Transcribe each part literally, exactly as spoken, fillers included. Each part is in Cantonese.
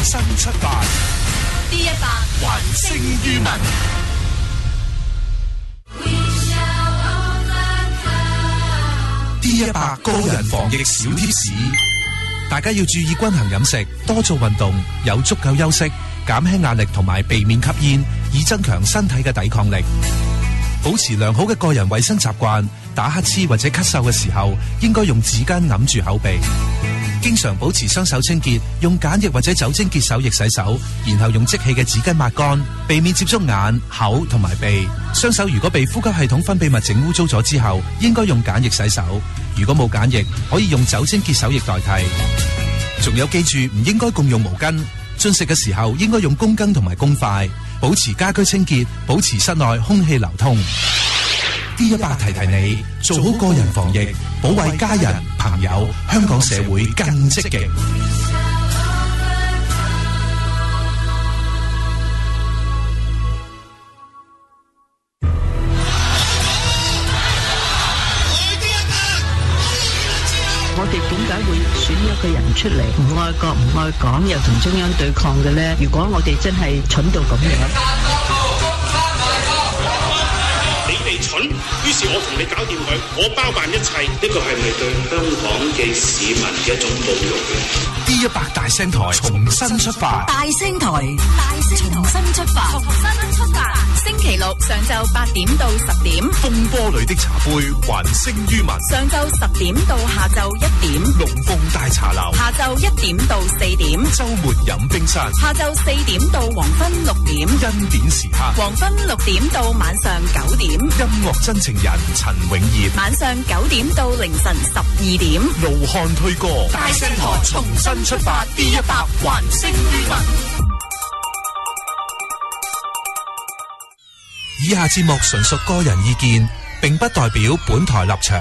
新出發 D 一百還聲於民。D 一百個人防疫小貼士，大家要注意均衡飲食，多做運動，有足夠休息，減輕壓力同埋避免吸煙，以增強身體嘅抵抗力。保持良好嘅個人衛生習慣，打乞嗤或者咳嗽嘅時候，應該用紙巾揞住口鼻。經常保持雙手清潔，用梘液或者酒精潔手液洗手，然後用即棄嘅紙巾抹乾，避免接觸眼、口同埋鼻。雙手如果被呼吸系統分泌物整污糟咗之後，應該用梘液洗手。如果冇梘液，可以用酒精潔手液代替。仲有記住唔應該共用毛巾，進食嘅時候應該用公羹同埋公筷。保持家居清潔，保持室內空氣流通。D 一百提提你，做好個人防疫，保衛家人朋友，香港社會更積極。 我哋點解會選一個人出嚟唔愛國唔愛港又同中央對抗嘅咧？如果我哋真係蠢到咁樣。 蠢，於是我同你搞掂佢，我包辦一切。呢個係咪對香港嘅市民嘅一種侮辱咧 ？D 一百大聲台重新出發， 大聲台，大聲重新出發，重新出發。星期六上晝八點到十點， 風波裏的茶杯還聲於民。 上晝十點到下晝一點， 龍鳳大茶樓。 下晝一點到四點， 週末飲冰山。 下晝四點到黃昏六點， 恩典時刻。 黃昏六點到晚上九點。 音樂真情人陳永業， 晚上九點到凌晨十二點， 怒漢推歌， 大聲台重新出發 ，D 一百還聲於民。 以下節目純屬個人意見，並不代表本台立場。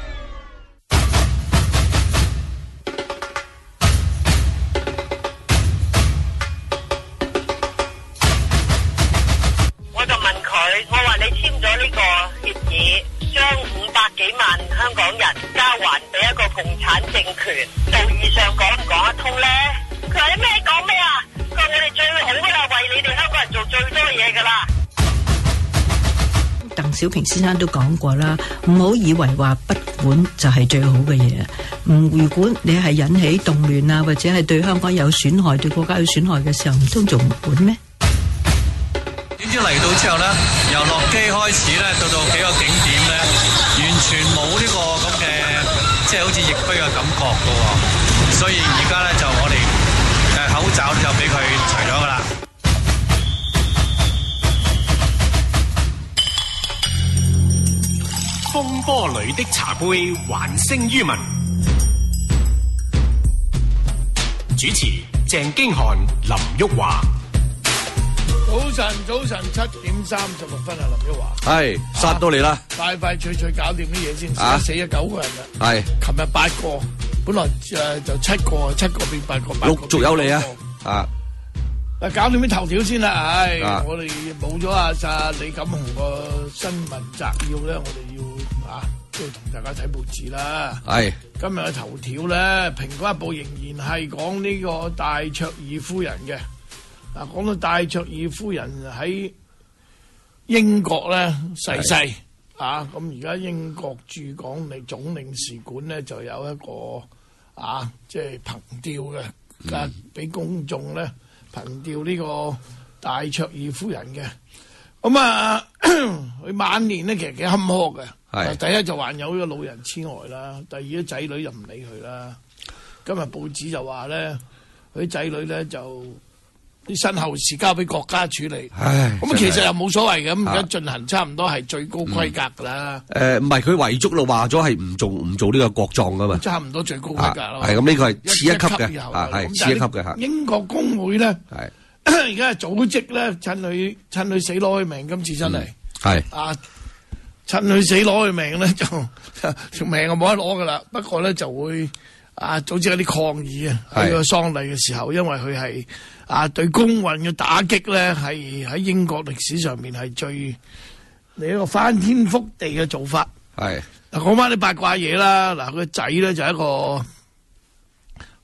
我就問佢，我話你簽咗呢個協議，將五百幾萬香港人交還俾一個共產政權，道義上講唔講得通咧？佢話你咩講咩啊？佢話我哋最好噶啦，為你哋香港人做最多嘢噶啦。 鄧小平先生都講過啦，唔好以為話不管就係最好嘅嘢。嗯，如果你係引起動亂啊，或者係對香港有損害、對國家有損害嘅時候，唔通仲唔管咩？ 點知嚟到之後咧，由落機開始咧，到到幾個景點咧，完全冇呢個咁嘅，即係好似逆飛嘅感覺噶喎。所以而家咧就我哋誒口罩就俾佢除咗噶啦。 風波裏的茶杯還聲於民。主持鄭經翰、林旭華。 早晨，早晨，七點三十六分啊！林旭華係殺到嚟啦， 快快脆脆搞掂啲嘢先， 啊、 死咗九個人啦。 係， 琴日八個，本來誒、呃、就七個，七個變八個，八個陸續有嚟啊！啊， 誒，搞掂啲頭條先啦，唉、哎， 啊、 我哋冇咗阿阿李錦雄個新聞摘要咧，我哋要啊，都要同大家睇報紙啦。 係今日嘅頭條咧，《蘋果日報》仍然係講呢個戴卓爾夫人嘅。嗱，講到戴卓爾夫人喺英國咧逝世啊，咁而家英國駐港領總領事館咧就有一個啊，即係憑吊嘅，啊俾公眾咧憑吊呢個戴卓爾夫人嘅。咁啊，佢晚年咧其實幾坎坷嘅。係第一就患有呢個老人痴呆啦，第二啲仔女就唔理佢啦。今日報紙就話咧，佢啲仔女咧就啲身後事交俾國家處理，咁其實又冇所謂嘅，咁而家進行差唔多係最高規格噶啦。 誒，唔係佢遺囑咯，話咗係唔做唔做呢個國葬噶嘛， 差唔多最高規格咯。係咁，呢個係次一級嘅，啊係次一級嘅吓。 英國工會咧，係而家係組織咧，趁佢趁佢死攞佢命，今次真係係啊，趁佢死攞佢命咧，就條命就冇得攞噶啦。不過咧就會啊組織一啲抗議啊，喺個喪禮嘅時候，因為佢係。啊！對公運嘅打擊咧，係喺英國歷史上面係最你一個翻天覆地嘅做法。係嗱，講翻啲八卦嘢啦。嗱，佢個仔咧就係一個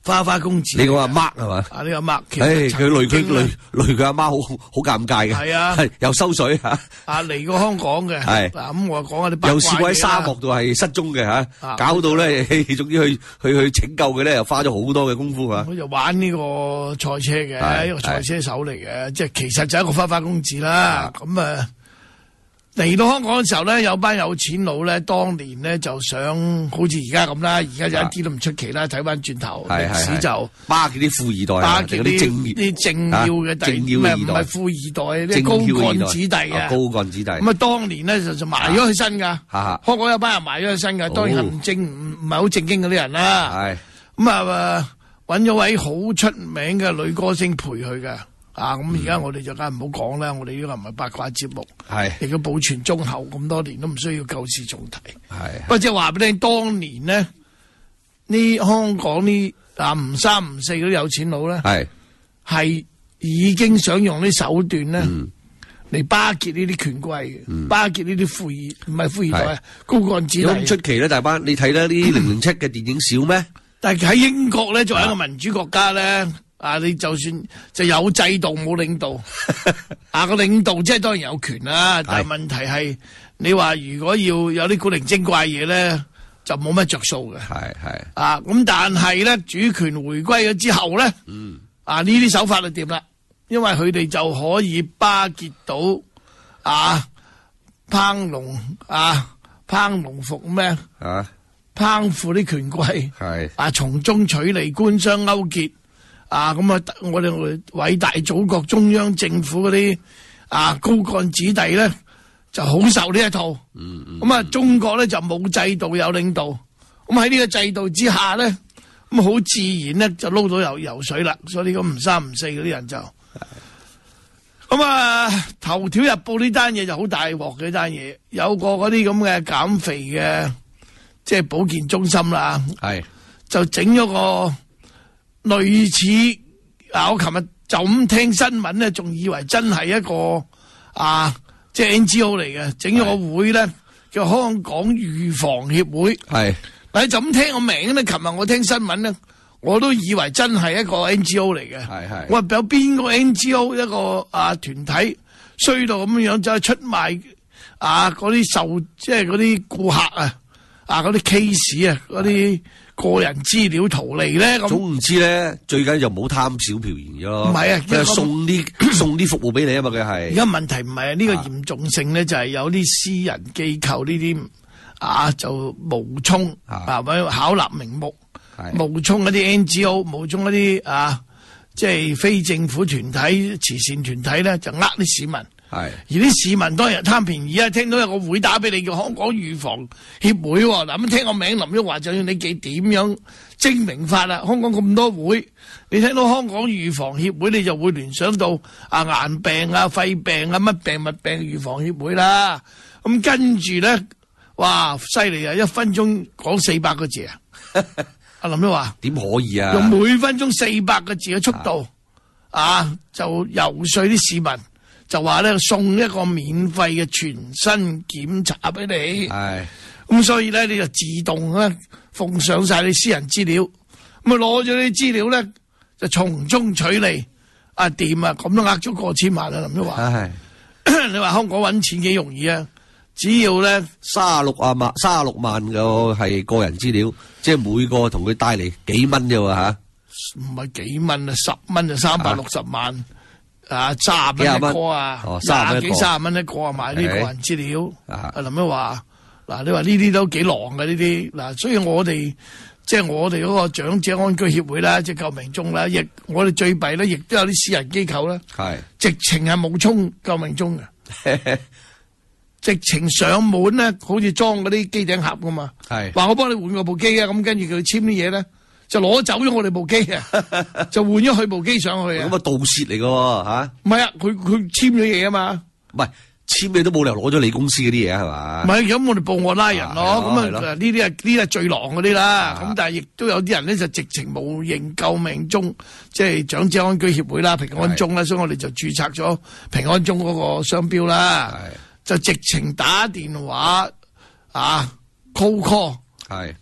花花公子。 你講阿 Mark 係嘛？ 啊，呢個 Mark 其誒， 實佢累佢曾經呢累累佢阿媽好好尷尬嘅。 係啊， 係又收水嚇。 啊嚟過香港嘅。 係嗱咁我講下啲八卦嘢啦。 又試過喺沙漠度係失蹤嘅嚇， 啊搞到咧，總之去去去拯救佢咧，又花咗好多嘅功夫嚇。 我就玩呢個賽車嘅， 係一個賽車手嚟嘅，即係其實就係一個花花公子啦。咁啊嚟到香港嘅時候咧，有班有錢佬咧，當年咧就想好似而家咁啦，而家就一啲都唔出奇啦。睇翻轉頭係歷史就巴結啲富二代啊，定嗰啲正啲正要嘅正第唔係唔要嘅二代係富二代，啲高幹子弟啊， 高幹子弟。 咁啊，當年咧就就埋咗佢身㗎。 嚇香港有班人埋咗佢身㗎，當然係唔正唔唔係好正經嗰啲人啦。 係咁啊，揾咗位好出名嘅女歌星陪佢嘅。啊，咁而家我哋就梗係唔好講啦，我哋呢個唔係八卦節目， 係亦都保存忠厚咁多年，都唔需要舊事重提。 係不過即係話俾你聽，當年呢，呢香港呢啊吳三吳四嗰啲有錢佬咧， 係係已經想用啲手段咧嗯嚟巴結呢啲權貴嘅，巴結呢啲富二唔係富二代係啊，高幹子有咁弟。 出奇咧，大班你睇咧呢啲零零七嘅電影少咩？ 但係喺英國咧，作為一個民主國家咧。啊！你就算就有制度冇領導，啊個領導即係當然有權啦，但係問題係你話如果要有啲古靈精怪嘢咧，就冇乜着數嘅。 係係啊，咁但係咧主權回歸咗之後咧， 嗯啊呢啲手法就掂啦，因為佢哋就可以巴結到啊烹龍啊烹龍服咩啊烹腐啲權貴， 係啊從中取利，官商勾結。啊，咁啊，我哋偉大祖國中央政府嗰啲啊高幹子弟咧，就好受呢一套。 嗯嗯。 咁啊，中國咧就冇制度有領導，咁喺呢個制度之下咧，咁好自然咧就撈到游游水啦。所以呢個吳三吳四嗰啲人就，咁啊，頭條日報呢單嘢就好大鑊嘅呢單嘢，有個嗰啲咁嘅減肥嘅即係保健中心啦， 係就整咗個。類似啊！我琴日就咁聽新聞咧，仲以為真係一個啊，即係 N G O 嚟嘅，整咗個會咧，叫香港預防協會。 係， 但係就咁聽個名咧，琴日我聽新聞咧，我都以為真係一個 N G O 嚟嘅。 係係。 我話有邊個 N G O 一個啊團體衰到咁樣樣，就係出賣啊嗰啲受即係嗰啲顧客啊啊嗰啲 case 啊嗰啲。個人資料圖利咧，咁總唔知咧，最緊要就唔好貪小便宜咯。 唔係啊， 佢係送啲送啲服務俾你啊嘛，佢係。 而家問題唔係啊，呢個嚴重性咧就係有啲私人機構呢啲啊就冒充啊，或者巧立名目，冒充一啲 N G O， 冒充一啲啊，即係非政府團體、慈善團體咧，就呃啲市民。係，而啲市民當然貪便宜啊！聽到有個會打俾你叫香港預防協會喎，嗱咁聽個名林旭華，就要你幾點樣精明法啦？香港咁多會，你聽到香港預防協會，你就會聯想到啊眼病啊、肺病啊、乜病乜病預防協會啦。咁跟住咧，哇犀利啊！一分鐘講四百個字啊！阿林旭華點可以啊？ 用每分鐘四百個字嘅速度啊，就游說啲市民。就話咧送一個免費嘅全身檢查俾你，係咁所以咧你就自動咧奉上晒你私人資料，咁啊攞咗啲資料咧就從中取利，啊掂啊咁都呃咗過千萬啊林旭華，係你話香港搵錢幾容易啊？只要咧三十六啊萬，三十六萬嘅係個人資料，即係每個同佢帶嚟幾蚊啫喎吓， 唔係幾蚊啊，十蚊就三百六十萬。啊，卅蚊一個啊，廿幾卅蚊一個啊，買呢個人資料。啊，林旭華，嗱，你話呢啲都幾狼嘅呢啲，嗱，所以我哋即係我哋嗰個長者安居協會啦，即係救命鐘啦，亦我哋最弊咧，亦都有啲私人機構啦，係直情係冒充救命鐘嘅，直情上門咧，好似裝嗰啲機頂盒噶嘛，係話我幫你換個部機啊，咁跟住佢簽啲嘢咧。就攞走咗我哋部機啊！就換咗佢部機上去啊！ 咁啊盜竊嚟㗎吓？ 唔係啊，佢佢簽咗嘢啊嘛！ 唔係簽嘢都冇理由攞咗你公司嗰啲嘢係嘛？ 唔係咁，我哋報案拉人咯。咁啊呢啲係呢啲係最狼嗰啲啦。咁但係亦都有啲人咧就直情冇認救命鐘，即係長者安居協會啦、平安鐘啦，所以我哋就註冊咗平安鐘嗰個商標啦。就直情打電話啊 call call 係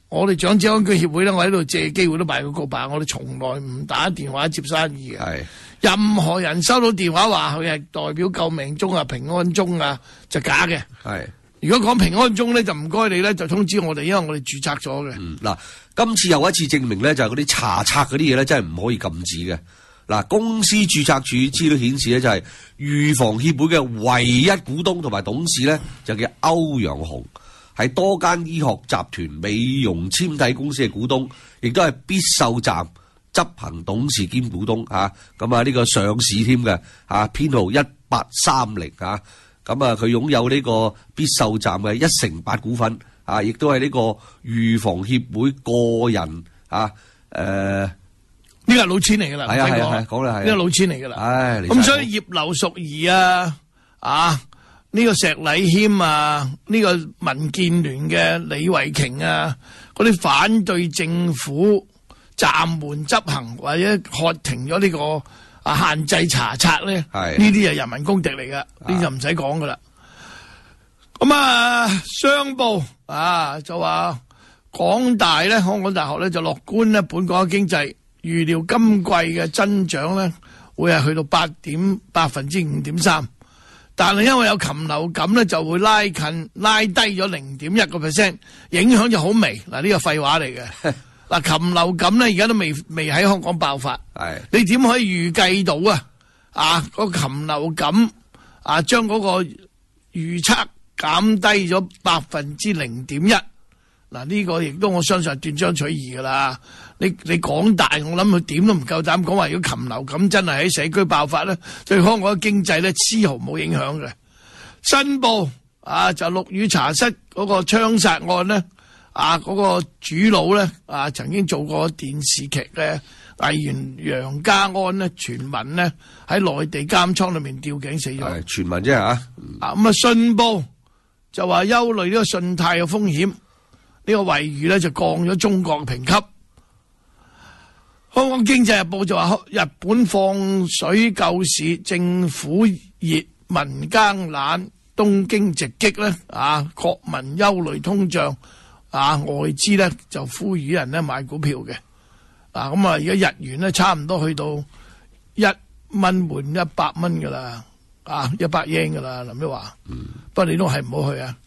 我哋長者安居協會咧，我喺度借機會都賣個告白，我哋從來唔打電話接生意嘅。 係任何人收到電話話佢係代表救命鐘啊、平安鐘啊，就假嘅。 係。 如果講平安鐘咧，就唔該你咧，就通知我哋，因為我哋註冊咗嘅。 嗯，嗱，今次又一次證明咧，就係嗰啲查冊嗰啲嘢咧，真係唔可以禁止嘅。嗱，公司註冊處資料顯示咧，就係預防協會嘅唯一股東同埋董事咧，就叫歐陽雄，係多間醫學集團美容纖體公司嘅股東，亦都係必瘦站執行董事兼股東嚇。咁啊，呢個上市添嘅嚇，編號一八三零嚇。咁啊，佢擁有呢個必瘦站嘅一成八股份啊，亦都係呢個預防協會個人啊誒。 呢個係老千嚟噶啦， 係啊係啊，講啦係。 呢個老千嚟噶啦， 唉， 咁所以葉劉淑儀啊，啊呢個石禮謙啊，呢個民建聯嘅李慧瓊啊，嗰啲反對政府暫緩執行或者喝停咗呢個啊限制查冊咧，呢啲係人民公敵嚟噶，呢就唔使講噶啦。咁啊，商報啊就話港大咧，香港大學咧就樂觀咧，本港嘅經濟。預料今季嘅增長咧會係去到八點百分之五點三，但係因為有禽流感咧就會拉近拉低咗零點一個 percent， 影響就好微。嗱，呢個廢話嚟嘅。嗱，禽流感咧而家都未未喺香港爆發，係你點可以預計到啊？啊，個禽流感啊將嗰個預測減低咗百分之零點一。嗱，呢個亦都我相信係斷章取義噶啦。你你港大，我諗佢點都唔夠膽講話，如果禽流感真係喺社區爆發咧，對香港嘅經濟咧絲毫冇影響嘅。新報啊，就陸羽茶室嗰個槍殺案咧，啊嗰、嗰個主腦咧啊曾經做過電視劇嘅藝員楊家安咧，傳聞咧喺內地監倉裏面吊頸死咗。係傳聞啫嚇。啊咁啊，信報就話憂慮呢個信貸嘅風險。呢個惠譽咧就降咗中國評級。香港經濟日報就話日本放水救市，政府熱民間懶，東京直擊咧啊，國民憂慮通脹啊，外資咧就呼籲人咧買股票嘅。啊咁啊，而家日元咧差唔多去到一蚊換一百蚊噶啦，啊一百英噶啦，林一華。嗯，不過你都係唔好去啊。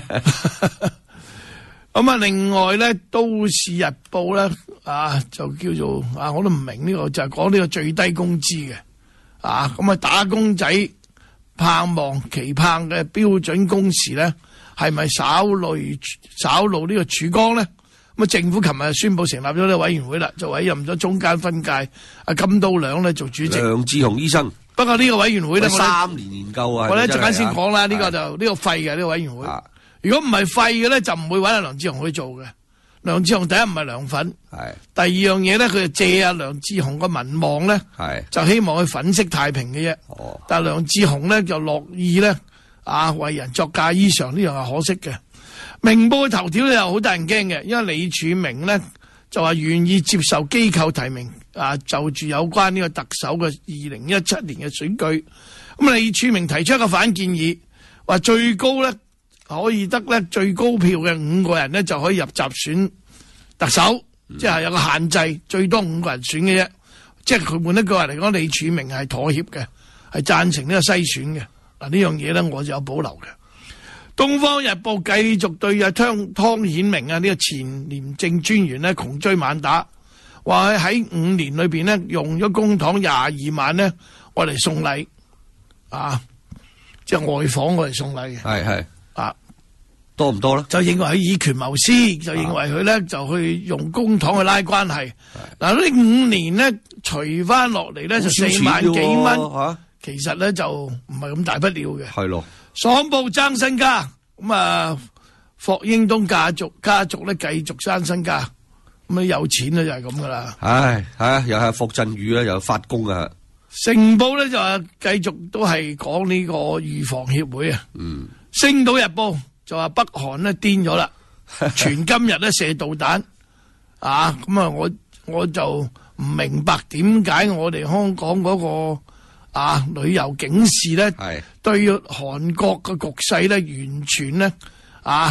咁啊，另外咧，《都市日報》咧啊，就叫做啊，我都唔明呢個就係講呢個最低工資嘅啊，咁啊，打工仔盼望期盼嘅標準工時咧，係咪稍累稍露呢個曙光咧？咁啊，政府琴日宣布成立咗呢個委員會啦，就委任咗中間分界阿金刀梁咧做主席。 梁智鴻醫生。 不過呢個委員會咧，我三年研究啊， 我咧一陣間先講啦，呢個就呢個廢嘅呢個委員會。如果唔係廢嘅咧，就唔會揾阿梁智鴻去做嘅。梁智鴻第一唔係梁粉，係第二樣嘢咧，佢就借阿梁智鴻個民望咧，係就希望去粉飾太平嘅啫。哦，但係梁智鴻咧就樂意咧啊為人作嫁衣裳，呢樣係可惜嘅。明報嘅頭條咧又好得人驚嘅，因為李柱銘咧就話願意接受機構提名啊，就住有關呢個特首嘅二零一七年嘅選舉。咁李柱銘提出一個反建議，話最高咧。可以得咧最高票嘅五個人咧就可以入閘選特首，嗯、即係有個限制，最多五個人選嘅啫。即係佢換一句話嚟講，李柱銘係妥協嘅，係贊成呢個篩選嘅。嗱呢樣嘢咧我就有保留嘅。東方日報繼續對阿湯湯顯明啊呢個前廉政專員咧窮追猛打，話喺五年裏邊咧用咗公帑廿二萬咧我嚟送禮啊，即係外訪我嚟送禮嘅。係係。啊， 多唔多咧？ 就認為佢以權謀私，就認為佢咧就去用公帑去拉關係。嗱呢五年咧除翻落嚟咧就四萬幾蚊，吓，其實咧就唔係咁大不了嘅。係咯，爽報爭身家，咁啊霍英東家族家族咧繼續爭身家，咁啊有錢咧就係咁噶啦。 唉，吓又係霍振宇咧又發功啊！ 成報咧就話繼續都係講呢個預防協會啊。嗯。星島日報就話北韓咧癲咗啦，全今日咧射導彈啊！咁啊，我我就唔明白點解我哋香港嗰個啊旅遊警示咧，對韓國嘅局勢咧完全咧啊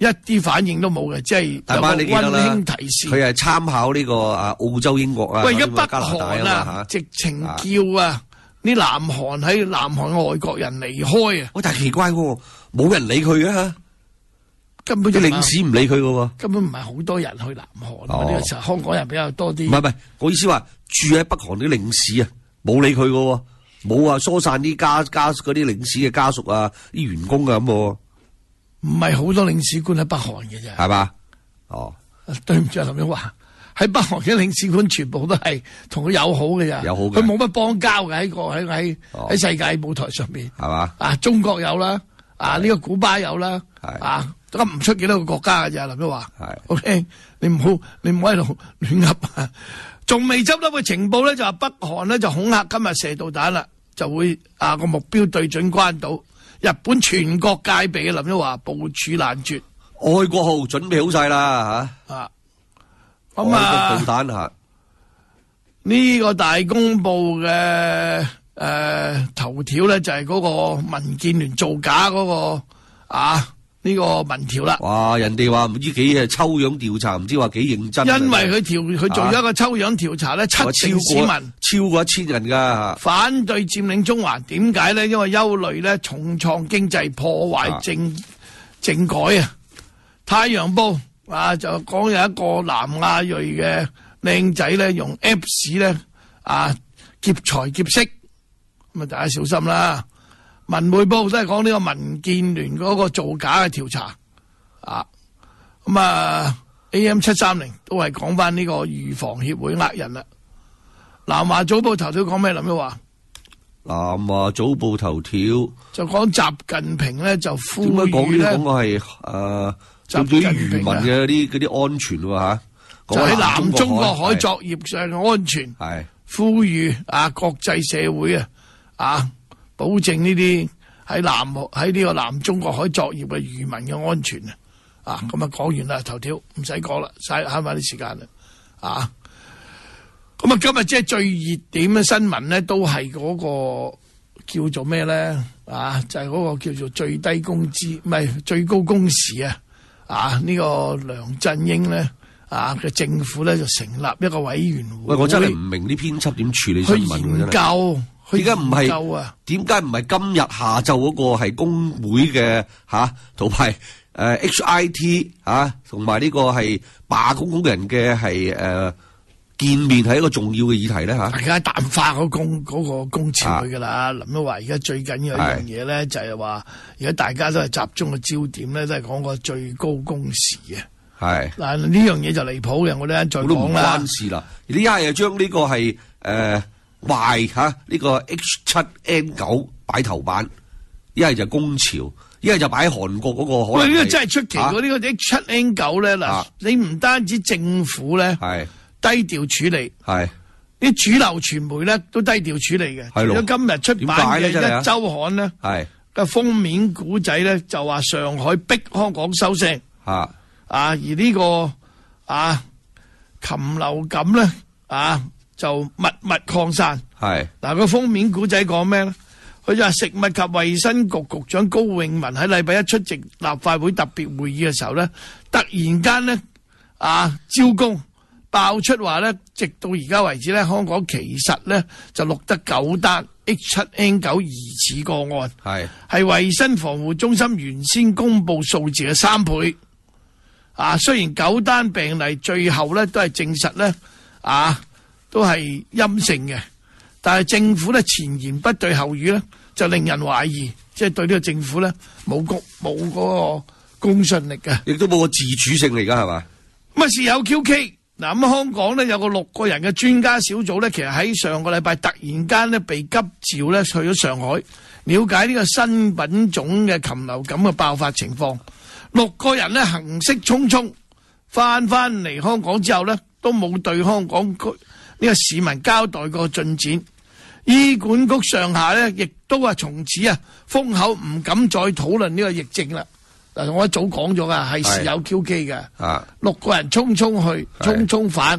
一啲反應都冇嘅，即係大班你記得啦， 溫馨提示。 佢係參考呢個啊澳洲、英國啊， 喂，而家北加拿大韓啊嘛啊，直情叫啊啲南韓喺南韓嘅外國人離開啊！ 喂，但係奇怪喎，冇人理佢嘅， 根本啲領事唔理佢嘅喎， 根本唔係好多人去南韓。 哦呢個時候香港人比較多啲。 唔係唔係，我意思話住喺北韓啲領事啊，冇理佢嘅喎，冇話疏散啲家家嗰啲領事嘅家屬啊、啲員工啊咁喎。 唔係好多領事館喺北韓嘅啫， 係嘛？哦， 對唔住啊，林永華，喺北韓嘅領事館全部都係同佢友好嘅咋， 友好嘅， 佢冇乜邦交嘅喺個喺喺哦喺世界舞台上面， 係嘛？ 啊，中國有啦，啊呢個古巴有啦，啊咁唔出幾多個國家嘅咋，林永華， 係 ，OK，你唔好你唔好喺度亂噏啊！仲未執笠嘅情報咧，就話北韓咧就恐嚇今日射導彈啦，就會啊個目標對準關島。日本全國戒備嘅林咗話部署攔截， 愛國號準備好晒啦嚇， 啊咁啊愛國導彈嚇呢個大公報嘅誒、呃、頭條咧就係、是、嗰個民建聯造假嗰、那個啊呢、這個民調啦。 哇！人哋話唔知幾係抽樣調查，唔知話幾認真。 因為佢調佢做咗一個抽樣調查咧，啊、七成市民超過一千人㗎反對佔領中環。點解咧？因為憂慮咧重創經濟、破壞政、啊、政改啊！太陽報啊就講有一個南亞裔嘅靚仔咧用 Apps 咧啊劫財劫色，咁啊大家小心啦！文匯報都係講呢個民建聯嗰個造假嘅調查啊，咁啊 A M 七三零都係講翻呢個預防協會呃人啦。南華早報頭條講咩？林一華南華早報頭條就講習近平咧就呼籲講咧， 講個係誒對於漁民嘅啲嗰啲安全喎嚇， 就喺南中國海作業上嘅安全， 係呼籲啊國際社會啊啊。保證呢啲喺南喺呢個南中國海作業嘅漁民嘅安全啊！啊，咁啊講完啦，頭條唔使講啦，嘥慳翻啲時間啦！啊，咁啊今日即係最熱點嘅新聞咧，都係嗰個叫做咩咧？啊，就係、是、嗰個叫做最低工資，唔係最高工時啊！啊，呢、這個梁振英咧啊嘅政府咧就成立一個委員會。 喂，我真係唔明啲編輯點處理新聞去研究。 點解唔係？點解唔係今日下晝嗰個係工會嘅嚇，同埋誒 H I T 嚇，同埋呢個係罷工工人嘅係誒見面係一個重要嘅議題咧嚇。 大家淡化嗰工嗰個工潮去㗎啦。林都話而家最緊要一樣嘢咧，就係話而家大家都係集中嘅焦點咧，都係講個最高工時嘅。 係嗱呢樣嘢就離譜嘅，我哋一陣再講啦。 關事啦，你一係就將呢個係誒。壞嚇呢個 H 七 N 九擺頭版，一係就工潮，一係就擺韓國嗰個可能。喂， 呢個真係出奇喎！呢、啊、個 H 七 N 九咧嗱，啊、你唔單止政府咧係低調處理，係啲主流傳媒咧都低調處理嘅。除咗今日出版嘅一周刊咧，係嘅封面古仔咧就話上海逼香港收聲啊啊！而呢、這個啊禽流感咧啊。就密密擴散，係嗱個封面古仔講咩咧？佢就話食物及衛生局局長高永文喺禮拜一出席立法會特別會議嘅時候咧，突然間咧啊招供爆出話咧，直到而家為止咧，香港其實咧就錄得九單 H 七 N 九疑似個案，係係衛生防護中心原先公布數字嘅三倍。啊，雖然九單病例最後咧都係證實咧啊。都係陰性嘅，但係政府咧前言不對後語咧，就令人懷疑，即係對呢個政府咧冇公冇嗰個公信力嘅， 亦都冇個自主性嚟噶，係嘛？ 咁啊，事有蹊蹺。嗱咁香港咧有個六個人嘅專家小組咧，其實喺上個禮拜突然間咧被急召咧去咗上海，了解呢個新品種嘅禽流感嘅爆發情況。六個人咧行色匆匆翻翻嚟香港之後咧，都冇對香港呢個市民交代個進展，醫管局上下咧，亦都話從此啊封口，唔敢再討論呢個疫症啦。嗱，我一早講咗噶，係事有蹊蹺嘅。啊，六個人匆匆去，匆匆返，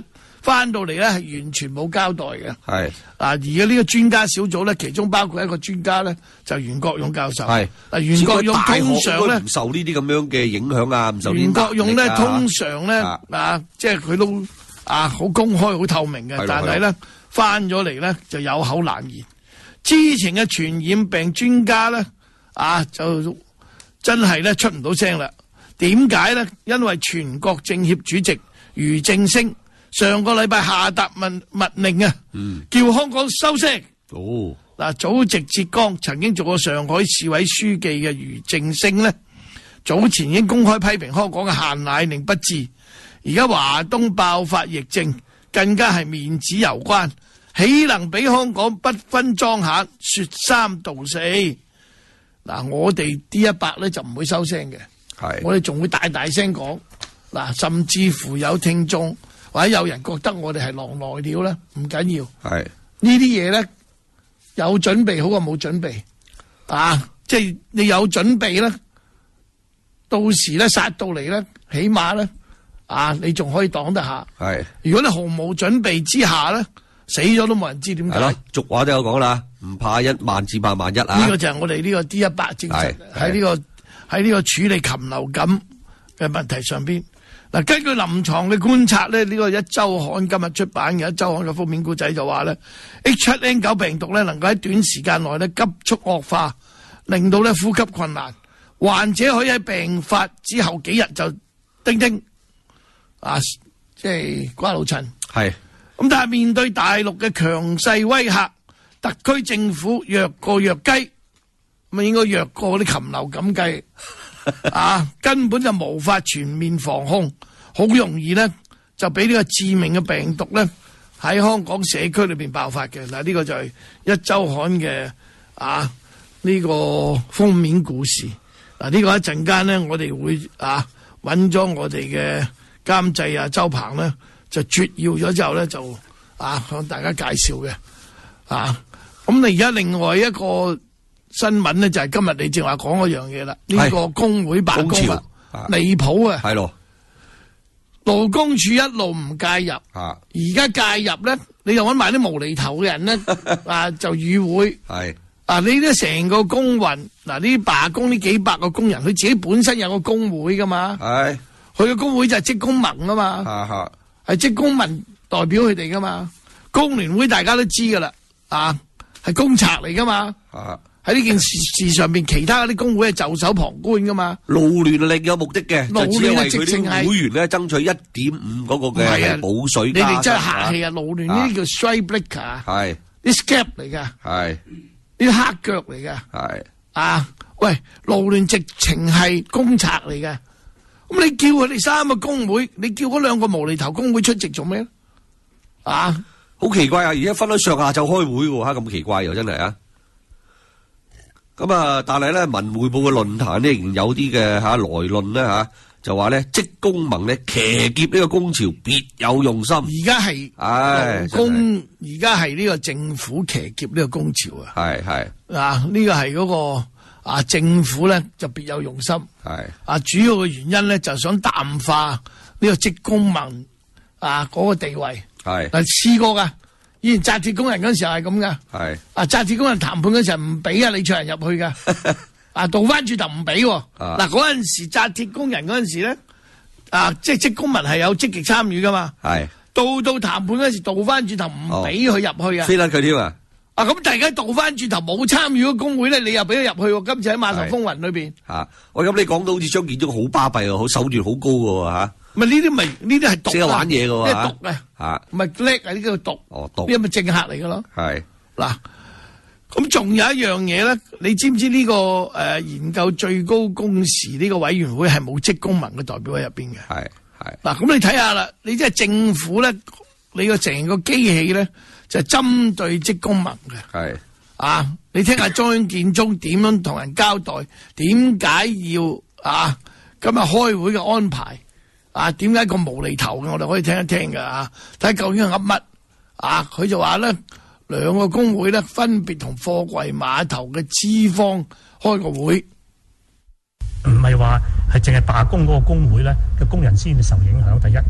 翻到嚟咧係完全冇交代嘅。 係啊，而家呢個專家小組咧，其中包括一個專家咧，就袁國勇教授。 係嗱，袁國勇通常咧唔受呢啲咁樣嘅影響啊，唔受呢啲袁國勇咧壓力啊通常咧啊啊，即係佢都啊好公開、好透明嘅， 係咯但係咧翻咗嚟咧就有口難言。之前嘅傳染病專家咧啊，就真係咧出唔到聲啦。點解咧？因為全國政協主席俞正聲上個禮拜下達密密令啊， 嗯叫香港收聲。 哦， 嗱，祖籍浙江，曾經做過上海市委書記嘅俞正聲呢，早前已經公開批評香港嘅限奶令不智，而家華東爆發疫症，更加係面子有關，豈能俾香港不分莊閒說三道四？嗱，我哋 D 一百咧就唔會收聲嘅， 係我哋仲會大大聲講，嗱，甚至乎有聽眾或者有人覺得我哋係狼來了咧，唔緊要， 係呢啲嘢咧。有準備好過冇準備，啊！即係你有準備咧，到時咧殺到嚟咧，起碼咧啊，你仲可以擋得下。 係， 如果你毫無準備之下咧，死咗都冇人知點解。 係咯，俗話都有講啦，唔怕一萬至怕萬一啊！ 呢個就係我哋呢個 D 一百精神喺呢個喺呢個處理禽流感嘅問題上邊。嗱，根據臨床嘅觀察咧，呢、這個一周刊今日出版嘅一周刊嘅封面故仔就話咧 ，H 七 N 九 病毒咧能夠喺短時間內咧急速惡化，令到咧呼吸困難，患者可以喺病發之後幾日就叮叮啊，即係瓜老襯。 係咁，但係面對大陸嘅強勢威嚇，特區政府弱過弱雞，咁啊應該弱過啲禽流感雞。啊，根本就無法全面防控，好容易咧就俾呢個致命嘅病毒咧喺香港社區裏邊爆發嘅。嗱，呢個就係一周刊嘅啊呢個封面故事。嗱，呢個一陣間咧，我哋會啊揾咗我哋嘅監製啊周鵬咧，就撮要咗之後咧就啊向大家介紹嘅。啊，咁你而家另外一個新聞咧就係今日你正話講嗰樣嘢啦，呢、這個工會罷工啊，離譜啊， 係咯， 勞工處一路唔介入， 啊， 而家介入咧，你就揾埋啲無厘頭嘅人咧，啊就與會， 係， 啊你咧成個工運，嗱呢啲罷工呢幾百個工人，佢自己本身有個工會噶嘛， 係， 佢個工會就係職工盟啊嘛， 啊係職工盟代表佢哋噶嘛，工聯會大家都知噶啦，啊係公賊嚟噶嘛， 啊。 喺呢件事事上邊，其他嗰啲工會係袖手旁觀噶嘛？ 勞聯另有目的嘅， 勞就只係為佢直情係啲會員咧爭取一點五嗰個嘅補水加薪。 你哋真係客氣啊！勞聯呢啲叫 strike breaker， 係啲 scab 嚟噶， 係呢啲黑腳嚟噶， 係啊！喂，勞聯直情係公賊嚟嘅，咁你叫佢哋三個工會，你叫嗰兩個無厘頭工會出席做咩咧？啊， 好奇怪啊！而家分咗上下晝開會喎，嚇咁奇怪又真係啊！咁啊，但係咧，文匯報嘅論壇呢，仍然有啲嘅吓來論咧吓，就話咧職工盟咧騎劫呢個工潮別有用心。 而家係勞工，而家係呢個政府騎劫呢個工潮啊！ 係係啊，呢個係嗰個啊政府咧就別有用心。 係啊，主要嘅原因咧就想淡化呢個職工盟啊嗰個地位。 係嗱試過噶。以前紮鐵工人嗰陣時候係咁噶， 係啊紮鐵工人談判嗰陣時候唔俾啊李卓人入去噶，啊倒翻轉頭唔俾，嗱嗰陣時紮鐵工人嗰陣時咧，啊即係職工盟係有積極參與噶嘛， 係到到談判嗰陣時倒翻轉頭唔俾佢入去啊， 飛甩佢添啊， 啊咁大家倒翻轉頭冇參與個工會咧，你又俾佢入去，今次喺碼頭風雲裏邊， 吓喂咁你講到好似張建宗好巴閉喎，好手段好高嘅吓。 咪呢啲咪呢啲係毒， 識得玩嘢嘅喎， 呢係毒啊， 嚇， 唔係叻啊，呢個毒， 哦毒， 呢係咪政客嚟嘅咯？ 係嗱，咁仲有一樣嘢咧，你知唔知呢個誒研究最高工時呢個委員會係冇職工盟嘅代表喺入邊嘅？ 係係嗱，咁你睇下啦，你即係政府咧，你個成個機器咧就係針對職工盟嘅， 係啊，你聽下張建宗點樣同人交代，點解要啊今日開會嘅安排？啊，點解咁無厘頭嘅？我哋可以聽一聽嘅啊，睇下究竟係噏乜啊？佢就話咧，兩個工會咧分別同貨櫃碼頭嘅資方開個會， 唔係話係淨係罷工嗰個工會咧嘅工人先受影響。第一，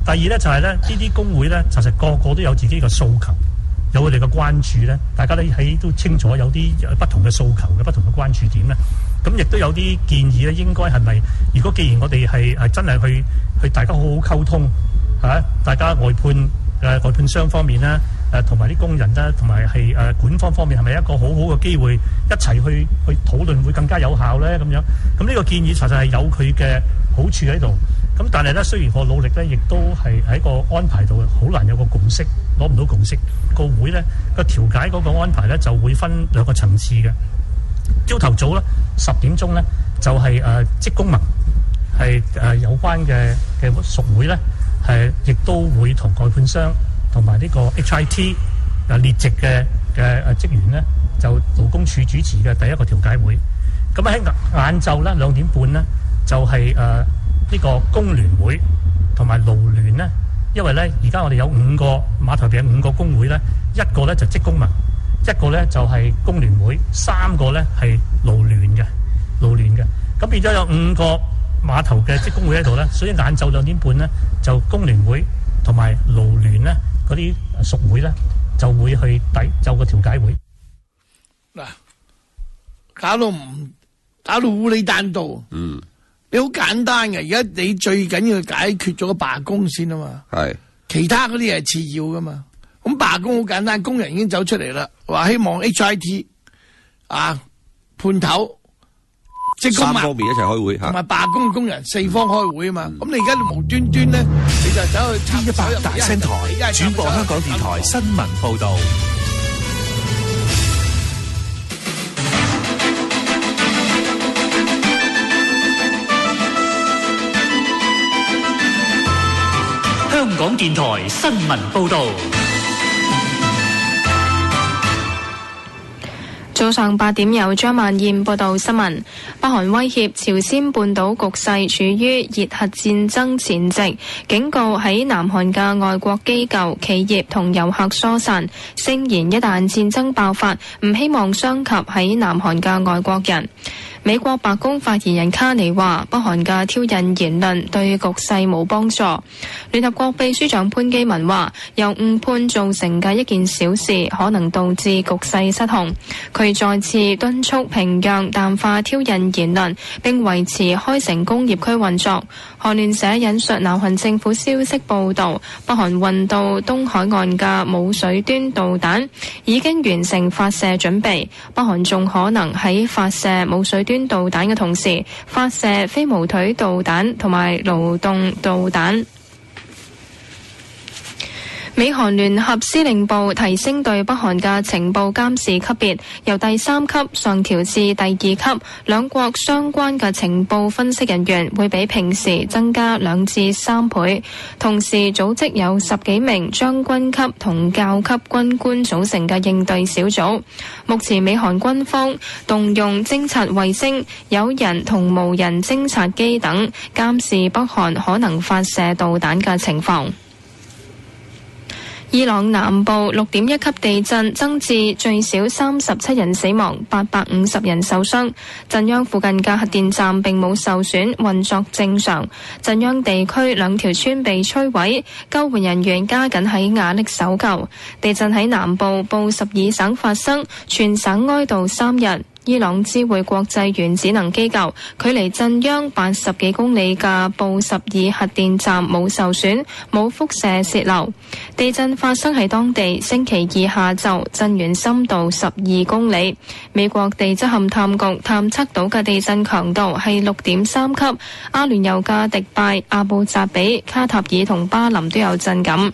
第二咧就係咧呢啲工會咧，其實個個都有自己嘅訴求，有佢哋嘅關注咧。大家都喺都清楚有啲不同嘅訴求嘅不同嘅關注點咧。咁亦都有啲建議咧，應該係咪？如果既然我哋係係真係去去大家好好溝通嚇、啊，大家外判誒、呃、外判商方面咧誒同埋啲工人咧，同埋係誒管方方面係咪一個好好嘅機會一齊去去討論會更加有效咧？咁樣咁呢個建議實在係有佢嘅好處喺度。咁但係咧，雖然個努力咧，亦都係喺個安排度好難有個共識，攞唔到共識。個會咧個調解嗰個安排咧就會分兩個層次嘅。朝頭早咧十點鐘咧就係誒職工盟係誒有關嘅嘅屬會咧係亦都會同外判商同埋呢個 H I T 誒列席嘅嘅誒職員咧就勞工處主持嘅第一個調解會。咁喺晏晝咧兩點半咧就係誒呢個工聯會同埋勞聯咧，因為咧而家我哋有五個碼頭邊有五個工會咧，一個咧就職工盟，一個咧就係工聯會，三個咧係勞聯嘅勞聯嘅，咁變咗有五個碼頭嘅職工會喺度咧，所以晏晝兩點半咧就工聯會同埋勞聯咧嗰啲屬會咧就會去抵就個調解會。 嗱，搞到唔搞到烏里單刀，嗯。你好簡單嘅，而家你最緊要解決咗個罷工先啊嘛，係其他嗰啲係次要噶嘛。咁罷工好簡單，工人已經走出嚟啦，話希望 H I T 啊判頭，即係三方面一齊開會，同埋罷工嘅工人四方開會啊嘛。咁、嗯、你而家無端端咧，你就走去插一百大聲台轉播香港電台新聞報導。 香港電台新聞報導。 早上八點有張曼燕報道新聞。北韓威脅朝鮮半島局勢處於熱核戰爭前夕，警告喺南韓嘅外國機構、企業同遊客疏散，聲言一旦戰爭爆發，唔希望傷及喺南韓嘅外國人。美國白宮發言人卡尼話，北韓嘅挑釁言論對局勢冇幫助。聯合國秘書長潘基文話，由誤判造成嘅一件小事可能導致局勢失控。佢再次敦促平壤淡化挑釁言論，並維持開城工業區運作。韓聯社引述南韓政府消息報道，北韓運到東海岸嘅母水端導彈已經完成發射準備，北韓仲可能喺發射母水端導彈嘅同時發射飛毛腿導彈同埋勞動導彈。美韓聯合司令部提升對北韓嘅情報監視級別，由第三級上調至第二級。兩國相關嘅情報分析人員會比平時增加兩至三倍。同時組織有十幾名將軍級同教級軍官組成嘅應對小組。目前美韓軍方動用偵察衛星、有人同無人偵察機等監視北韓可能發射導彈嘅情況。伊朗南部六點一級地震增至最少三十七人死亡，八百五十人受傷。震央附近嘅核電站並冇受損，運作正常。震央地區兩條村被摧毀，救援人員加緊喺瓦礫搜救。地震喺南部布什爾省發生，全省哀悼三日。伊朗知會國際原子能機構，距離震央八十幾公里嘅布什爾核電站冇受損，冇輻射洩漏。地震發生喺當地星期二下晝，震源深度十二公里。美國地質勘探局探測到嘅地震強度係六點三級。阿聯酋嘅迪拜、阿布扎比、卡塔爾同巴林都有震感。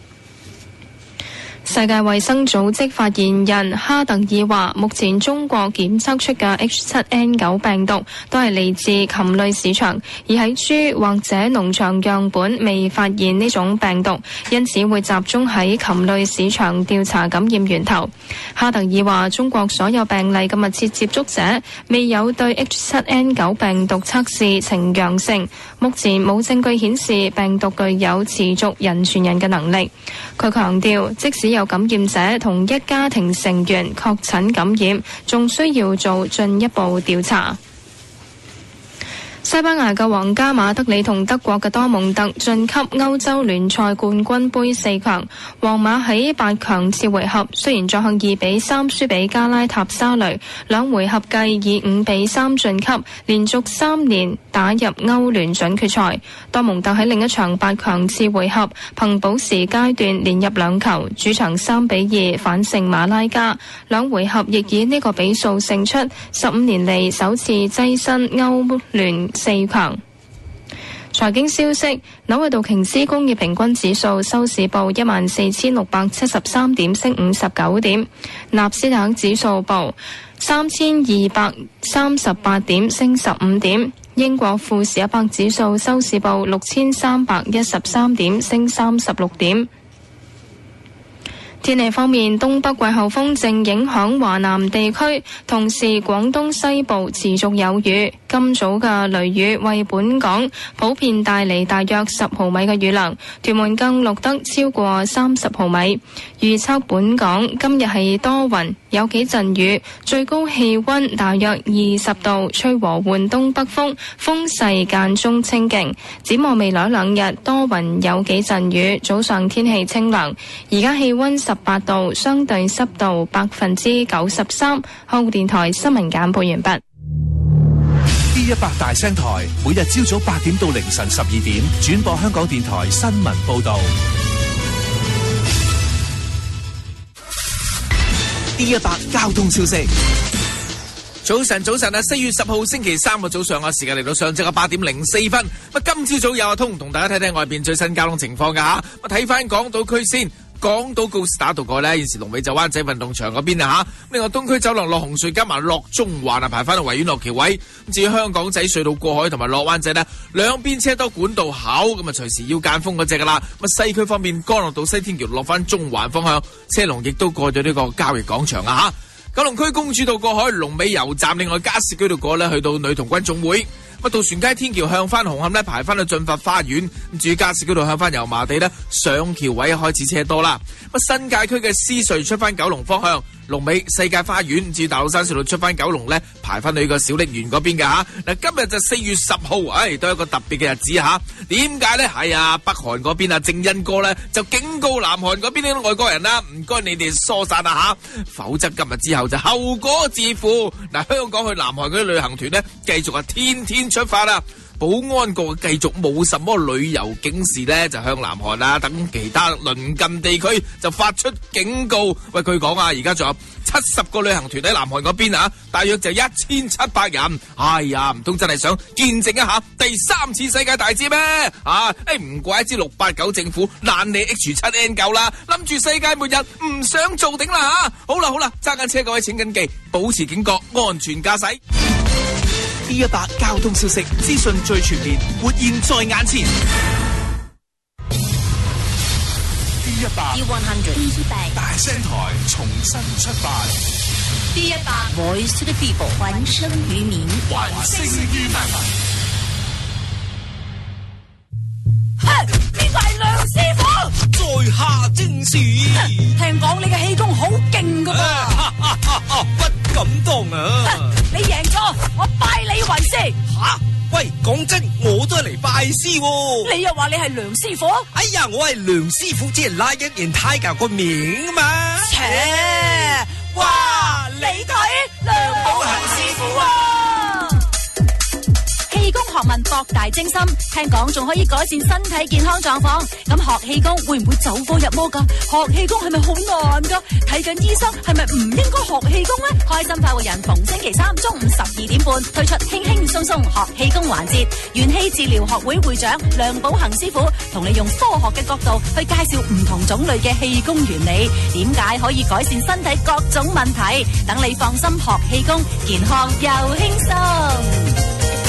世界衛生組織發言人哈特爾話，目前中國檢測出嘅 H 七 N 九 病毒都係嚟自禽類市場，而喺豬或者農場樣本未發現呢種病毒，因此會集中喺禽類市場調查感染源頭。哈特爾話，中國所有病例嘅密切接觸者未有對 H 七 N 九 病毒測試呈陽性，目前冇證據顯示病毒具有持續人傳人嘅能力。佢強調，即使有感染者同一家庭成員確診感染，仲需要做進一步調查。 西班牙嘅皇家馬德里同德國嘅多蒙特晉級歐洲聯賽冠軍杯四強。皇馬喺八強次回合雖然作客二比三輸俾加拉塔沙雷，兩回合計以五比三晉級，連續三年打入歐聯準決賽。多蒙特喺另一場八強次回合憑補時階段連入兩球，主場三比二反勝馬拉加，兩回合亦以呢個比數勝出，十五年嚟首次躋身歐聯四強。財經消息，紐約道瓊斯工業平均指數收市報一萬四千六百七十三點，升五十九點；納斯達克指數報三千二百三十八點，升十五點；英國富時一百指數收市報六千三百一十三點，升三十六點。天氣方面，東北季候風正影響華南地區，同時廣東西部持續有雨。今早嘅雷雨為本港普遍帶嚟大約十毫米嘅雨量，屯門更錄得超過三十毫米。預測本港今日係多雲，有幾陣雨，最高氣溫大約二十度，吹和緩東北風，風勢間中清勁。展望未來兩日多雲有幾陣雨，早上天氣清涼。而家氣溫十八度，相對濕度百分之九十三。香港電台新聞簡報完畢。 D 一百大聲台每日朝早八點到凌晨十二點轉播香港電台新聞報道。D 一百交通消息。 早晨，早晨啊！四月十號星期三嘅早上啊，時間嚟到上晝嘅八點零四分。咁今朝早有阿通同大家睇睇外邊最新交通情況噶吓。咁睇翻港島區先。港島告士打道過呢，現時龍尾就灣仔運動場嗰邊啊吓。另外東區走廊落紅隧加埋落中環啊，排翻到維園落橋位。至於香港仔隧道過海同埋落灣仔呢，兩邊車多管道口，咁啊隨時要間封嗰隻噶啦。咁西區方面，干諾道西天橋落翻中環方向，車龍亦都過咗呢個交易廣場啊吓。九龍區公主道過海，龍尾油站，另外加士居道過呢，去到女童軍總會。咁渡船街天橋向翻紅磡呢，排翻去駿發花園。咁至於加士居道向翻油麻地呢，上橋位開始車多啦。咁新界區嘅獅隧出翻九龍方向，龍尾世界花園。至於大老山隧道出翻九龍呢，排翻去個小瀝源嗰邊嘅吓。嗱，今日就四月十號，唉，都係一個特別嘅日子吓。點解呢？係啊，北韓嗰邊啊，正恩哥呢，就警告南韓嗰邊啲外國人啦，唔該你哋疏散啊吓，否則今日之後就後果自負。嗱，香港去南韓嗰啲旅行團呢，繼續啊天天出發啦。保安局繼續冇什麼旅遊警示呢，就向南韓啊等其他鄰近地區就發出警告。喂，據講啊，而家仲有七十個旅行團喺南韓嗰邊啊，大約就一千七百人。哎呀，唔通真係想見證一下第三次世界大戰咩？啊，誒唔怪之六八九政府爛你 H 七 N 九啦，諗住世界末日唔想做頂啦吓。好啦好啦，揸緊車各位請緊記，保持警覺，安全駕駛。 D 一百交通消息資訊最全面，活現在眼前。D 一百 D 一百大聲台重新出發。 D 一百 Voice to the People 還聲於民， 還聲於民。 哼，呢個係梁師傅。 在下正是。 聽講你嘅氣功好勁噶噃。 不敢當啊！ 你贏咗，我拜你為師。 吓，喂，講真，我都係嚟拜師喎。 你又話你係梁師傅？ 哎呀，我係梁師傅，只係拉一件 Tiger 個名啊嘛。 切，哇，你睇梁寶恒師傅啊！氣功學問博大精深，聽講仲可以改善身體健康狀況。咁學氣功會唔會走火入魔噶？學氣功係咪好難噶？睇緊醫生係咪唔應該學氣功呢？開心快活人逢星期三中午十二點半推出輕輕鬆鬆學氣功環節，元氣治療學會會長梁寶恒師傅同你用科學嘅角度去介紹唔同種類嘅氣功原理，點解可以改善身體各種問題，等你放心學氣功，健康又輕鬆。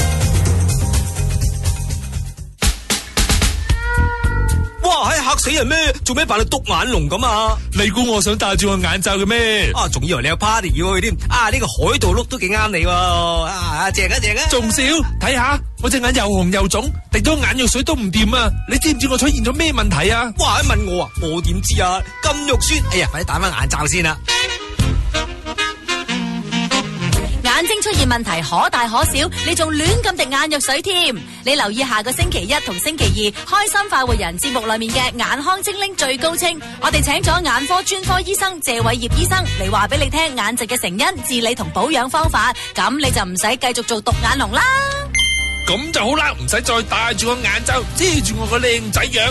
哇！係嚇死人咩？做咩扮到篤眼龍咁啊？ 你估我想戴住個眼罩嘅咩？ 啊，仲以為你有 party 要去添。啊，呢個海盜碌都幾啱你喎。啊，正啊正啊！ 仲少睇下，我隻眼又紅又腫，滴咗眼藥水都唔掂啊！你知唔知我出現咗咩問題啊？ 哇！問我啊，我點知啊？金肉酸，哎呀，快啲戴翻眼罩先啦。 眼睛出現問題可大可小，你仲亂咁滴眼藥水添。你留意下個星期一同星期二開心快活人節目裏面嘅眼康精靈最高清，我哋請咗眼科專科醫生謝偉業醫生嚟話俾你聽眼疾嘅成因、治理同保養方法，咁你就唔使繼續做獨眼龍啦。 咁就好啦，唔使再戴住個眼罩遮住我個靚仔樣。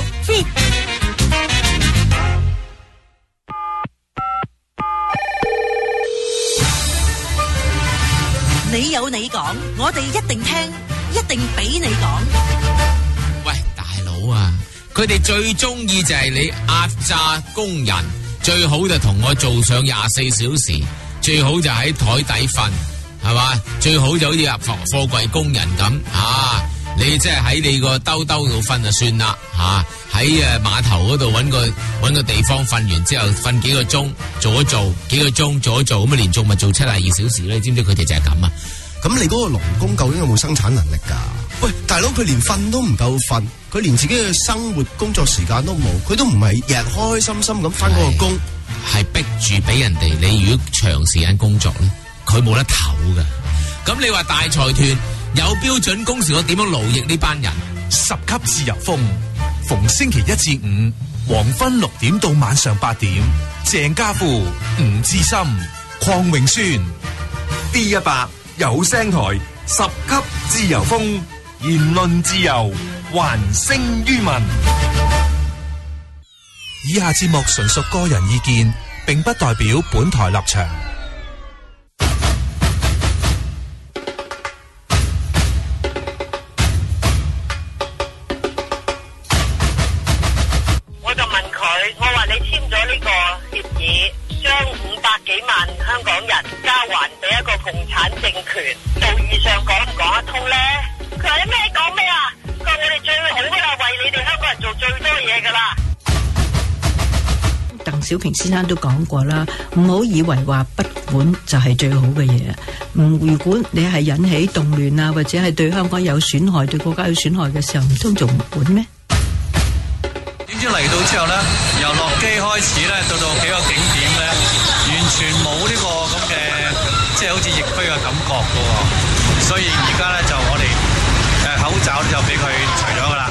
你有你講，我哋一定聽，一定俾你講。 喂，大佬啊，佢哋最中意就係你壓榨工人，最好就同我做上廿四小時，最好就喺台底瞓，係嘛？最好就好似入貨貨櫃工人咁啊！你即係喺你個兜兜度瞓就算啦，吓喺誒碼頭嗰度揾個揾個地方瞓完之後瞓幾個鐘，做一做幾個鐘，做一做咁啊，連續咪做七十二小時咧？你知唔知佢哋就係咁啊？ 咁你嗰個勞工究竟有冇生產能力㗎？喂，大佬佢連瞓都唔夠瞓，佢連自己嘅生活工作時間都冇，佢都唔係日日開開心心咁翻嗰個工， 係逼住俾人哋。你如果長時間工作咧，佢冇得唞㗎。咁你話大財團有標準工時，我點樣勞役呢班人？ 十級自由風，逢星期一至五黃昏六點到晚上八點，鄭家富、吳志森、鄺永宣 D 一百有聲台，十級自由風，言論自由，還聲於民。 以下節目純屬個人意見，並不代表本台立場。 香港人交還俾一個共產政權，道義上講唔講得通咧？佢話你咩講咩啊？佢話我哋最好噶啦，為你哋香港人做最多嘢噶啦。 鄧小平先生都講過啦，唔好以為話不管就係最好嘅嘢。嗯，如果你係引起動亂啊，或者係對香港有損害、對國家有損害嘅時候，唔通仲唔管咩？ 點知嚟到之後咧，由落機開始咧，到到幾個景點咧，完全冇呢個咁嘅，即係好似疫區嘅感覺噶喎。所以而家咧就我哋誒口罩就俾佢除咗噶啦。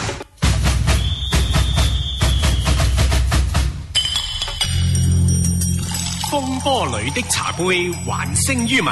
風波裏的茶杯，還聲於民。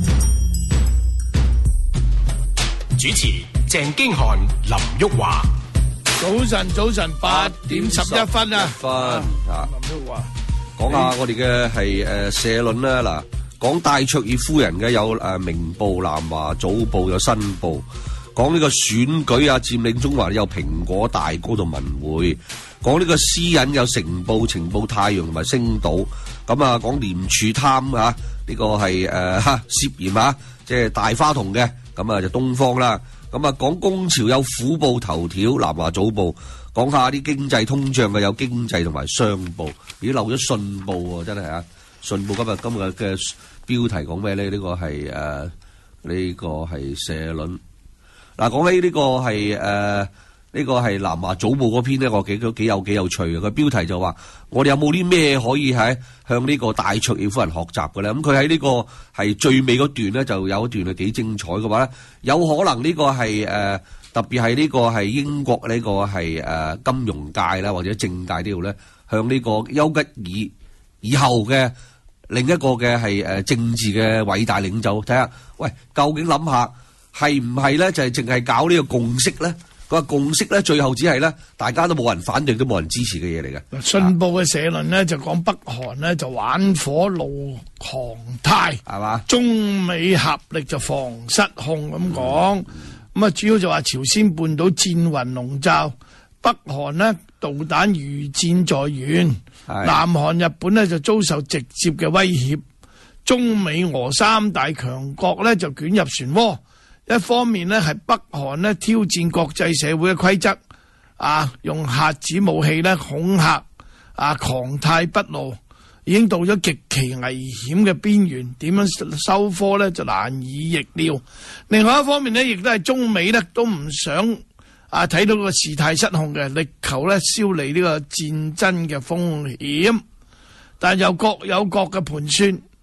主持鄭經翰、林旭華。 早晨，早晨，八點十一分啊！ 分啊， 林旭華， 講下我哋嘅係誒社論啦。嗱，講戴卓爾夫人嘅有誒明報、南華早報、有新報。講呢個選舉啊，佔領中環有蘋果、大哥同文匯。講呢個私隱有成報、情報、太陽同埋星島。咁啊，講廉署貪啊，呢個係誒涉嫌啊，即係大花筒嘅。咁啊就東方啦。咁啊，講工潮有虎報頭條，南華早報。講下啲經濟通脹嘅有經濟同埋商報。咦，漏咗信報喎，真係啊！信報今日今日嘅標題講咩咧？呢、這個係誒呢個係社論。嗱，講起呢個係誒呢個係南華早報嗰篇咧，我幾都幾有幾有趣嘅。個標題就話：我哋有冇啲咩可以喺向呢個戴卓爾夫人學習嘅咧？咁佢喺呢個係最尾嗰段咧，就有一段係幾精彩嘅話咧，有可能呢個係誒、呃、特別係呢個係英國呢個係誒、呃、金融界啦，或者政界呢度咧，向呢個丘吉爾以後嘅另一個嘅係誒政治嘅偉大領袖睇下，喂，究竟諗下係唔係咧？就係淨係搞呢個共識咧？佢話共識咧，最後只係咧，大家都冇人反對，都冇人支持嘅嘢嚟嘅。 信報嘅社論咧就講北韓咧就玩火怒航態，係嘛？中美合力就防失控咁講。咁啊，主要就話朝鮮半島戰雲籠罩，北韓呢導彈如箭在遠，南韓日本呢就遭受直接嘅威脅，中美俄三大強國呢就捲入漩渦。一方面呢係北韓呢挑戰國際社會嘅規則，啊，用核子武器呢恐嚇，啊，狂態不露，已經到咗極其危險嘅邊緣，點樣收科呢就難以逆料。另外一方面呢，亦都係中美呢都唔想啊睇到個事態失控嘅，力求呢消弭呢個戰爭嘅風險，但又各有各嘅盤算。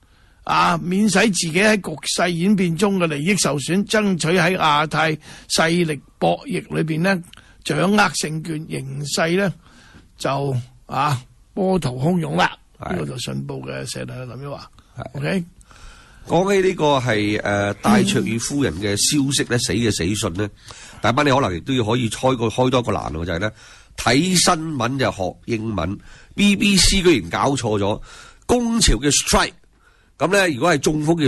啊，免使自己喺局勢演變中嘅利益受損，爭取喺亞太勢力博弈裏邊呢掌握勝券，形勢呢就啊波濤洶湧啦。呢個就信報嘅社論林曉華。OK， 講起呢個係誒戴卓爾夫人嘅消息咧，死嘅死訊咧，大班你可能亦都要可以開個開多個欄喎，就係咧睇新聞就學英文。B B C 居然搞錯咗，工潮嘅 strike， 咁咧如果係中風叫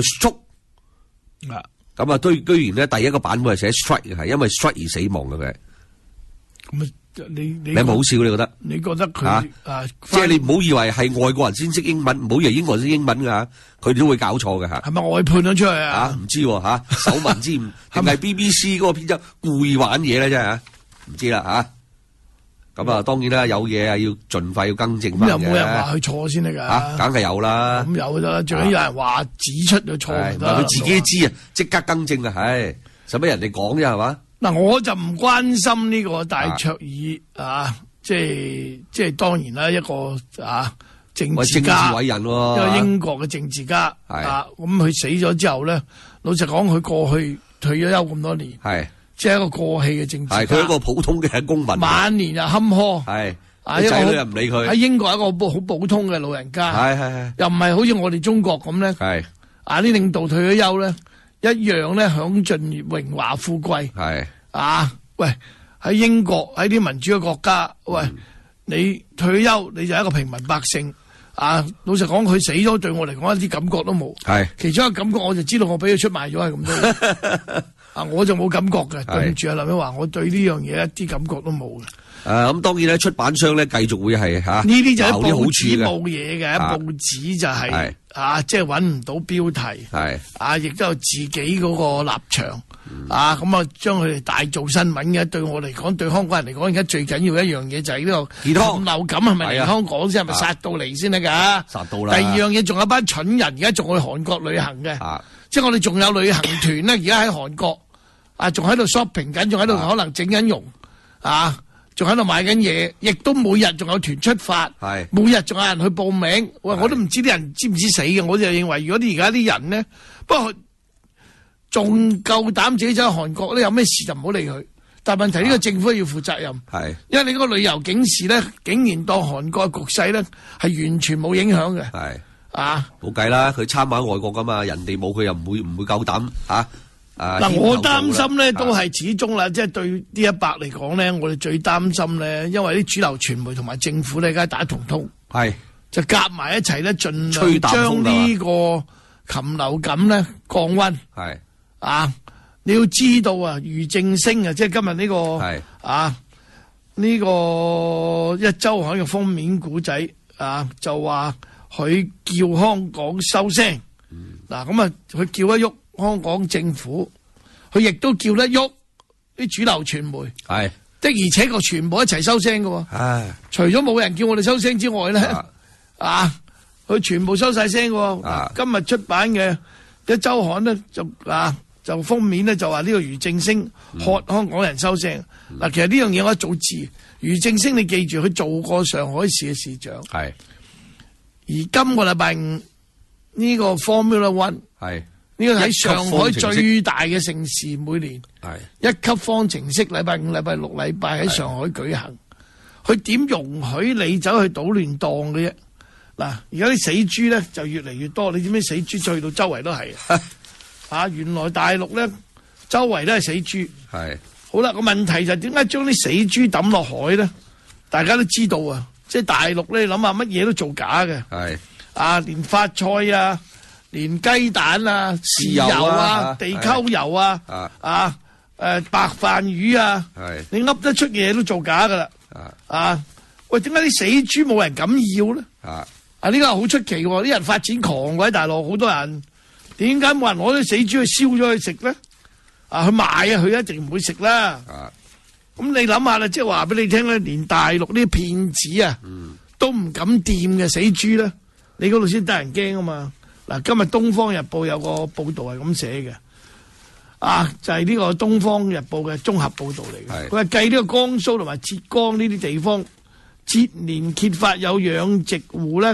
stroke， 啊，咁啊居居然咧第一個版本係寫 strike 嘅，係因為 strike 而死亡嘅佢。咁啊，你你你唔好笑你覺得？你覺得佢啊，啊即係你唔好以為係外國人先識英文，唔好以為英國人識英文㗎，佢哋都會搞錯嘅嚇。係咪外判咗出去啊？啊，唔知喎嚇，手民之誤，定係 B B C 嗰個編輯故意玩嘢咧？真係嚇，唔知啦嚇。咁啊，當然啦，有嘢啊，要盡快要更正翻嘅。咁有冇人話佢錯先得㗎？嚇，梗係有啦。咁有啦，最緊要有人話指出咗錯，佢自己知啊，即刻更正啊，唉，使乜人哋講啫係嘛？嗱，我就唔關心呢個戴卓爾啊，即係即係當然啦，一個啊政治家，政治偉人喎，一個英國嘅政治家啊，咁佢死咗之後咧，老實講，佢過去退咗休咁多年，係。即係一個過氣嘅政治家，係佢一個普通嘅公民，晚年又坎坷，係啊，仔女又唔理佢。喺英國一個好普通嘅老人家，係係係，又唔係好似我哋中國咁咧，係啊啲領導退咗休咧，一樣咧享盡榮華富貴，係啊，喂喺英國喺啲民主嘅國家，喂、嗯、你退休你就係一個平民百姓。啊，老實講，佢死咗對我嚟講一啲感覺都冇。係其中一個感覺，我就知道我俾佢出賣咗係咁多。啊，我就冇感覺嘅。對唔住啊，林曉華，我對呢樣嘢一啲感覺都冇嘅。誒，咁當然咧，出版商咧繼續會係嚇。呢啲就係報紙冇嘢嘅，報紙就係啊，即係揾唔到標題。係啊，亦都有自己嗰個立場。啊，咁啊，將佢哋大做新聞嘅，對我嚟講，對香港人嚟講，而家最緊要一樣嘢就係呢個健康流感係咪嚟香港先，係咪殺到嚟先得㗎？殺到啦！第二樣嘢仲有班蠢人，而家仲去韓國旅行嘅，啊、即係我哋仲有旅行團咧，而家喺韓國啊，仲喺度 shopping 緊，仲喺度可能整緊容啊，仲喺度買緊嘢，亦都每日仲有團出發，每日仲有人去報名。喂，我都唔知啲人知唔知死嘅，我就認為如果啲而家啲人咧，不過。仲夠膽自己走去韓國咧，有咩事就唔好理佢。但係問題呢個政府要負責任，係因為你嗰個旅遊警示咧，竟然當韓國嘅局勢咧係完全冇影響嘅。係啊，冇計啦，佢參考外國噶嘛，人哋冇佢又唔會唔會夠膽嚇啊！嗱，我擔心咧都係始終啦，即係對呢一百嚟講咧，我哋最擔心咧，因為啲主流傳媒同埋政府咧，而家打同通，係就夾埋一齊咧，盡量將呢個禽流感咧降溫。係。啊！你要知道啊，俞正聲啊，即係今日呢、這個係啊呢、這個一周刊嘅封面古仔啊，就話佢叫香港收聲。嗱咁啊，佢叫一喐香港政府，佢亦都叫得喐啲主流傳媒。係的而且確全部一齊收聲嘅。唉，除咗冇人叫我哋收聲之外咧，啊，佢、啊、全部收晒聲嘅。啊，今日出版嘅一周刊咧就啊。就封面咧就話呢個俞正聲喝香港人收聲。嗱、嗯，其實呢樣嘢我一早知。俞正聲你記住，佢做過上海市嘅市長。係。而今個禮拜五呢個 Formula One 係呢個喺上海最大嘅盛事，每年係一級方程式，禮拜五、禮拜六、禮拜喺上海舉行。佢點容許你走去搗亂檔嘅啫？嗱，而家啲死豬咧就越嚟越多。你知唔知死豬去到周圍都係？啊！原來大陸咧，周圍都係死豬。係好啦，個問題就係點解將啲死豬抌落海咧？大家都知道啊，即係大陸咧，諗下乜嘢都造假嘅。係啊，連發菜啊，連雞蛋啊、豉油啊、地溝油啊、啊啊誒白飯魚啊，係你噏得出嘢都造假噶啦。啊啊！喂，點解啲死豬冇人敢要咧？啊啊！呢個好出奇喎，啲人發展狂喎喺大陸，好多人。點解冇人攞啲死豬去燒咗去食咧？啊，去賣啊，佢一定唔會食啦。啊，咁你諗下啦，即係話俾你聽咧，連大陸啲騙子啊，嗯、都唔敢掂嘅死豬咧，你嗰度先得人驚啊嘛。嗱，今日《東方日報》有個報道係咁寫嘅，啊，就係、是、呢個《東方日報》嘅綜合報道嚟嘅。佢話計呢個江蘇同埋浙江呢啲地方，接連揭發有養殖戶咧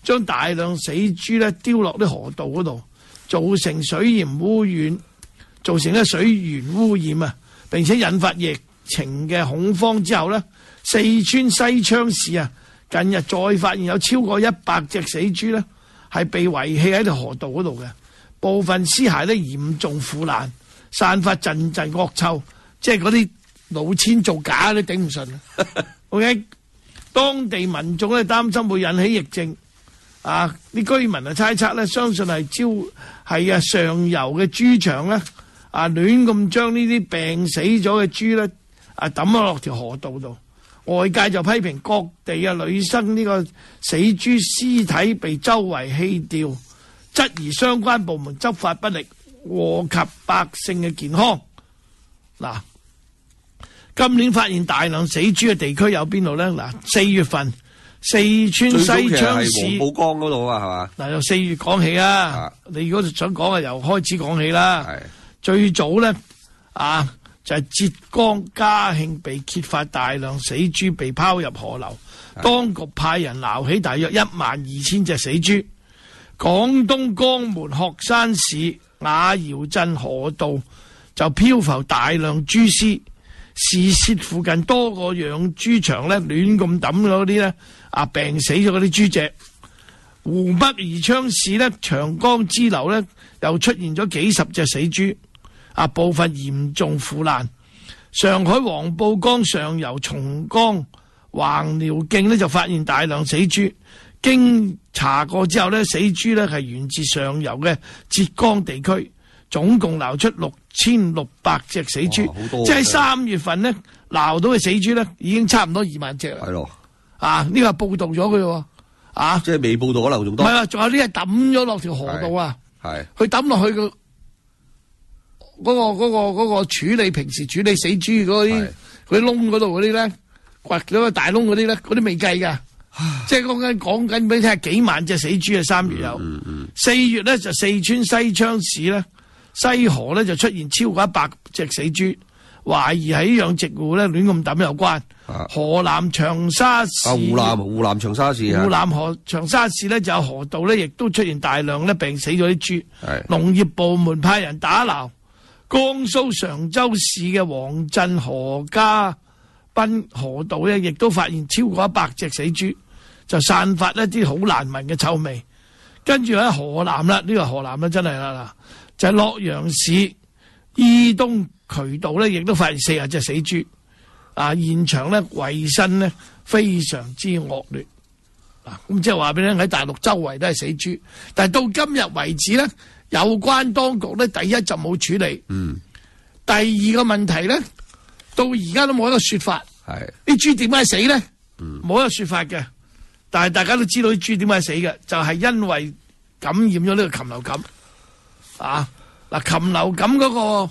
將大量死豬咧丟落啲河道嗰度，造成水源污染，造成咧水源污染啊，並且引發疫情嘅恐慌之後咧，四川西昌市啊，近日再發現有超過一百隻死豬咧，係被遺棄喺條河道嗰度嘅，部分屍骸咧嚴重腐爛，散發陣陣惡臭，即係嗰啲老千做假都頂唔順。OK， 當地民眾咧擔心會引起疫症，啊，啲居民啊猜測咧，相信係招係啊上游嘅豬場咧，啊亂咁將呢啲病死咗嘅豬咧，啊抌咗落條河道度。外界就批評各地啊屢生呢個死豬屍體被周圍棄掉，質疑相關部門執法不力，禍及百姓嘅健康。嗱，今年發現大量死豬嘅地區有邊度咧？嗱，四月份四川西昌市黃浦江嗰度啊，係嘛？ 嗱，由四月講起啊，你如果想講啊，由開始講起啦。最早咧啊，就係浙江嘉興被揭發大量死豬被拋入河流，當局派人撈起大約一萬二千隻死豬。廣東江門鶴山市瓦窯鎮河道就漂浮大量豬屍，市涉附近多個養豬場咧亂咁抌咗啲咧啊病死咗嗰啲豬隻。湖北宜昌市咧長江支流咧又出現咗幾十隻死豬。啊，部分嚴重腐爛。上海黃浦江上游松江橫寮徑呢就發現大量死豬，經查過之後呢，死豬呢係源自上游嘅浙江地區，總共撈出六千六百隻死豬，即係三月份呢撈到嘅死豬呢已經差唔多二萬隻啦。係咯，啊呢個係報道咗佢喎，啊即係未報道可能仲多。 唔係啊，仲有啲係抌咗落條河道啊，係佢抌落去個。嗰、嗰個嗰、嗰個嗰、嗰個處理平時處理死豬嗰啲嗰啲窿嗰度嗰啲咧，掘咗個大窿嗰啲咧，嗰啲未計噶，即係講緊講緊俾你聽，幾萬隻死豬啊！三月有，四、嗯嗯嗯、月咧就四川西昌市咧西河咧就出現超過一百隻死豬，懷疑係養殖戶咧亂咁抌有關。啊、河南長沙市啊，湖南湖南長沙市啊， 湖南河長沙市咧就有河道咧，亦都出現大量咧病死咗啲豬，農業部門派人打撈。江蘇常州市嘅黃鎮何家濱河道咧，亦都發現超過一百隻死豬，就散發一啲好難聞嘅臭味。跟住喺河南啦，呢、這個河南咧真係啦，就係、是、洛陽市伊東渠道咧，亦都發現四十隻死豬。啊，現場咧衛生咧非常之惡劣。嗱、啊，咁即係話俾你聽，喺大陸周圍都係死豬，但係到今日為止咧。有關當局咧，第一就冇處理，嗯，第二個問題咧，到而家都冇一個說法，係啲豬點解死咧？嗯，冇一個說法嘅，但係大家都知道啲豬點解死嘅，就係、是、因為感染咗呢個禽流感，啊，嗱，禽流感嗰個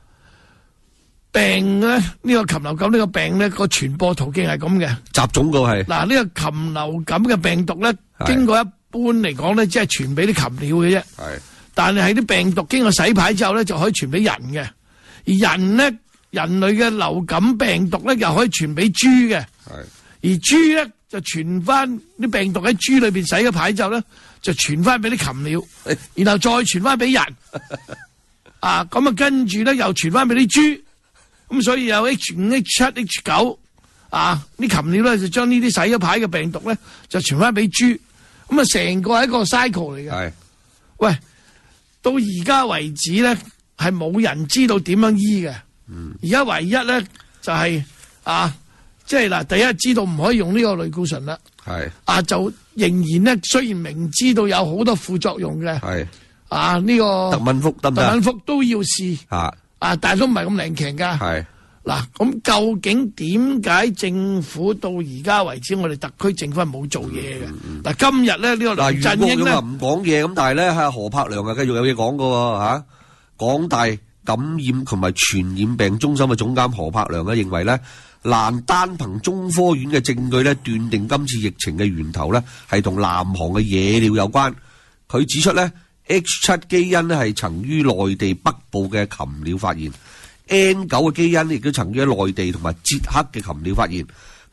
病咧，呢、這個禽流感呢個病咧個傳播途徑係咁嘅， 雜種個係， 嗱，呢個禽流感嘅病毒咧，經過一般嚟講咧，即係傳俾啲禽鳥嘅啫，係。但係喺啲病毒經過洗牌之後咧，就可以傳俾人嘅。而人咧，人類嘅流感病毒咧，又可以傳俾豬嘅。係。而豬咧就傳翻啲病毒喺豬裏邊洗咗牌之後咧，就傳翻俾啲禽鳥，然後再傳翻俾人。啊，咁啊跟住咧又傳翻俾啲豬。咁所以有 H 五、H 七、H 九啊，啲禽鳥咧就將呢啲洗咗牌嘅病毒咧就傳翻俾豬。咁啊成個係一個 cycle 嚟嘅。係。喂。到而家為止咧，係冇人知道點樣醫嘅。而、嗯、家唯一咧就係、是、啊，即係嗱，第一知道唔可以用呢個類固醇啦。係啊，就仍然咧，雖然明知道有好多副作用嘅。係啊，呢、這個特敏福得唔得？特敏福都要試。啊啊，但係都唔係咁靈強噶。係嗱，咁究竟點解政府到而家為止，我哋特區政府係冇做嘢嘅？嗱、嗯嗯，今日咧呢、這個梁振英咧唔講嘢，咁但係咧係何柏良啊，繼續有嘢講噶吓。港大感染同埋傳染病中心嘅總監何柏良咧認為咧，難單憑中科院嘅證據咧斷定今次疫情嘅源頭咧係同南韓嘅野鳥有關。佢指出咧 H 七基因咧係曾於內地北部嘅禽鳥發現。N 九嘅基因亦都曾於喺內地同埋捷克嘅禽鳥發現，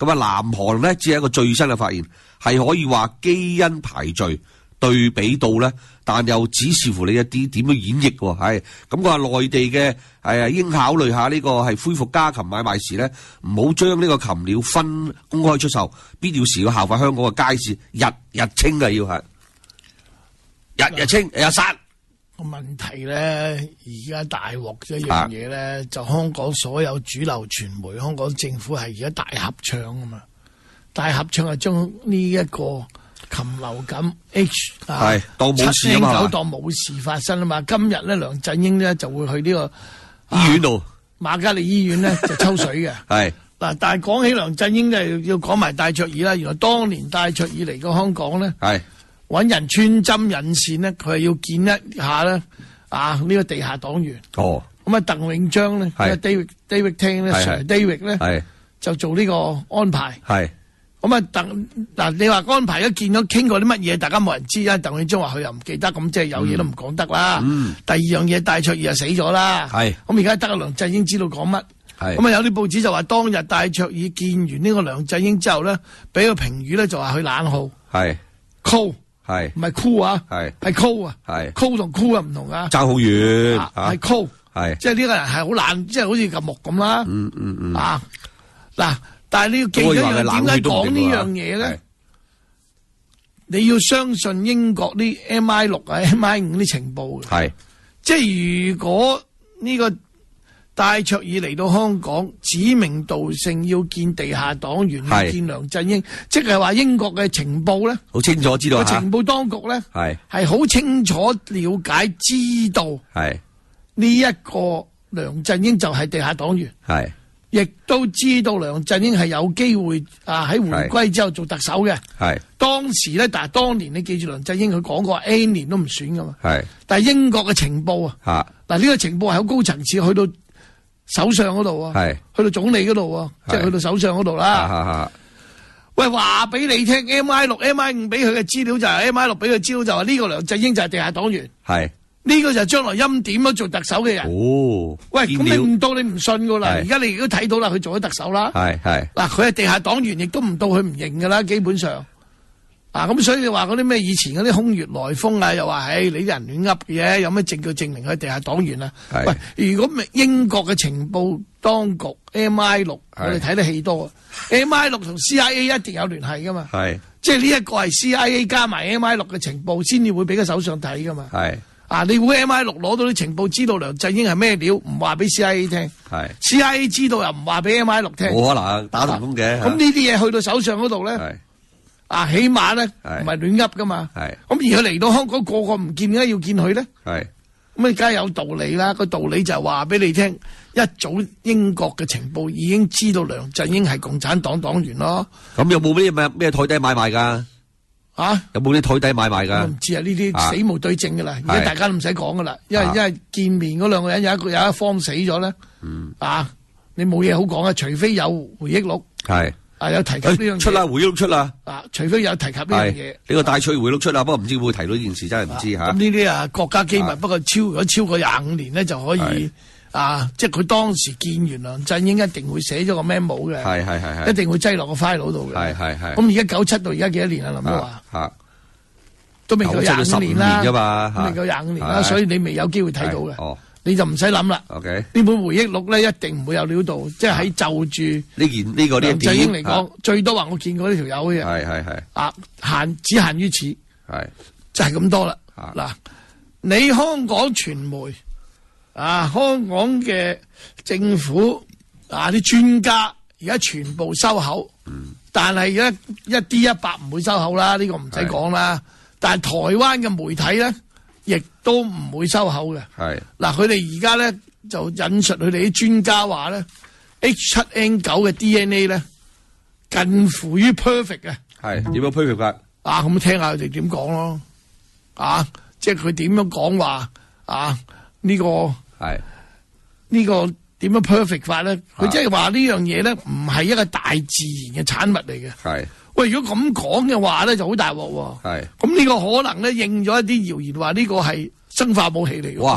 咁啊，南韓咧只係一個最新嘅發現，係可以話基因排序對比到咧，但又只視乎你一啲點樣演繹喎。係咁，佢話內地嘅係應考慮下呢個係恢復家禽買賣時咧，唔好將呢個禽鳥分公開出售，必要時要效法香港嘅街市，日日清嘅要係日日清日日殺。 個問題咧，而家大鑊一樣嘢咧，啊、就香港所有主流傳媒，香港政府係而家大合唱啊嘛，大合唱係將呢一個禽流感 H 啊， 當冇事啊嘛， 七 N 九當冇事發生啊嘛。今日咧，梁振英咧就會去呢、這個醫院度， 瑪嘉烈醫院咧就抽水嘅。 係嗱，但係講起梁振英咧，要講埋戴卓爾啦。原來當年戴卓爾嚟過香港咧，係揾人穿針引線咧，佢係要見一下咧啊呢、這個地下黨員。哦，咁啊鄧永章咧，David David Tang 咧，Sir David 咧，就做呢個安排。係咁啊鄧嗱，你話安排咗見咗傾過啲乜嘢，大家冇人知啊。鄧永章話佢又唔記得，咁即係有嘢都唔講得啦。嗯、第二樣嘢，戴卓爾就死咗啦。係咁而家得阿梁振英知道講乜。咁啊有啲報紙就話當日戴卓爾見完呢個梁振英之後咧，俾個評語咧就話佢冷酷。係 cool。係唔係 cool 啊？係係 cool 啊？係 cool 同 cool 啊唔同啊，爭好遠。係 cool，係即係呢個人係好懶，即係好似嚿木咁啦。嗯嗯嗯。啊嗱，但係你要記咗樣，點解講呢樣嘢咧？你要相信英國啲 M I 六啊、M I 五啲情報嘅。係即係如果呢個戴卓爾嚟到香港，指名道姓要見地下黨員，要見梁振英，即係話英國嘅情報咧，好清楚知道吓。情報當局咧係係好清楚了解知道係呢一個梁振英就係地下黨員，係亦都知道梁振英係有機會啊喺回歸之後做特首嘅。係當時咧，但係當年你記住梁振英佢講過 N 年都唔選噶嘛。係但係英國嘅情報啊，嗱呢個情報係好高層次去到首相嗰度啊，係去到總理嗰度啊，即係去到首相嗰度啦。喂，話俾你聽 ，M I 六、M I 五俾佢嘅資料就係 M I 六俾佢資料就話呢個梁振英就係地下黨員，係呢個就係將來欽點咗做特首嘅人。哦，喂，咁你唔到你唔信噶啦，而家你亦都睇到啦，佢做咗特首啦。係係嗱，佢係地下黨員，亦都唔到佢唔認噶啦，基本上。啊，咁所以你話嗰啲咩以前嗰啲空穴來風啊，又話唉，你啲人亂噏嘅嘢，有咩證據證明佢係地下黨員啊？喂，如果英國嘅情報當局 M I 六，我哋睇得戲多啊 ，M I 六同 C I A 一定有聯繫噶嘛？係，即係呢一個係 C I A 加埋 M I 六嘅情報，先至會俾個首相睇噶嘛？係，啊，你估 M I 六攞到啲情報，知道梁振英係咩料，唔話俾 C I A 聽？係 ，C I A 知道又唔話俾 M I 六聽？冇可能打同工嘅。咁呢啲嘢去到首相嗰度咧？啊，起碼咧唔係亂噏噶嘛，咁而佢嚟到香港個個唔見，點解要見佢咧？係咁你梗係有道理啦。個道理就係話俾你聽，一早英國嘅情報已經知道梁振英係共產黨黨員咯。咁有冇咩咩咩台底買賣噶？啊，有冇啲台底買賣噶？我唔知啊，呢啲死無對證噶啦，而家大家都唔使講噶啦，因為因為見面嗰兩個人有一個有一方死咗咧，啊，你冇嘢好講啊，除非有回憶錄。係。啊！有提及呢樣嘢出啦，回憶錄出啦。啊，除非有提及呢樣嘢，呢個戴卓爾回憶錄出啦，不過唔知會唔會提到呢件事，真係唔知吓。咁呢啲啊，國家機密，不過超如果超過廿五年咧，就可以啊，即係佢當時見完梁振英，一定會寫咗個 memo 嘅，係係係，一定會擠落個 file 度嘅，係係係。咁而家九七到而家幾多年啊？林德華吓，都未夠廿五年啦，嘛，未夠廿五年啦，所以你未有機會睇到嘅。你就唔使諗啦。OK，呢本回憶錄咧一定唔會有料到，即係喺就住呢件呢個呢梁振英嚟講，最多話我見過呢條友嘅。係係係。啊，限只限於此。係，就係咁多啦。嗱，你香港傳媒啊，香港嘅政府啊，啲專家而家全部收口。嗯。但係而家一啲一百唔會收口啦，呢個唔使講啦。但係台灣嘅媒體咧，亦都唔會收口嘅。係嗱，佢哋而家咧就引述佢哋啲專家話咧 ，H 七 N 九嘅 D N A 咧近乎於 perfect 嘅。係點樣 perfect 法？啊，咁聽下佢哋點講咯。啊，即係佢點樣講話啊？呢、這個係呢、這個點樣 perfect 法咧？佢即係話呢樣嘢咧，唔係一個大自然嘅產物嚟嘅。係。喂，如果咁講嘅話咧，就好大鑊喎。係，咁呢個可能咧應咗一啲謠言，話呢個係生化武器嚟嘅。哇，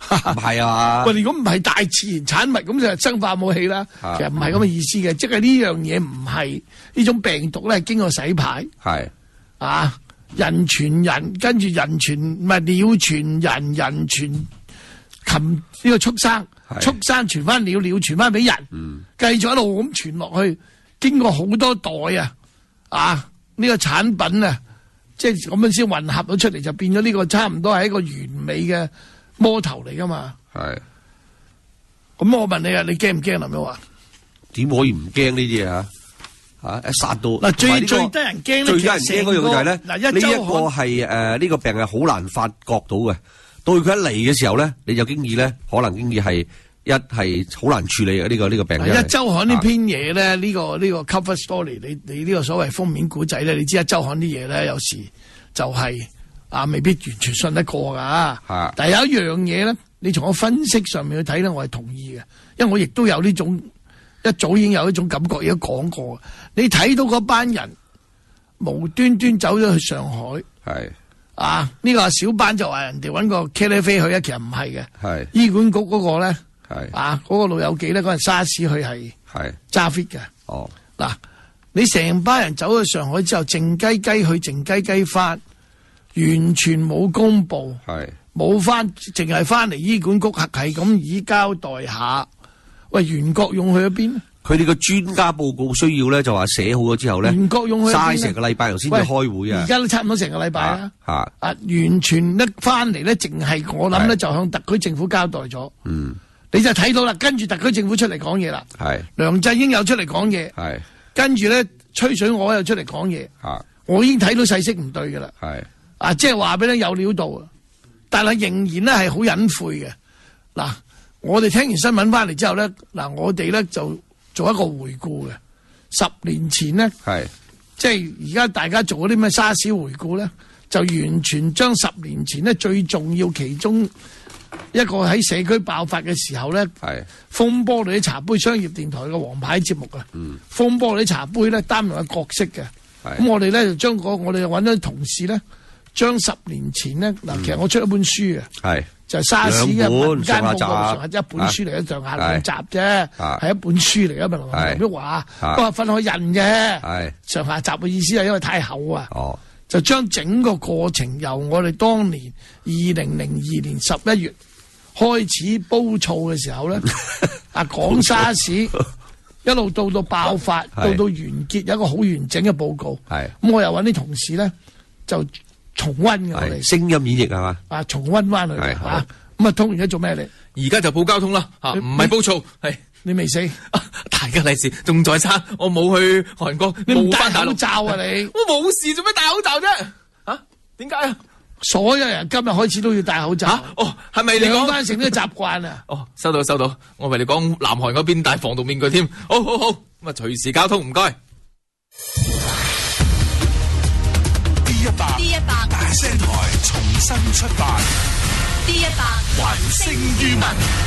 唔係啊！ 喂，如果唔係大自然產物，咁就係生化武器啦。 啊其實唔係咁嘅意思嘅，即係呢樣嘢唔係呢種病毒咧，係經過洗牌。 係啊，人傳人，跟住人傳唔係鳥傳人，人傳禽呢個畜生，畜生傳翻鳥，鳥傳翻俾人，繼續一路咁傳落去，經過好多代啊，啊呢個產品啊，即係咁樣先混合到出嚟，就變咗呢個差唔多係一個完美嘅魔頭嚟噶嘛。 係。 咁我問你啊，你驚唔驚林友華？ 點可以唔驚呢啲嘢啊？啊！一殺到嗱，最同埋呢個最得人驚咧， 最得人驚嗰樣就係咧， 嗱， 呢一個一週刊係誒呢個病係好難發覺到嘅。到佢一嚟嘅時候咧，你就經已咧，可能經已係一係好難處理嘅呢個呢個病。 一週刊呢篇嘢咧，呢個呢個 cover story，你你呢個所謂封面古仔咧，你知一週刊啲嘢咧，有時就係啊，未必完全信得過噶。但係有一樣嘢咧，你從我分析上面去睇咧，我係同意嘅，因為我亦都有呢種一早已經有呢種感覺，已經講過。你睇到嗰班人無端端走咗去上海， 係啊呢、這個小班就話人哋揾個茄喱啡去啊，其實唔係嘅。 係醫管局嗰個咧， 係啊嗰、那個老友記咧，嗰陣沙士佢係係揸 fit 嘅。 哦， 嗱，你成班人走去上海之後，靜雞雞去，靜雞雞翻，完全冇公佈， 係冇翻，淨係翻嚟醫管局係咁以交代下。喂，袁國勇去咗邊？ 佢哋個專家報告需要咧，就話寫好咗之後咧， 袁國勇去咗邊嘥成個禮拜後先至開會啊！ 而家都差唔多成個禮拜啦。 嚇啊，完全一翻嚟咧，淨係我諗咧，就向特區政府交代咗。 嗯， 你就睇到啦，跟住特區政府出嚟講嘢啦。 係梁振英又出嚟講嘢。 係跟住咧，吹水我又出嚟講嘢。 嚇， 我已經睇到勢色唔對噶啦。 係啊，即係話俾你有料到啊，但係仍然咧係好隱晦嘅。嗱，我哋聽完新聞翻嚟之後咧，嗱，我哋咧就做一個回顧嘅。十年前呢， 係即係而家大家做嗰啲咩沙士回顧咧，就完全將十年前呢最重要其中一個喺社區爆發嘅時候咧， 係風波裏啲茶杯商業電台嘅王牌節目啊， 嗯， 風波裏啲茶杯咧擔任嘅角色嘅。咁我哋咧就將個我哋揾咗同事咧，將十年前呢，嗱、嗯，其實我出一本書嘅， 係就係沙士嘅民間報告上下一本書嚟嘅，上下兩集啫，係一本書嚟嘅，咪林玉華不過分開印嘅，係上下集嘅意思係因為太厚啊， 哦，就將整個過程由我哋當年二零零二年十一月開始煲醋嘅時候咧，啊講沙士。一路到到爆發，到到完結，有一個好完整嘅報告。係咁，我又揾啲同事咧，就重溫嘅我哋聲音演繹係嘛？ 啊，重溫翻去啊！咁啊，通完而家做咩你？ 而家就報交通啦，吓唔係煲醋，係你未死？ 大吉利是，仲在生。我冇去韓國， 你唔戴大口罩啊你？ 我冇事，做咩戴口罩啫？吓？點解啊？ 所有人今日開始都要戴口罩。 哦，係咪你講翻成呢個習慣啊？ 哦，收到收到，我為你講南韓嗰邊戴防毒面具添。好好好，咁啊隨時交通唔該。 D 一百 D 一百大聲台重新出發。D 一百還聲於民。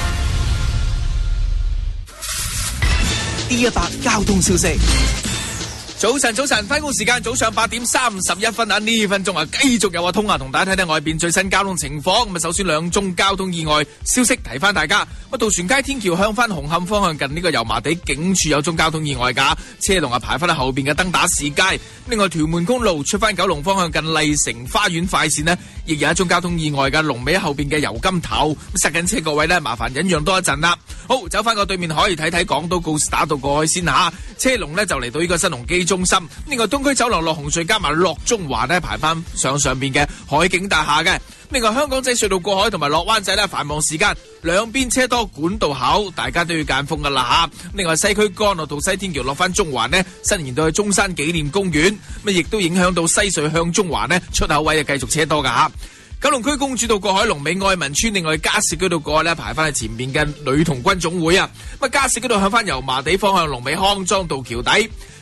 D 一百交通消息。早晨，早晨，翻工時間早上八點三十一分啊！呢分鐘啊，繼續有阿通啊，同大家睇睇外邊最新交通情況。咁啊，首先兩宗交通意外消息提翻大家。咁渡船街天橋向翻紅磡方向近呢個油麻地警署有宗交通意外噶，車龍啊排翻喺後邊嘅登打士街。另外屯門公路出翻九龍方向近麗城花園快線呢，亦有一宗交通意外噶，龍尾喺後邊嘅油金頭。咁塞緊車各位呢，麻煩忍讓多一陣啦。好，走翻個對面可以睇睇港島告士打道過去先吓，車龍呢，就嚟到呢個新鴻基中心。另外東區走廊落紅隧加埋落中環呢，排翻上上邊嘅海景大廈嘅。另外香港仔隧道過海同埋落灣仔呢，繁忙時間兩邊車多，管道口大家都要間風噶啦吓。另外西區干諾道西天橋落翻中環呢，伸延到去中山紀念公園，咁亦都影響到西隧向中環呢，出口位啊繼續車多噶吓。九龍區公主道過海龍尾愛民村，另外加士居道過海咧排翻去前面嘅女童軍總會啊。咁啊加士居道向翻油麻地方向龍尾康莊道橋底。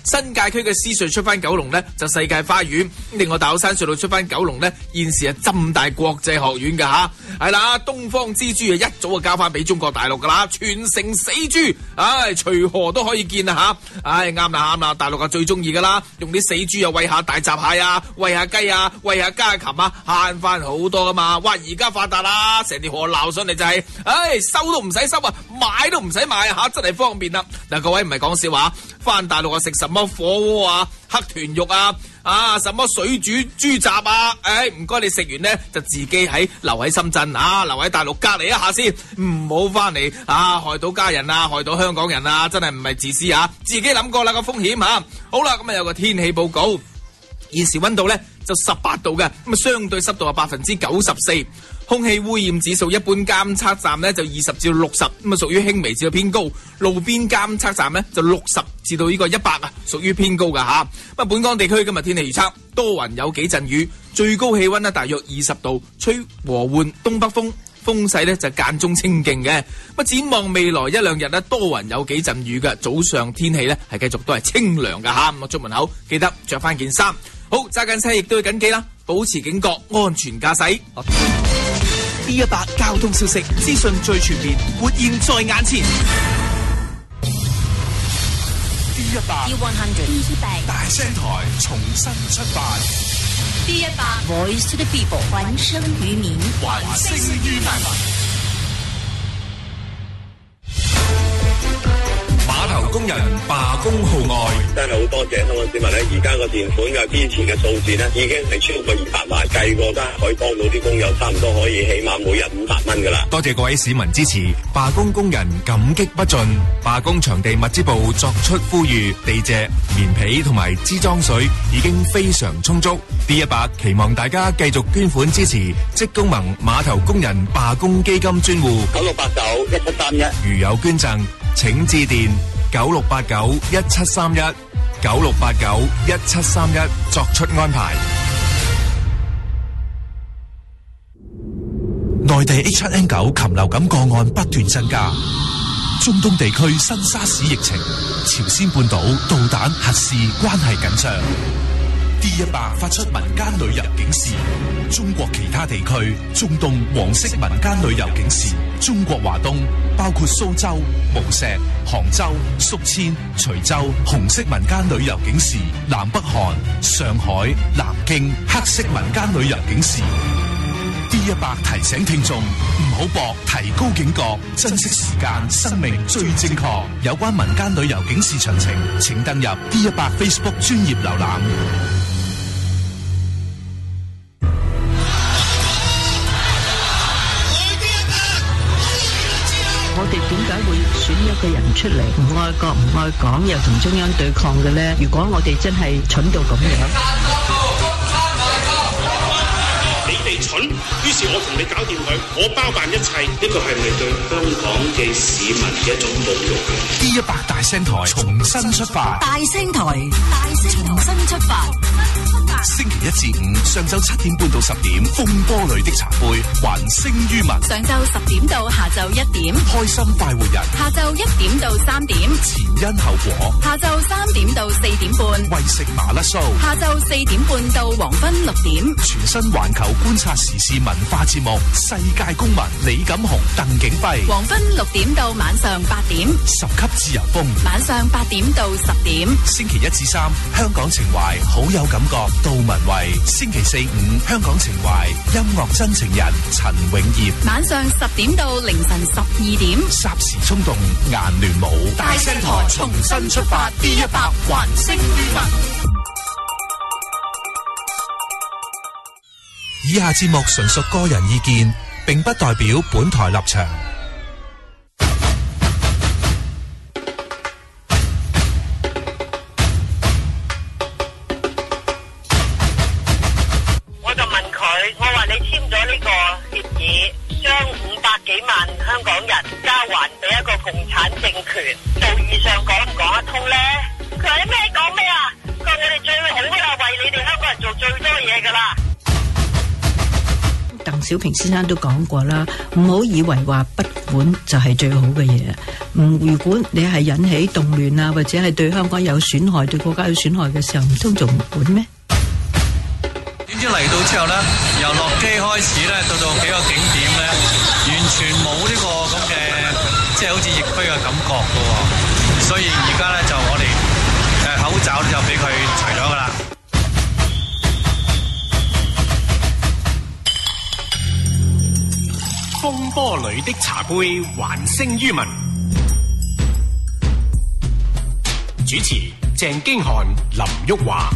新界區嘅獅隧出翻九龍呢，就世界花園。另外大老山隧道出翻九龍呢，現時係浸大國際學院㗎吓。係啦，東方之珠啊，一早就交翻俾中國大陸㗎啦，全城死豬，唉，隨河都可以見啊吓。唉，啱啦啱啦，大陸啊最中意㗎啦，用啲死豬又餵下大閘蟹啊，餵下雞啊，餵下家禽啊，慳翻好多㗎嘛。哇，而家發達啦，成條河鬧上嚟就係、是，唉，收都唔使收啊，買都唔使買啊吓，真係方便啦。嗱，各位唔係講笑話，翻大陸啊食什麼火鍋啊、黑豚肉啊、啊什麼水煮豬雜啊，唉，唔該你食完呢，就自己喺留喺深圳啊，留喺大陸隔離一下先，唔好翻嚟啊害到家人啊，害到香港人啊，真係唔係自私啊，自己諗過啦個風險啊。好啦，咁啊有個天氣報告，現時溫度呢就十八度嘅，咁啊相對濕度係百分之九十四。空氣污染指數一般監測站呢就二十至六十，咁啊屬於輕微至到偏高；路邊監測站呢就六十至到呢個一百啊，屬於偏高噶吓。咁啊，本港地區今日天氣預測多雲有幾陣雨，最高氣溫呢大約二十度，吹和緩東北風，風勢呢就間中清勁嘅。咁啊，展望未來一兩日呢，多雲有幾陣雨嘅，早上天氣呢係繼續都係清涼噶吓。咁啊，出門口記得着翻件衫，好揸緊車亦都要緊記啦，保持警覺，安全駕駛。D 一百交通消息資訊最全面，活現在眼前。 D 一百 D 一百大聲台重新出發。 D 一百 Voice to the People 還聲於民， 還聲於民。 碼頭工人罷工號外， 真係好多謝香港市民咧！而家個電款嘅之前嘅數字咧，已經係超過二百萬，計過真係可以幫到啲工友，差唔多可以起碼每日五百蚊噶啦。 多謝各位市民支持，罷工工人感激不盡。罷工場地物資部作出呼籲，地蓆、棉被同埋支裝水已經非常充足。D 一百期望大家繼續捐款支持職工盟碼頭工人罷工基金專戶九六八九一七三一。 如有捐贈，請致電九六八九一七三一九六八九一七三一作出安排。 內地 H 七 N 九禽流感個案不斷增加，中東地區新沙士疫情，朝鮮半島導彈核試關係緊張。D 一百發出民間旅遊警示，中國其他地區中東黃色民間旅遊警示，中國華東包括蘇州、無錫、杭州、宿遷、徐州紅色民間旅遊警示，南北韓、上海、南京黑色民間旅遊警示。D 一百提醒聽眾唔好搏，提高警覺，珍惜時間，生命最正確。有關民間旅遊警示詳情，請登入 D 一百 Facebook 專頁瀏覽。 我哋點解會選一個人出嚟唔愛國唔愛港又同中央對抗嘅咧？如果我哋真係蠢到咁樣， 你哋蠢，於是我同你搞掂佢，我包辦一切。呢個係咪對香港嘅市民嘅一種侮辱 ？D 一百大聲台重新出發， 大聲台大聲重新出發。 星期一至五上晝七點半到十點，風波裏的茶杯還聲於民。 上晝十點到下晝一點， 開心快活人。 下晝一點到三點， 前因後果。 下晝三點到四點半， 為食麻甩酥。 下晝四點半到黃昏六點， 全新環球觀察時事文化節目《世界公民》，李錦雄、鄧景輝。 黃昏六點到晚上八點， 十級自由風。 晚上八點到十點， 星期一至三香港情懷好有感覺。杜文慧，星期四五香港情懷音樂真情人陳永業， 晚上十點到凌晨十二點， 霎時衝動顏聯舞， 大聲台重新出發 ，D 一百還聲於民。 以下節目純屬個人意見，並不代表本台立場。 香港人交還俾一個共產政權，道義上講唔講得通咧？佢話你咩講咩啊？佢話我哋最好噶啦，為你哋香港人做最多嘢噶啦。 鄧小平先生都講過啦，唔好以為話不管就係最好嘅嘢。嗯，如果你係引起動亂啊，或者係對香港有損害、對國家有損害嘅時候，唔通仲唔管咩？ 點知嚟到之後咧，由落機開始咧，到到幾個景點咧，完全冇呢個咁嘅，即係好似疫區嘅感覺㗎喎。所以而家咧就我哋誒口罩就俾佢除咗㗎啦。 風波裏的茶杯，還聲於民。主持鄭經翰、林旭華。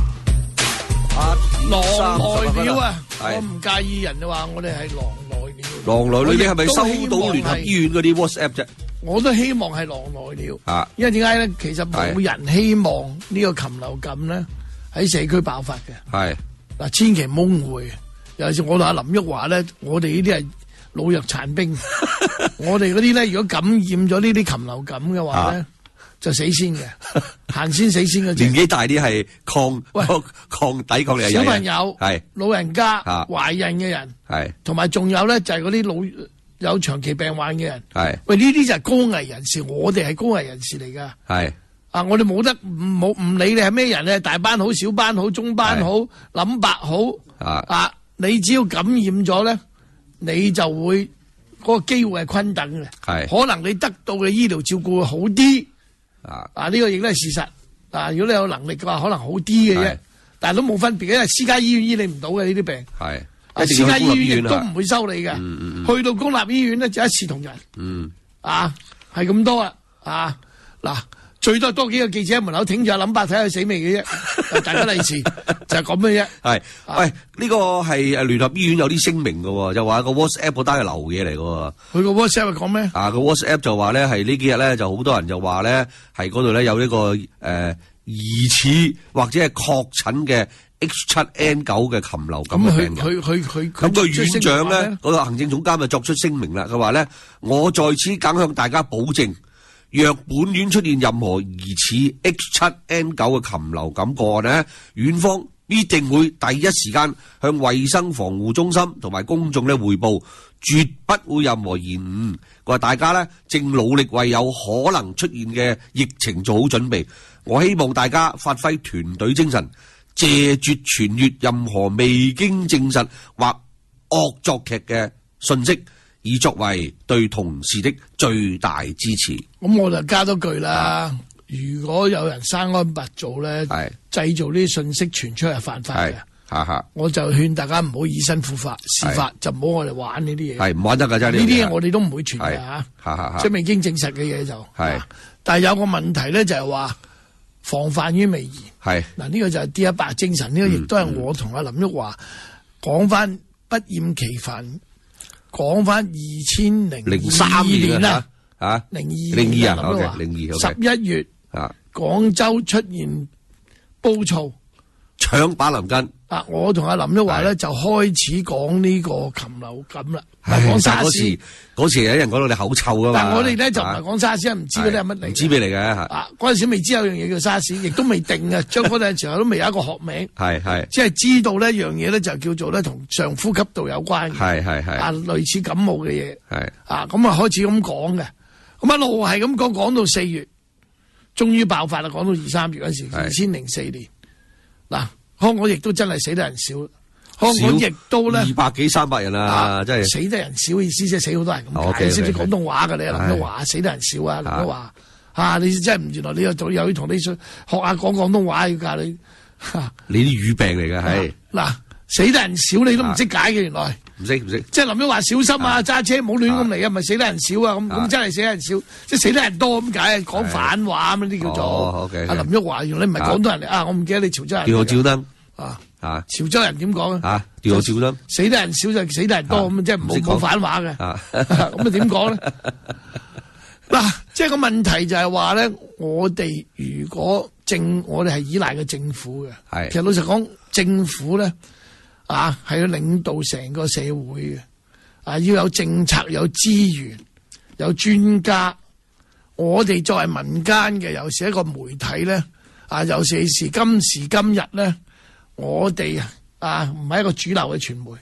狼來了啊！我唔介意人話我哋係狼來了。 狼來了，你係咪收到聯合醫院嗰啲 WhatsApp 啫？ 我都希望係狼來了。 啊， 因為點解咧？其實冇人希望呢個禽流感咧喺社區爆發嘅。係嗱，千祈唔好誤會。尤其是我同阿林旭華咧，我哋呢啲係老弱殘兵。我哋嗰啲咧，如果感染咗呢啲禽流感嘅話咧，就死先嘅，行先死先嘅。 年紀大啲係抗喂抗抵抗力係小朋友、 係老人家、懷孕嘅人， 係同埋仲有咧就係嗰啲老有長期病患嘅人。 係喂，呢啲就係高危人士，我哋係高危人士嚟噶。係啊，我哋冇得唔冇唔理你係咩人咧，大班好、小班好、中班好、諗白好啊啊！你只要感染咗咧，你就會嗰個機會係均等嘅。係可能你得到嘅醫療照顧會好啲。啊！啊，呢個亦都係事實。啊，如果你有能力嘅話，可能好啲嘅啫，但係都冇分別嘅，因為私家醫院醫你唔到嘅呢啲病。係，私家醫院亦都唔會收你嘅。嗯嗯、去到公立醫院咧就一視同仁。嗯，啊，係咁多啊！啊，嗱，最多多幾個記者喺門口挺住阿林伯睇下佢死未嘅啫。大家利是就係咁嘅啫。係， 喂，呢個係誒聯合醫院有啲聲明嘅，就話個 WhatsApp 嗰單係流嘢嚟嘅。 佢個 WhatsApp 係講咩？ 啊，個 WhatsApp 就話咧係呢幾日咧就好多人就話咧係嗰度咧有呢個誒、呃、疑似或者係確診嘅 H 七 N 九嘅禽流感嘅病人。 佢佢佢咁個院長咧，嗰個行政總監就作出聲明啦。佢話咧，我在此梗向大家保證，若本院出現任何疑似 H 七 N 九嘅禽流感個案呢，院方必定會第一時間向衛生防護中心同埋公眾咧匯報，絕不會任何延誤。佢話大家呢正努力為有可能出現嘅疫情做好準備。我希望大家發揮團隊精神，謝絕傳閱任何未經證實或惡作劇嘅信息，以作為對同事的最大支持。 咁我就加多句啦，如果有人生安白做咧，製造呢啲信息傳出係犯法嘅。哈哈，我就勸大家唔好以身試法，試法就唔好我哋玩呢啲嘢。係唔玩得㗎啫，呢啲嘢我哋都唔會傳嘅嚇。即係未經證實嘅嘢就係。但係有個問題咧，就係話防範於未然。係嗱，呢個就係 D 一百精神，呢個亦都係我同阿林旭華講翻不厭其煩。講翻二千零零三年啦，啊，零二零二啊，零二十一月啊，廣州出現暴躁， 搶板藍根。 啊，我同阿林旭華咧就開始講呢個禽流感啦，講沙士。 嗰時有人講到你口臭噶嘛。 但係我哋咧就唔係講沙士，唔知嗰啲係乜嚟。 唔知咩嚟嘅。 啊，嗰陣時未知有樣嘢叫沙士，亦都未定嘅，將嗰陣時候都未有一個學名。係係，即係知道呢樣嘢咧就叫做咧同上呼吸道有關嘅。係係係。啊，類似感冒嘅嘢。係。啊，咁啊開始咁講嘅，咁一路係咁講，講到四月，終於爆發啦！講到二三月嗰時，二千零四年。嗱，香港亦都真係死得人少。香港亦都咧二百幾三百人啊，真係死得人少意思，即係死好多人咁解。你識唔識廣東話㗎？你林旭華死得人少啊，林旭華嚇你真係唔原來你又又要同你學下講廣東話要教你嚇。 你啲語病嚟㗎係嗱，死得人少你都唔識解嘅原來唔識唔識。 即係林旭華小心啊，揸車唔好亂咁嚟啊，咪死得人少啊咁咁真係死得人少，即係死得人多咁解。講反話咁啲叫做阿林旭華，原來你唔係廣東人嚟啊！我唔記得你潮州人。 叫我照燈啊！ 啊！ 潮州人點講啊？ 啊！叫我照燈， 死得人少就死得人多咁，即係唔好講反話嘅。咁啊點講咧？嗱，即係個問題就係話咧，我哋如果政，我哋係依賴嘅政府嘅。係，其實老實講，政府咧啊係要領導成個社會嘅，啊要有政策、有資源、有專家。我哋作為民間嘅，尤其是一個媒體咧，啊尤其是今時今日咧。我哋啊唔係一個主流嘅傳媒，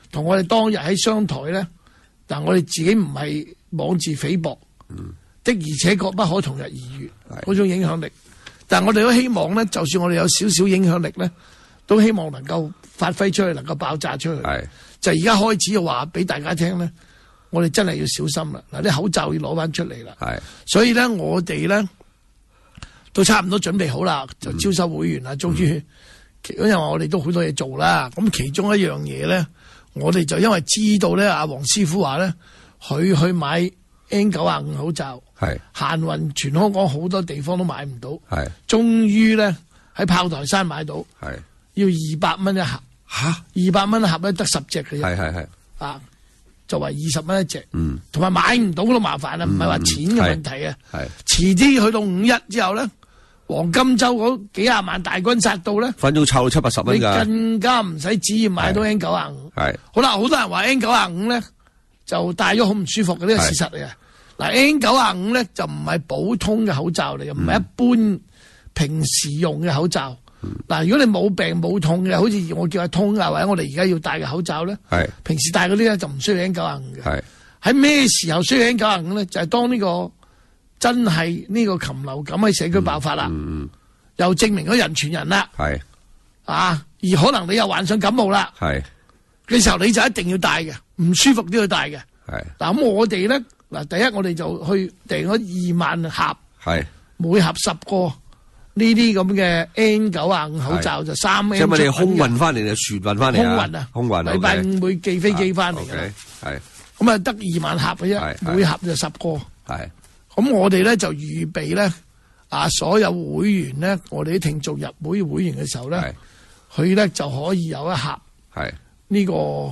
同我哋當日喺商台咧，但我哋自己唔係妄自菲薄， 嗯、 的而且確不可同日而語嗰種影響力。但我哋都希望咧，就算我哋有少少影響力咧，都希望能夠發揮出去，能夠爆炸出去。就而家開始嘅話俾大家聽咧，我哋真係要小心啦！嗱，啲口罩要攞翻出嚟啦。所以咧，我哋咧都差唔多準備好啦，就招收會員啦。終於、嗯，因為我哋都好多嘢做啦。咁其中一樣嘢咧，我哋就因為知道咧，阿黃師傅話咧，佢去買 N 九十五口罩，限運全香港好多地方都買唔到。終於咧喺炮台山買到，要二百蚊一盒。吓，二百蚊一盒咧得十隻嘅啫。係係係。啊，就話二十蚊一隻。嗯。同埋買唔到都麻煩啦，唔係話錢嘅問題啊。係。遲啲去到五一之後咧，黃金周嗰幾廿萬大軍殺到咧，分鐘湊到七八十蚊㗎。你更加唔使旨意買到 N 九十五。係。好啦，好多人話 N 九十五咧就戴咗好唔舒服嘅，呢個事實嚟嘅。嗱 N 九十五咧就唔係普通嘅口罩嚟嘅，唔係一般平時用嘅口罩。嗱、嗯，如果你冇病冇痛嘅，好似我叫阿通啊，或者我哋而家要戴嘅口罩咧，平時戴嗰啲咧就唔需要 N 九十五嘅。喺咩時候需要 N 九十五咧？就係、是、當呢、這個真係呢個禽流感喺社區爆發啦、嗯嗯，又證明咗人傳人啦，啊，而可能你又患上感冒啦，嘅時候你就一定要戴嘅，唔舒服都要戴嘅。嗱，咁我哋咧，嗱，第一我哋就去訂咗二萬盒，每盒十個。呢啲咁嘅 N 九十五口罩就三 M， 即係咪你空運翻嚟定船運翻嚟啊？空運啊，空運。禮拜五會寄飛機翻嚟嘅，係咁啊，得二萬盒嘅啫，每盒就十個。係咁，我哋咧就預備咧啊，所有會員咧，我哋啲聽眾入會會員嘅時候咧，佢咧就可以有一盒係呢個誒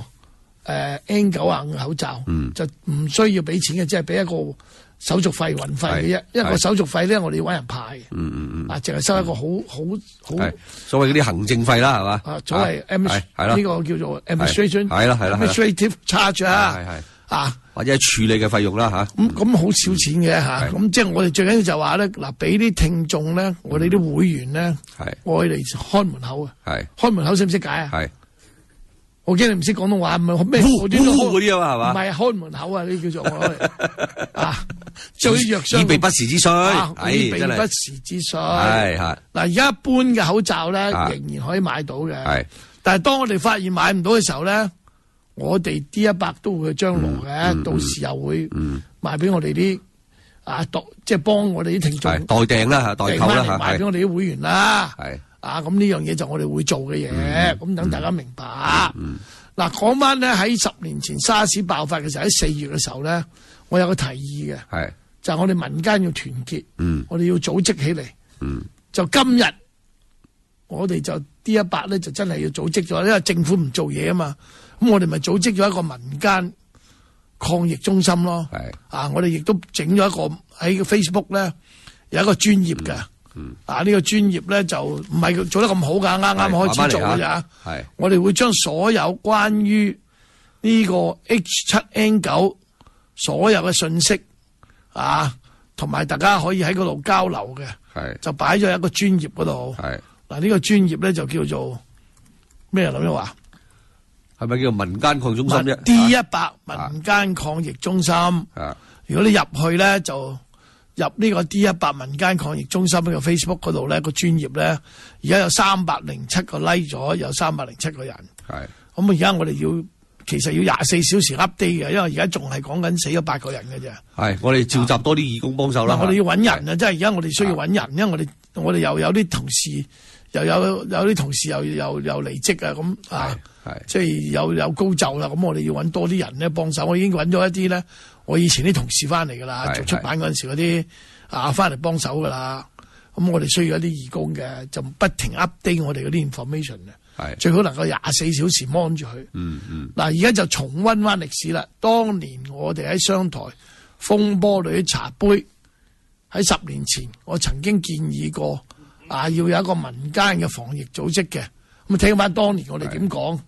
N 九十五口罩，嗯、就唔需要俾錢嘅，即係俾一個手續費運費嘅啫，因為個手續費咧，我哋要揾人派嘅，嗯嗯嗯，啊，淨係收一個好好好所謂嗰啲行政費啦，係嘛？啊，所謂 M 係啦，呢個叫做 administration 係啦係啦 administrative charge 啊，係係啊，或者係處理嘅費用啦吓。咁咁好少錢嘅吓，咁即係我哋最緊要就話咧，嗱，俾啲聽眾咧，我哋啲會員咧，係我哋開門口啊，係開門口識唔識解啊？係。我驚你唔識廣東話，唔係咩？嗰啲啊嘛，係嘛？唔係開門口啊，呢叫做我啊，最弱傷以備不時之需，以備不時之需。係係嗱，而家一般嘅口罩咧，仍然可以買到嘅。係，但係當我哋發現買唔到嘅時候咧，我哋 D 一百都會去張羅嘅，到時又會賣俾我哋啲啊，代即係幫我哋啲聽眾代訂啦，代購啦，賣俾我哋啲會員啦。係。啊，咁呢樣嘢就我哋會做嘅嘢，咁、嗯、等大家明白。嗱、嗯，嗰、嗯、晚咧喺十年前沙士爆發嘅時候，喺四月嘅時候咧，我有個提議嘅，係就係、是、我哋民間要團結，嗯、我哋要組織起嚟、嗯。就今日我哋就 D 一百咧，就真係要組織咗，因為政府唔做嘢啊嘛。咁我哋咪組織咗一個民間抗疫中心咯。係啊，我哋亦都整咗一個喺 Facebook 咧有一個專頁嘅。嗯嗯、啊！呢、這個專業咧就唔係做得咁好噶，啱啱開始做嘅咋。係我哋會將所有關於呢個 H 七 N 九所有嘅信息啊，同埋大家可以喺嗰度交流嘅，係就擺咗喺一個專業嗰度。係嗱，呢個專業咧就叫做咩？諗咗話係咪叫民間抗疫中心啫 ？D 一百民間抗疫中心。啊，如果你入去咧就。入呢個 D 一百民間抗疫中心呢個 Facebook 嗰度咧，個專頁咧，而家有三百零七個 like 咗，有三百零七個人。係咁而家我哋要其實要廿四小時 update 嘅，因為而家仲係講緊死咗八個人嘅啫。係我哋召集多啲義工幫手啦。我哋要揾人啊，即係而家我哋需要揾人，因為我哋我哋又有啲同事又有有啲同事又又又離職啊，咁啊，即係有有高就啦，咁我哋要揾多啲人咧幫手。我已經揾咗一啲咧。我以前啲同事翻嚟噶啦，做出版嗰陣時嗰啲啊翻嚟幫手噶啦，咁我哋需要一啲義工嘅，就不停 update 我哋嗰啲 information 嘅，係最好能夠廿四小時 mon 住佢。嗯嗯。嗱，而家就重溫翻歷史啦。當年我哋喺商台風波裏啲茶杯，喺十年前我曾經建議過啊，要有一個民間嘅防疫組織嘅。咁聽翻當年我哋點講？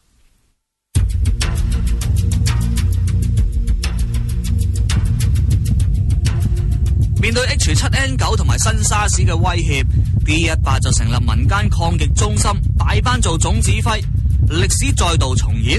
面對 H 七 N 九同埋新沙士嘅威脅 ，D 一百就成立民間抗疫中心，大班做總指揮，歷史再度重演。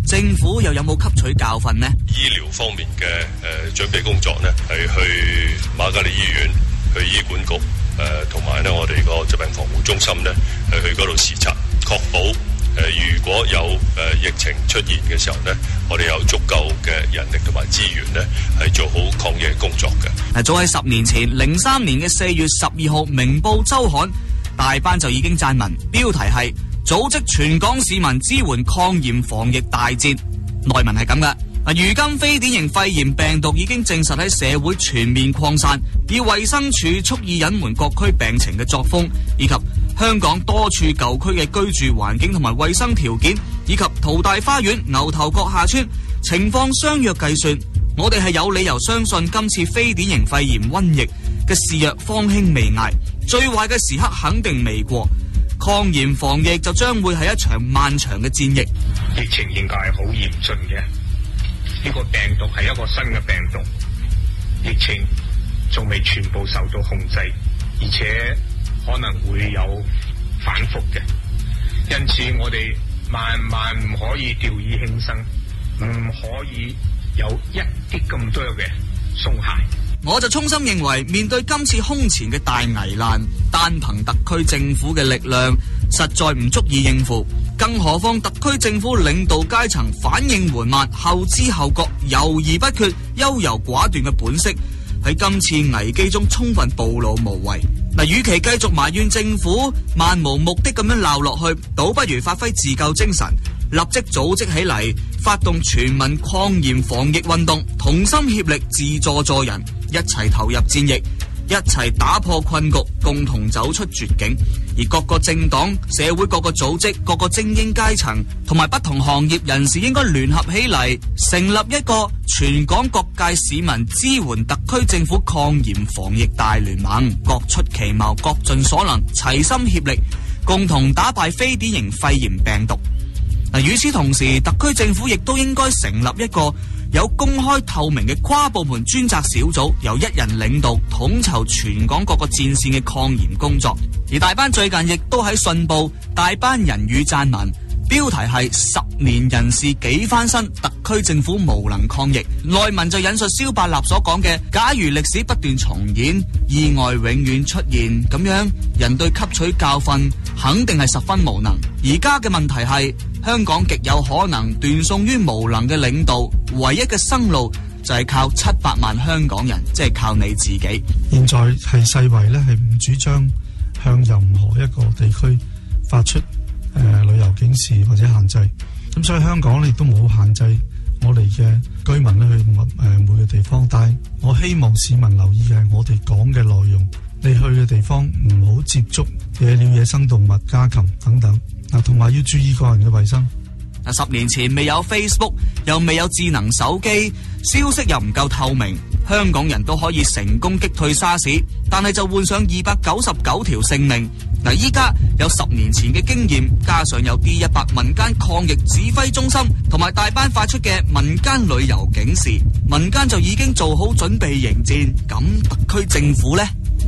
政府又有冇吸取教訓呢？ 醫療方面嘅誒、呃、準備工作呢，係去瑪嘉烈醫院、去醫管局誒，同埋呢我哋個疾病防護中心呢，係去嗰度視察，確保誒、呃、如果有誒、呃、疫情出現嘅時候呢，我哋有足夠嘅人力同埋資源呢，係做好抗疫工作嘅。 早喺十年前，零三年嘅四月十二號，《明報週刊》大班就已經撰文，標題係組織全港市民支援抗炎防疫大戰。內文係咁噶。如今非典型肺炎病毒已經證實喺社會全面擴散，以衛生署蓄意隱瞞各區病情嘅作風，以及香港多處舊區嘅居住環境同埋衛生條件，以及淘大花園、牛頭角下村情況相若計算，我哋係有理由相信今次非典型肺炎瘟疫嘅肆虐方興未艾，最壞嘅時刻肯定未過，抗炎防疫就將會係一場漫長嘅戰役。 疫情現屆係好嚴峻嘅，呢個病毒係一個新嘅病毒，疫情仲未全部受到控制，而且可能會有反覆嘅，因此我哋萬萬唔可以掉以輕心，唔可以有一啲咁多嘅鬆懈。 我就衷心認為，面對今次空前嘅大危難，單憑特區政府嘅力量實在唔足以應付，更何況特區政府領導階層反應緩慢、後知後覺、猶豫不決、優柔寡斷嘅本色，喺今次危機中充分暴露無遺。嗱，與其繼續埋怨政府漫無目的咁樣鬧落去，倒不如發揮自救精神，立即組織起嚟，發動全民抗炎防疫運動，同心協力，自助助人，一齊投入戰役，一齊打破困局，共同走出絕境。而各個政黨、社會各個組織、各個精英階層同埋不同行業人士應該聯合起嚟，成立一個全港各界市民支援特區政府抗炎防疫大聯盟，各出其謀，各盡所能，齊心協力，共同打敗非典型肺炎病毒。嗱，與此同時，特區政府亦都應該成立一個有公開透明嘅跨部門專責小組，由一人領導，統籌全港各個戰線嘅抗炎工作。而大班最近亦都喺信報大班人語撰文，標題係十年人事幾翻身，特區政府無能抗疫。內文就引述蕭伯納所講嘅：假如歷史不斷重演，意外永遠出現，咁樣人對吸取教訓肯定係十分無能。而家嘅問題係，香港極有可能斷送於無能嘅領導，唯一嘅生路就係靠七百萬香港人，即係靠你自己。 現在係世衛呢係唔主張向任何一個地區發出誒、呃、旅遊警示或者限制，咁所以香港呢亦都冇限制我哋嘅居民呢去誒、呃、每個地方。但係我希望市民留意嘅係我哋講嘅內容，你去嘅地方唔好接觸野鳥、野生動物、家禽等等。嗱，同埋要注意個人嘅衛生。 嗱，十年前未有 Facebook， 又未有智能手機，消息又唔夠透明，香港人都可以成功擊退沙士，但係就換上二百九十九條性命。嗱，依家有十年前嘅經驗，加上有 D 一百民間抗疫指揮中心同埋大班發出嘅民間旅遊警示，民間就已經做好準備迎戰。咁特區政府呢？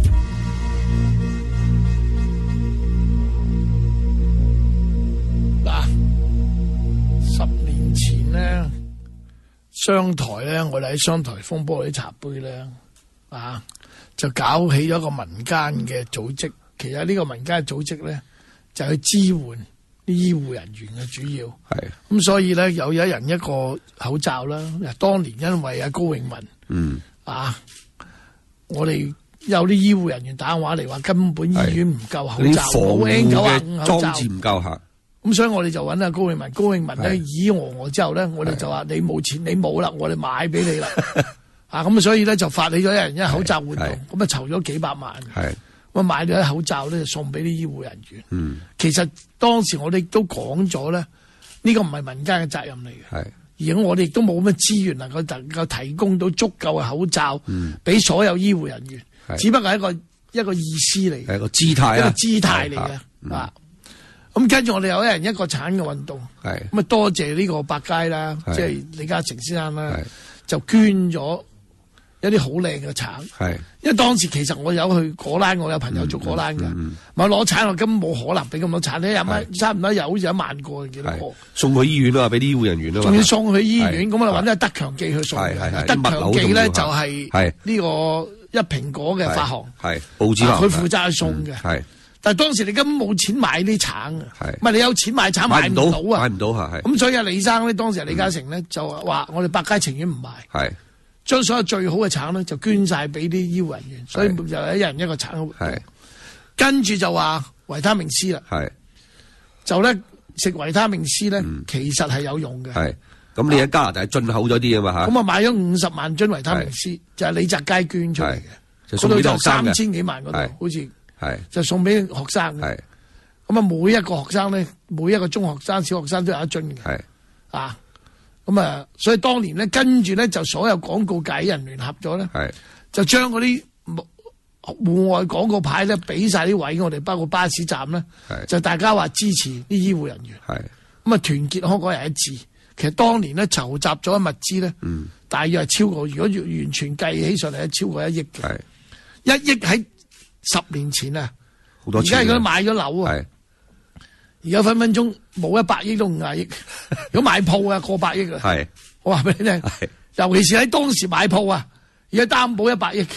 十年前呢，商台咧，我哋喺商台風波啲茶杯咧，啊，就搞起咗個民間嘅組織。其實呢個民間嘅組織咧，就係去支援啲醫護人員嘅主要。係咁，所以咧有一人一個口罩啦。當年因為阿高永文，嗯，啊，我哋有啲醫護人員打電話嚟話，根本醫院唔夠口罩，冇 N 九十五口罩，裝置唔夠吓。咁所以我哋就揾阿高永文，高永文咧以我我之後咧，我哋就話你冇錢，你冇啦，我哋買俾你啦。啊，咁所以咧就發起咗一人一口罩活動，咁啊籌咗幾百萬，咁啊買咗啲口罩咧就送俾啲醫護人員。嗯，其實當時我哋都講咗咧，呢個唔係民間嘅責任嚟嘅，而我哋亦都冇乜資源能夠能夠提供到足夠嘅口罩，俾所有醫護人員，只不過係一個一個意思嚟，係一個姿態，一個姿態嚟嘅啊。咁跟住我哋有一人一個產嘅運動，咁啊多謝呢個百佳啦，即係李嘉誠先生啦，就捐咗有啲好靚嘅橙。 係， 因為當時其實我有去果欄，我有朋友做果欄嘅，咪攞橙我根本冇可能俾咁多橙，你有乜差唔多有好似一萬個幾多個， 送去醫院啊，俾啲醫護人員啊嘛， 仲要送去醫院，咁啊揾咗德強記去送嘅。德強記咧就係呢個一蘋果嘅發行， 係報紙佢負責去送嘅。 係， 但係當時你根本冇錢買啲橙啊，唔係你有錢買橙買唔到啊， 買唔到係。 咁所以阿李生咧，當時李嘉誠咧就話我哋百佳情願唔賣。 係。 將所有最好嘅橙咧就捐晒俾啲醫護人員，所以就一人一個橙。係，跟住就話維他命 C 啦。係，就咧食維他命 C 咧，其實係有用嘅。係，咁你喺加拿大進口咗啲啊嘛嚇。咁啊買咗五十萬樽維他命 C，就係李澤楷捐出嚟嘅， 就送俾學生嘅。 三千幾萬嗰度，好似係就送俾學生嘅。係，咁啊每一個學生咧，每一個中學生、小學生都有一樽嘅。係，啊。咁啊，所以當年咧，跟住咧就所有廣告界人聯合咗咧，就將嗰啲戶外廣告牌咧俾晒啲位我哋，包括巴士站咧，就大家話支持啲醫護人員。咁啊，團結香港人一致。其實當年咧籌集咗嘅物資咧，嗯、大約係超過，如果完全計起上嚟，係超過一億嘅。一億喺十年前啊，而家如果買咗樓啊。而家分分鐘冇一百億都五廿億，如果買鋪啊過百億啊，係我話俾你聽，尤其是喺當時買鋪啊，而家擔保一百億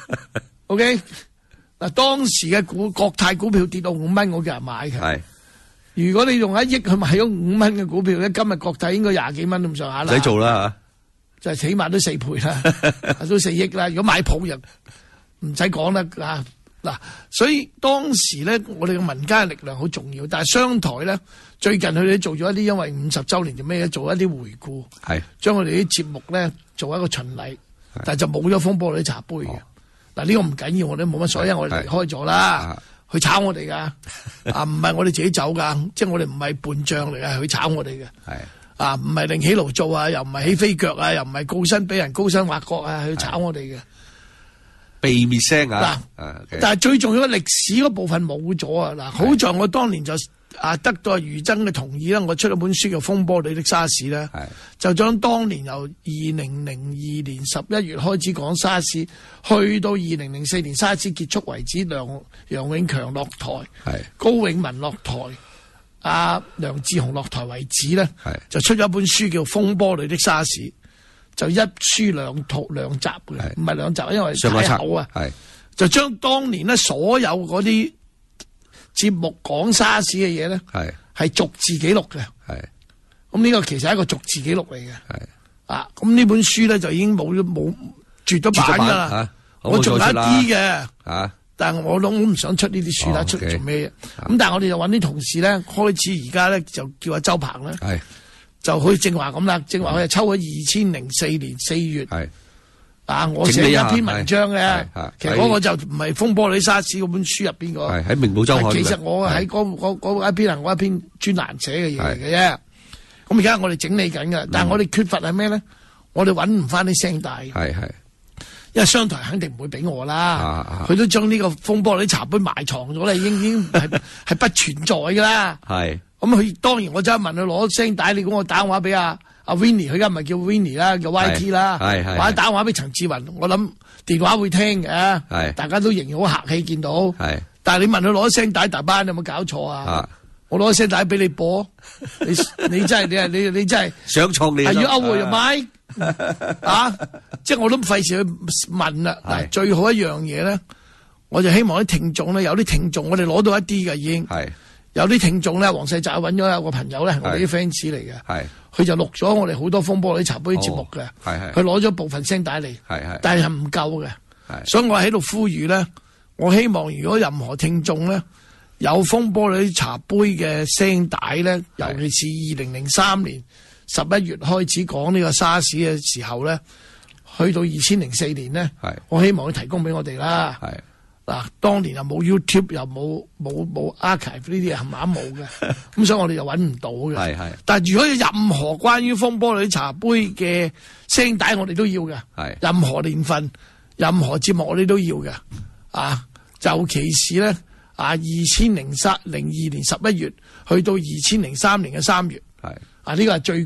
，OK 嗱，當時嘅股國泰股票跌到五蚊，我叫人買嘅，係如果你用一億去買咗五蚊嘅股票咧，今日國泰應該廿幾蚊咁上下啦， 唔使做啦吓，就起碼都四倍啦，都四億啦。如果買鋪就唔使講啦啊。嗱，所以當時咧，我哋嘅民間嘅力量好重要。但係商台咧，最近佢哋做咗一啲，因為五十週年就咩做一啲回顧，係將我哋啲節目咧做一個巡禮，但係就冇咗風波嗰啲茶杯嘅。嗱、哦，呢個唔緊要，我哋冇乜所謂，因為我哋離開咗啦，去炒我哋噶，啊唔係我哋自己走噶，即係我哋唔係叛將嚟嘅，去炒我哋嘅，係啊唔係另起爐灶啊，又唔係起飛腳啊，又唔係高薪俾人高薪挖角啊，去炒我哋嘅。 避滅聲啊！ 嗱，但係最重要嘅歷史嗰部分冇咗啊！嗱，好在我當年就啊得到余珍嘅同意啦，我出咗本書叫《風波裏的沙士》咧，就將當年由二零零二年十一月開始講沙士，去到二零零四年沙士結束為止，梁楊永強落台，高永文落台，阿梁志雄落台為止咧，就出咗一本書叫《風波裏的沙士》。就一書兩套兩集嘅，唔係兩集，因為太厚啊。係就將當年咧所有嗰啲節目講沙士嘅嘢咧，係係逐字記錄嘅。係咁呢個其實係一個逐字記錄嚟嘅。係啊，咁呢本書咧就已經冇冇絕咗版噶啦。啊、我仲有一啲嘅，啊、但係我諗我唔想出呢啲書啦，哦、出做咩嘢？咁、啊、但係我哋就揾啲同事咧，開始而家咧就叫阿周鵬咧。係。就好似正話咁啦，正話佢係抽咗二千零四年四月，係啊，我寫一篇文章嘅，其實嗰個就唔係風波裏沙士嗰本書入邊個，係喺明報週刊。其實我喺嗰嗰嗰一篇係我一篇專欄寫嘅嘢嚟嘅啫。咁而家我哋整理緊嘅，但係我哋缺乏係咩咧？我哋揾唔翻啲聲帶，係係，因為商台肯定唔會俾我啦，佢都將呢個風波裏茶杯埋藏咗啦，已經已經係係不存在噶啦，係。咁佢當然我走去問佢攞聲帶，你估我打電話俾阿阿 Winnie，佢而家唔係叫 Winnie 啦，叫 Y T 啦，或者打電話俾陳志雲，我諗電話會聽嘅，大家都仍然好客氣見到。但係你問佢攞聲帶，大班有冇搞錯啊？我攞聲帶俾你播，你你真係你係你你真係想創你， 係要歐會買啊！即係我都費事去問啦。嗱，最好一樣嘢咧，我就希望啲聽眾咧，有啲聽眾我哋攞到一啲嘅已經。有啲聽眾咧，黃世澤揾咗有個朋友咧，係我哋啲 fans 嚟嘅，佢就錄咗我哋好多風波啲茶杯節目嘅，佢攞咗部分聲帶嚟，但係係唔夠嘅，所以我喺度呼籲咧，我希望如果任何聽眾咧有風波啲茶杯嘅聲帶咧，尤其是二零零三年十一月開始講呢個沙士嘅時候咧，去到二千零四年咧，我希望佢提供俾我哋啦。嗱，當年又冇 YouTube， 又冇冇冇 archive 呢啲嘢，冚唪唥冇嘅，咁所以我哋就揾唔到嘅。係係。但係如果有任何關於風波裏茶杯嘅聲帶，我哋都要嘅。係。任何年份、任何節目，我哋都要嘅。啊，尤其是咧，啊，二千零三零二年十一月，去到二千零三年嘅三月。係。啊，呢個係最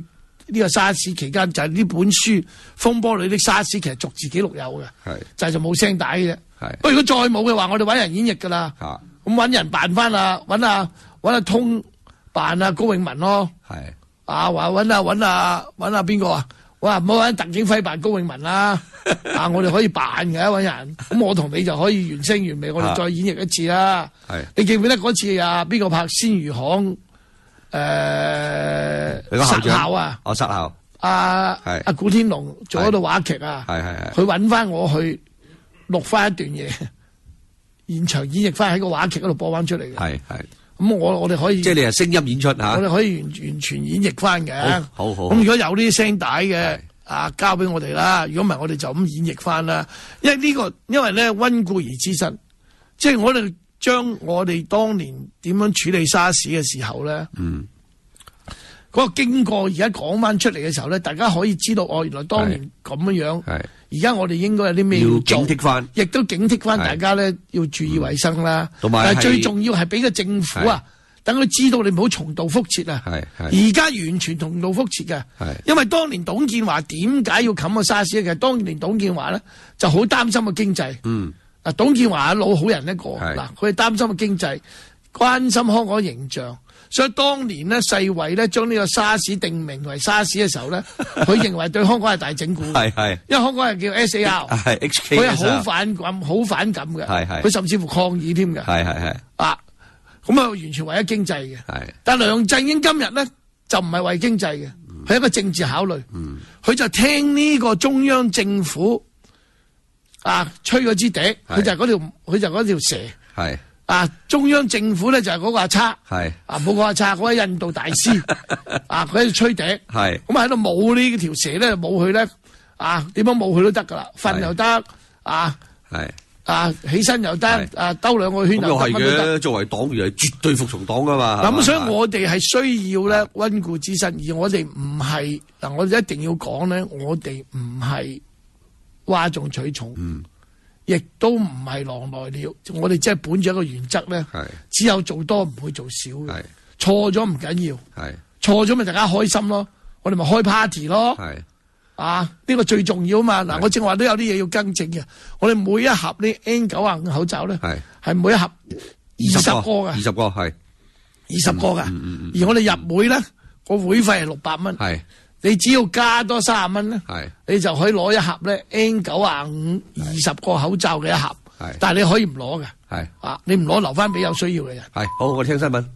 呢個沙士期間，就係呢本書《風波裏的沙士》，其實逐字記錄有嘅， 係就係就冇聲帶嘅啫。 係不過如果再冇嘅話，我哋揾人演繹㗎啦。 嚇咁揾人扮翻啊，揾啊揾阿通扮啊高永文咯。 係啊話揾啊揾啊揾啊邊個啊？哇！唔好揾鄧景輝扮高永文啦。啊，我哋可以扮嘅揾人。咁我同你就可以原聲原味，我哋再演繹一次啦。 係你記唔記得嗰次啊？邊個拍鮮魚行？誒，殺校啊！ 哦，殺校。 阿係阿古天龍做嗰套話劇啊， 係係係。 佢揾翻我去錄翻一段嘢，現場演繹翻喺個話劇嗰度播翻出嚟嘅。 係係。 咁我我哋可以， 即係你係聲音演出嚇。 我哋可以完完全演繹翻嘅。 好好。 咁如果有呢啲聲帶嘅，啊交俾我哋啦。如果唔係，我哋就咁演繹翻啦。因為呢個，因為咧溫故而知新，即係我哋。將我哋當年點樣處理沙士嘅時候咧，嗯，嗰個經過而家講翻出嚟嘅時候咧，大家可以知道哦，原來當年咁樣樣，係而家我哋應該有啲咩要警惕翻， 亦都警惕翻大家咧要注意衛生啦。同埋、嗯，但係最重要係俾個政府啊，等佢知道你唔好重蹈覆轍啊。係而家完全重蹈覆轍嘅，係因為當年董建華點解要冚個沙士咧？其實當年董建華咧就好擔心個經濟，嗯。嗱，董建華老好人一個，嗱，佢係擔心個經濟，關心香港形象，所以當年呢，世衛咧將呢個沙士定名為沙士嘅時候咧，佢認為對香港係大整蠱，係係，因為香港係叫 S A R， 係 H K， 佢係好反感，好反感嘅，係係，佢甚至乎抗議添嘅，係係係，啊，咁啊完全為咗經濟嘅，係，但梁振英今日咧就唔係為經濟嘅，係一個政治考慮，嗯，佢就聽呢個中央政府。啊！吹嗰支笛，佢就係嗰條，佢就嗰條蛇。係啊！中央政府咧就係嗰個阿叉。係啊！冇個阿叉，嗰位印度大師。啊！佢喺度吹笛。係咁喺度舞呢條蛇咧，舞佢咧。啊！點樣舞佢都得噶啦，瞓又得。啊！係啊！起身又得。啊！兜兩個圈又得。咁又係嘅，作為黨員係絕對服從黨噶嘛。咁所以我哋係需要咧溫故知新，而我哋唔係嗱，我哋一定要講咧，我哋唔係。嘩眾取寵，嗯，亦都唔係狼來了。我哋即係本住一個原則咧，只有做多唔會做少嘅。錯咗唔緊要，錯咗咪大家開心咯。我哋咪開 party 咯。啊，呢、這個最重要啊嘛。嗱，我正話都有啲嘢要更正嘅。我哋每一盒呢 N 九十五口罩咧，係每一盒二十個嘅，二十個係二十個嘅。嗯嗯嗯、而我哋入會咧，個會費係六百蚊。你只要加多三十蚊咧，你就可以攞一盒咧 N 九十五二十個口罩嘅一盒，但係你可以唔攞嘅，係啊，你唔攞留翻俾有需要嘅人。係好，我聽新聞。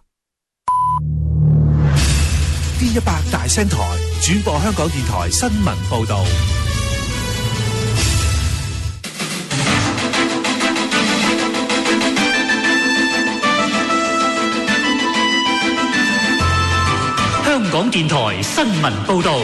D 一百大聲台轉播香港電台新聞報導。 香港電台新聞報導。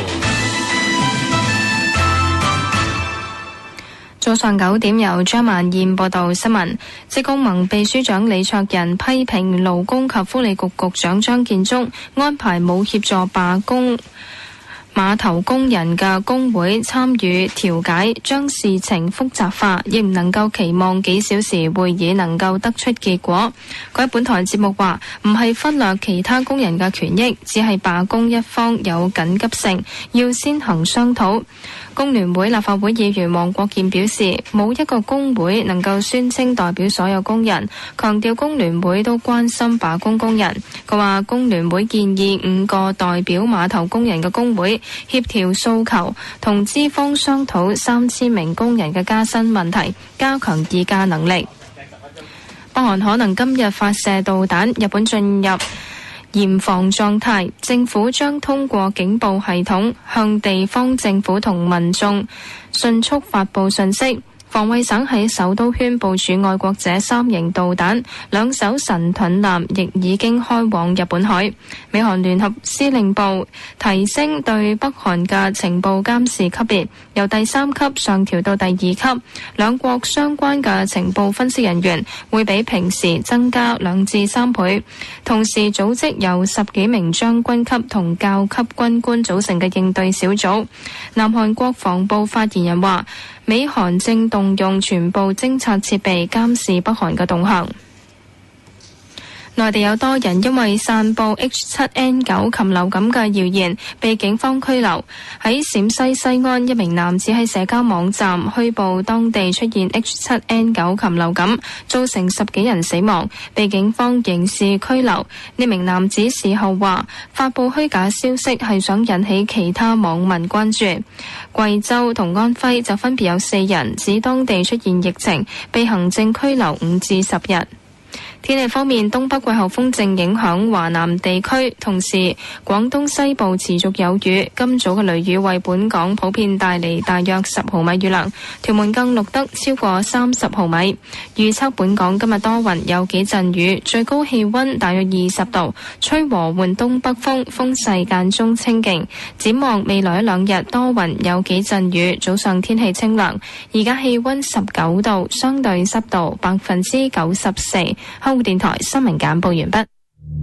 早上九點，由張萬燕報道新聞。職工盟秘書長李卓人批評勞工及福利局局長張建宗安排冇協助罷工碼頭工人嘅工會參與調解，將事情複雜化，亦唔能夠期望幾小時會議能夠得出結果。佢喺本台節目話，唔係忽略其他工人嘅權益，只係罷工一方有緊急性，要先行商討。工聯會立法會議員黃國健表示，冇一個工會能夠宣稱代表所有工人，強調工聯會都關心罷工工人。佢話工聯會建議五個代表碼頭工人嘅工會協調訴求，同資方商討三千名工人嘅加薪問題，加強議價能力。北韓可能今日發射導彈，日本進入嚴防狀態，政府將通過警報系統向地方政府同民眾迅速發布信息。防衛省喺首都圈部署愛國者三型導彈，兩艘神盾艦亦已經開往日本海。美韓聯合司令部提升對北韓嘅情報監視級別，由第三級上調到第二級。兩國相關嘅情報分析人員會比平時增加兩至三倍，同時組織由十幾名將軍級同校級軍官組成嘅應對小組。南韓國防部發言人話，美韓正動用全部偵察設備監視北韓嘅動向。 內地有多人因為散佈 H 七 N 九 禽流感嘅謠言，被警方拘留。喺陝西西安，一名男子喺社交網站虛報當地出現 H 七 N 九 禽流感，造成十幾人死亡，被警方刑事拘留。呢名男子事後話，發佈虛假消息係想引起其他網民關注。貴州同安徽就分別有四人指當地出現疫情，被行政拘留五至十日。天氣方面，東北季候風正影響華南地區，同時廣東西部持續有雨。今早嘅雷雨為本港普遍帶嚟大約十毫米雨量，屯門更錄得超過三十毫米。預測本港今日多雲，有幾陣雨，最高氣溫大約二十度，吹和緩東北風，風勢間中清勁。展望未來一兩日多雲，有幾陣雨，早上天氣清涼。而家氣溫十九度，相對濕度百分之九十四。香港電台新聞簡報完畢。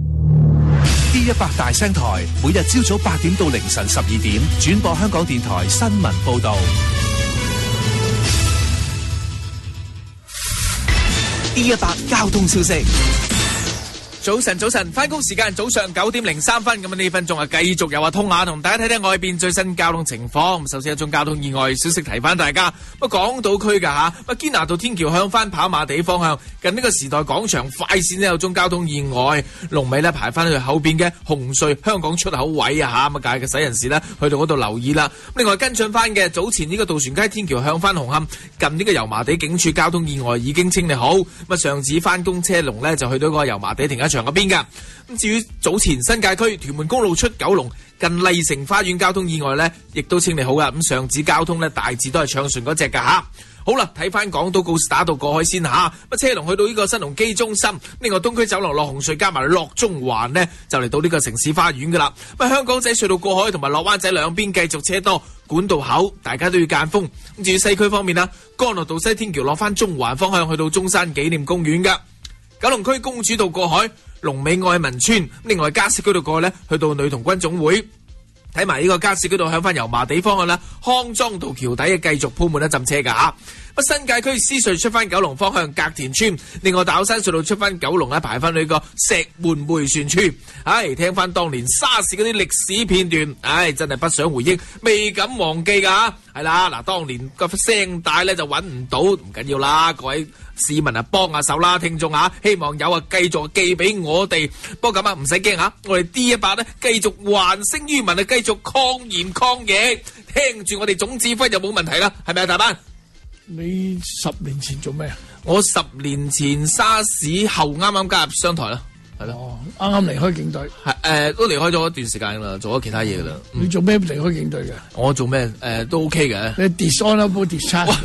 D 一百大聲台每日朝早八點到凌晨十二點轉播香港電台新聞報道。D 一百交通消息。 早晨，早晨，翻工時間早上九點零三分，咁啊呢分鐘啊繼續有阿通下同大家睇睇外邊最新交通情況。首先一宗交通意外消息提翻大家，咁港島區噶吓，咁堅拿道天橋向翻跑馬地方向，近呢個時代廣場快線呢有宗交通意外，龍尾呢排翻去後邊嘅紅隧香港出口位啊吓，咁啊介嘅駛人士呢去到嗰度留意啦。另外跟進翻嘅早前呢個渡船街天橋向翻紅磡，近呢個油麻地警署交通意外已經清理好，咁啊上次翻工車龍呢就去到個油麻地停車場嗰邊噶。咁至於早前新界區屯門公路出九龍近麗城花園交通意外呢，亦都清理好噶。咁上址交通呢，大致都係暢順嗰隻噶吓。好啦，睇翻港島告士打道過海先吓，乜車龍去到呢個新鴻基中心。另外東區走廊落紅隧加埋落中環呢，就嚟到呢個城市花園噶啦。咁香港仔隧道過海同埋落灣仔兩邊繼續車多，管道口大家都要間風。咁至於西區方面啦，干諾道西天橋落翻中環方向去到中山紀念公園噶。九龍區公主道過海，龍尾愛民村。另外加士居道過去呢，去到女童軍總會。睇埋呢個加士居道向翻油麻地方向啦，康莊道橋底嘅繼續鋪滿一陣車噶吓。乜新界區獅隧出翻九龍方向隔田村，另外大口山隧道出翻九龍咧，排翻去個石門迴旋處。唉，聽翻當年沙士嗰啲歷史片段，唉，真係不想回憶，未敢忘記噶吓。係啦，嗱，當年個聲帶咧就揾唔到，唔緊要啦，各位市民啊，幫下手啦，聽眾啊，希望有啊繼續寄俾我哋。不過咁啊，唔使驚吓，我哋 D 一百咧繼續還聲於民啊，繼續抗嚴抗疫，聽住我哋總指揮就冇問題啦，係咪啊，大班？ 你十年前做咩啊？ 我十年前沙士後啱啱加入商台啦，係咯， 啱啱離開警隊， 係誒都離開咗一段時間啦，做咗其他嘢噶啦。 你做咩離開警隊嘅？ 我做咩誒都 OK 嘅。 你 dishonorable discharge，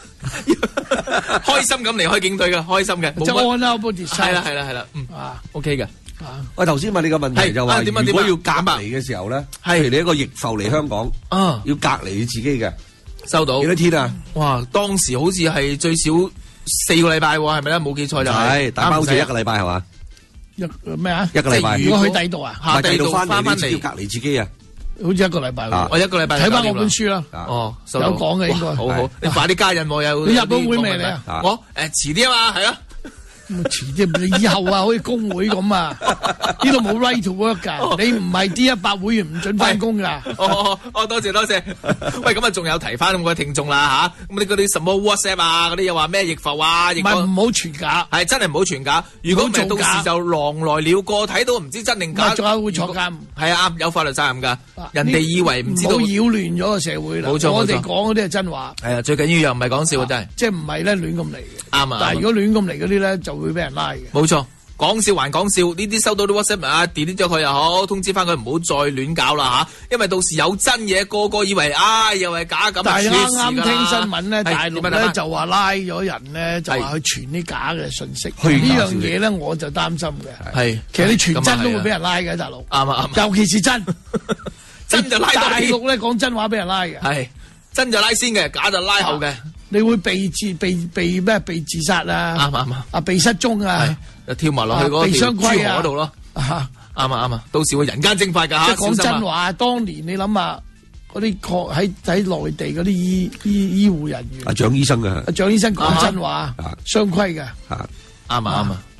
開心咁離開警隊嘅，開心嘅。 即係 honorable discharge，係啦係啦係啦，嗯啊 OK 嘅。 我頭先問你個問題就話，如果要隔離嘅時候咧，譬如你一個逆浮嚟香港， 啊要隔離你自己嘅。 收到幾多天啊？ 哇！當時好似係最少四個禮拜喎，係咪咧？冇記錯就係， 大包好似一個禮拜係嘛？ 一咩啊？ 一個禮拜。 如果去第度啊？ 下第度翻嚟，你要隔離自己啊？ 好似一個禮拜喎。 我一個禮拜睇翻我本書啦。 哦， 有講嘅應該。 好好，你快啲加印我有。 你入到會未你啊？ 我誒遲啲啊嘛，係啊。 遲啲，你以後啊，好似工會咁啊，呢度冇 right to work 噶，你唔係 D 一百會員唔准翻工噶。 哦哦，多謝多謝。喂，咁啊，仲有提翻咁嘅聽眾啦吓，咁你嗰啲什麼 WhatsApp 啊，嗰啲又話咩逆浮啊，唔係唔好傳假， 係真係唔好傳假。如果唔係到時就狼來了過，睇到唔知真定假， 仲有會坐監。 係啊，有法律責任噶。人哋以為唔知道， 唔好擾亂咗個社會啦。 冇錯， 我哋講嗰啲係真話。 係啊，最緊要又唔係講笑啊，真係。 即係唔係咧亂咁嚟嘅。 啱啊。 但係如果亂咁嚟嗰啲咧，就會俾人拉嘅。 冇錯，講笑還講笑，呢啲收到啲 WhatsApp 啊 delete 咗佢又好，通知翻佢唔好再亂搞啦吓，因為到時有真嘢，個個以為唉又係假咁。 但係啱啱聽新聞咧，大陸咧就話拉咗人咧，就話去傳啲假嘅信息。呢樣嘢咧，我就擔心嘅。 係， 其實你傳真都會俾人拉嘅，大陸。 啱啊啱。 尤其是真， 真就拉多啲。 大陸咧講真話俾人拉嘅。 係，真就拉先嘅，假就拉後嘅。 你會被自被被咩？被自殺啊！ 啱啱啊！ 啊，被失蹤啊！ 就跳埋落去嗰個珠河嗰度咯。啱啊啱啊！到時會人間蒸發㗎嚇。 即係講真話，當年你諗下嗰啲確喺喺內地嗰啲醫醫醫護人員。 啊，蔣醫生啊！ 啊，蔣醫生講真話，雙規嘅。 啱啊啱啊！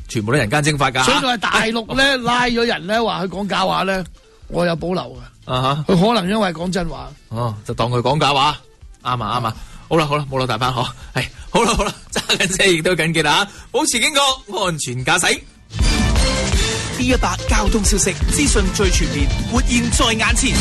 全部都人間蒸發㗎。 所以話大陸咧拉咗人咧話佢講假話咧，我有保留嘅。 啊佢可能因為講真話。 哦，就當佢講假話。啱啊啱啊。好啦好啦，冇落大班嗬。係好啦好啦，揸緊車亦都緊記啦，保持警覺，安全駕駛。D 一百交通消息資訊最全面，活現在眼前。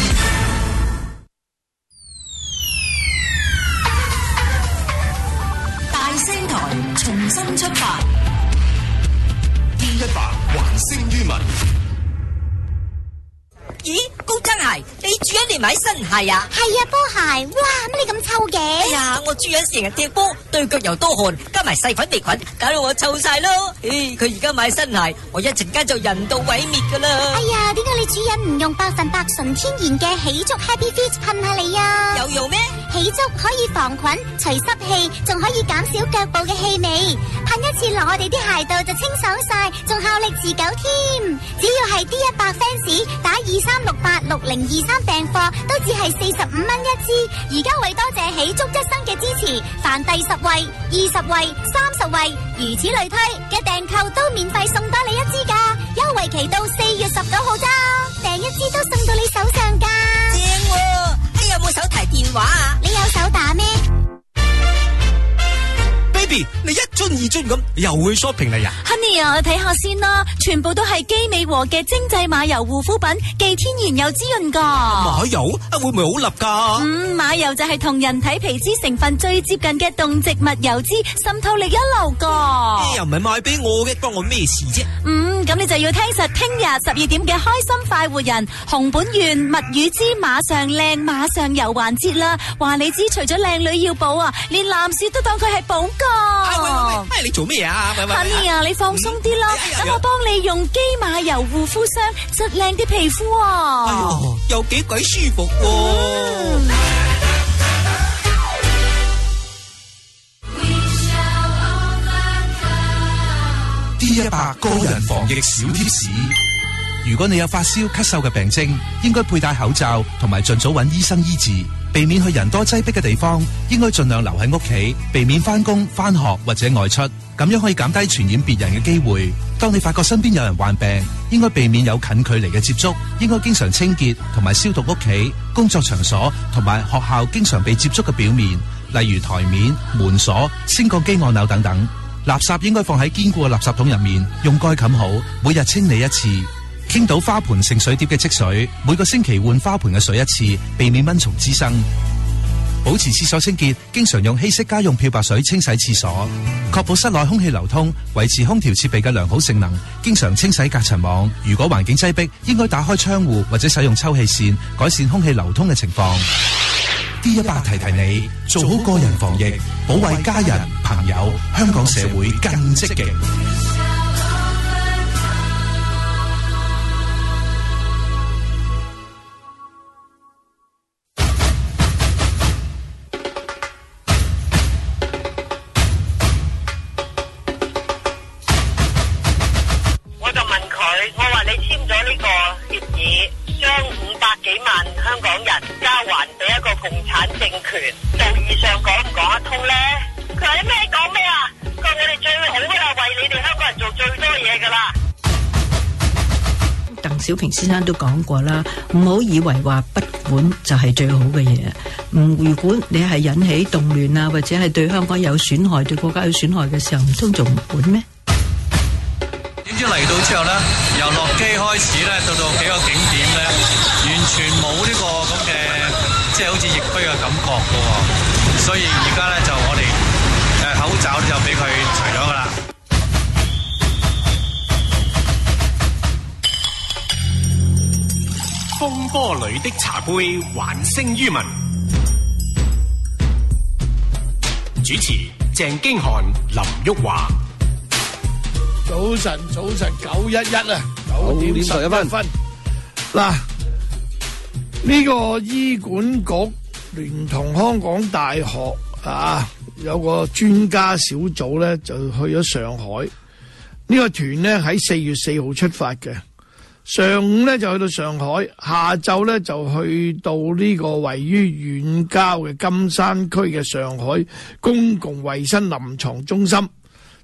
大聲台重新出發 ，D 一百還聲於民。 咦，高踭鞋，你主人嚟買新鞋啊？ 係啊，波鞋，哇，乜你咁臭嘅？ 哎呀，我主人成日踢波，對腳又多汗，加埋細菌微菌，搞到我臭晒咯。誒，佢而家買新鞋，我一陣間就人道毀滅噶啦。 哎呀，點解你主人唔用百分百純天然嘅喜足 Happy Feet 噴下你啊？ 有用咩？ 喜足可以防菌、除濕氣，仲可以減少腳部嘅氣味。噴一次落我哋啲鞋度就清爽晒，仲效力持久添。只要係 D 一百 fans 打二三六八六零二三訂貨，都只係四十五蚊一支。而家為多謝喜足一生嘅支持，凡第十位、二十位、三十位，如此類推嘅訂購都免費送多你一支噶。優惠期到四月十九號咋，訂一支都送到你手上噶。 正喎！你有冇手提電話啊？ 你有手打咩 ？Baby， 你一樽二樽咁，又去 shopping 嚟呀 ？Honey 啊，睇下先啦，全部都係基美和嘅精製馬油護膚品，既天然又滋潤噶。 馬油啊，會唔會好立噶？ 嗯，馬油就係同人體皮脂成分最接近嘅動植物油脂，滲透力一流噶。 又唔係賣俾我嘅，關我咩事啫？ 嗯，咁你就要聽實聽日十二點嘅開心快活人熊本縣蜜語之馬上靚馬上遊環節啦。話你知，除咗靚女要補啊，連男士都當佢係寶噶。 啊喂喂喂，你做咩啊？喂喂 Honey 啊，你放鬆啲啦，等我幫你用基馬油護膚霜，質靚啲皮膚啊！ 哎喲，又幾鬼舒服喎 ！D 一百個人防疫小貼士：如果你有發燒、咳嗽嘅病徵，應該佩戴口罩，同埋盡早揾醫生醫治。避免去人多擠迫嘅地方，應該盡量留喺屋企，避免返工、返學或者外出，咁樣可以減低傳染別人嘅機會。當你發覺身邊有人患病，應該避免有近距離嘅接觸，應該經常清潔同埋消毒屋企、工作場所同埋學校經常被接觸嘅表面，例如台面、門鎖、升降機按鈕等等。垃圾應該放喺堅固嘅垃圾桶入面，用蓋冚好，每日清理一次。傾倒花盆盛水碟嘅積水，每個星期換花盆嘅水一次，避免蚊蟲滋生。保持廁所清潔，經常用稀釋家用漂白水清洗廁所，確保室內空氣流通，維持空調設備嘅良好性能，經常清洗隔塵網。如果環境擠迫，應該打開窗戶或者使用抽氣扇，改善空氣流通嘅情況。D 一百提提你，做好個人防疫，保衛家人朋友，香港社會更積極。 小平先生都講過啦，唔好以為話不管就係最好嘅嘢。唔，如果你係引起動亂啊，或者係對香港有損害、對國家有損害嘅時候，唔通仲唔管咩？ 點知嚟到之後咧，由落機開始咧，到到幾個景點咧，完全冇呢個咁嘅，即係好似疫區嘅感覺噶喎。所以而家咧就我哋誒口罩就俾佢除咗噶啦。 風波裏的茶杯，還聲於民。主持鄭經翰、林旭華。 早晨，早晨，九一一啊，九點十一分。嗱，呢個醫管局聯同香港大學啊，有個專家小組咧，就去咗上海。呢個團咧喺四月四號出發嘅。上午咧就去到上海，下晝咧就去到呢個位於遠郊嘅金山區嘅上海公共衛生臨床中心，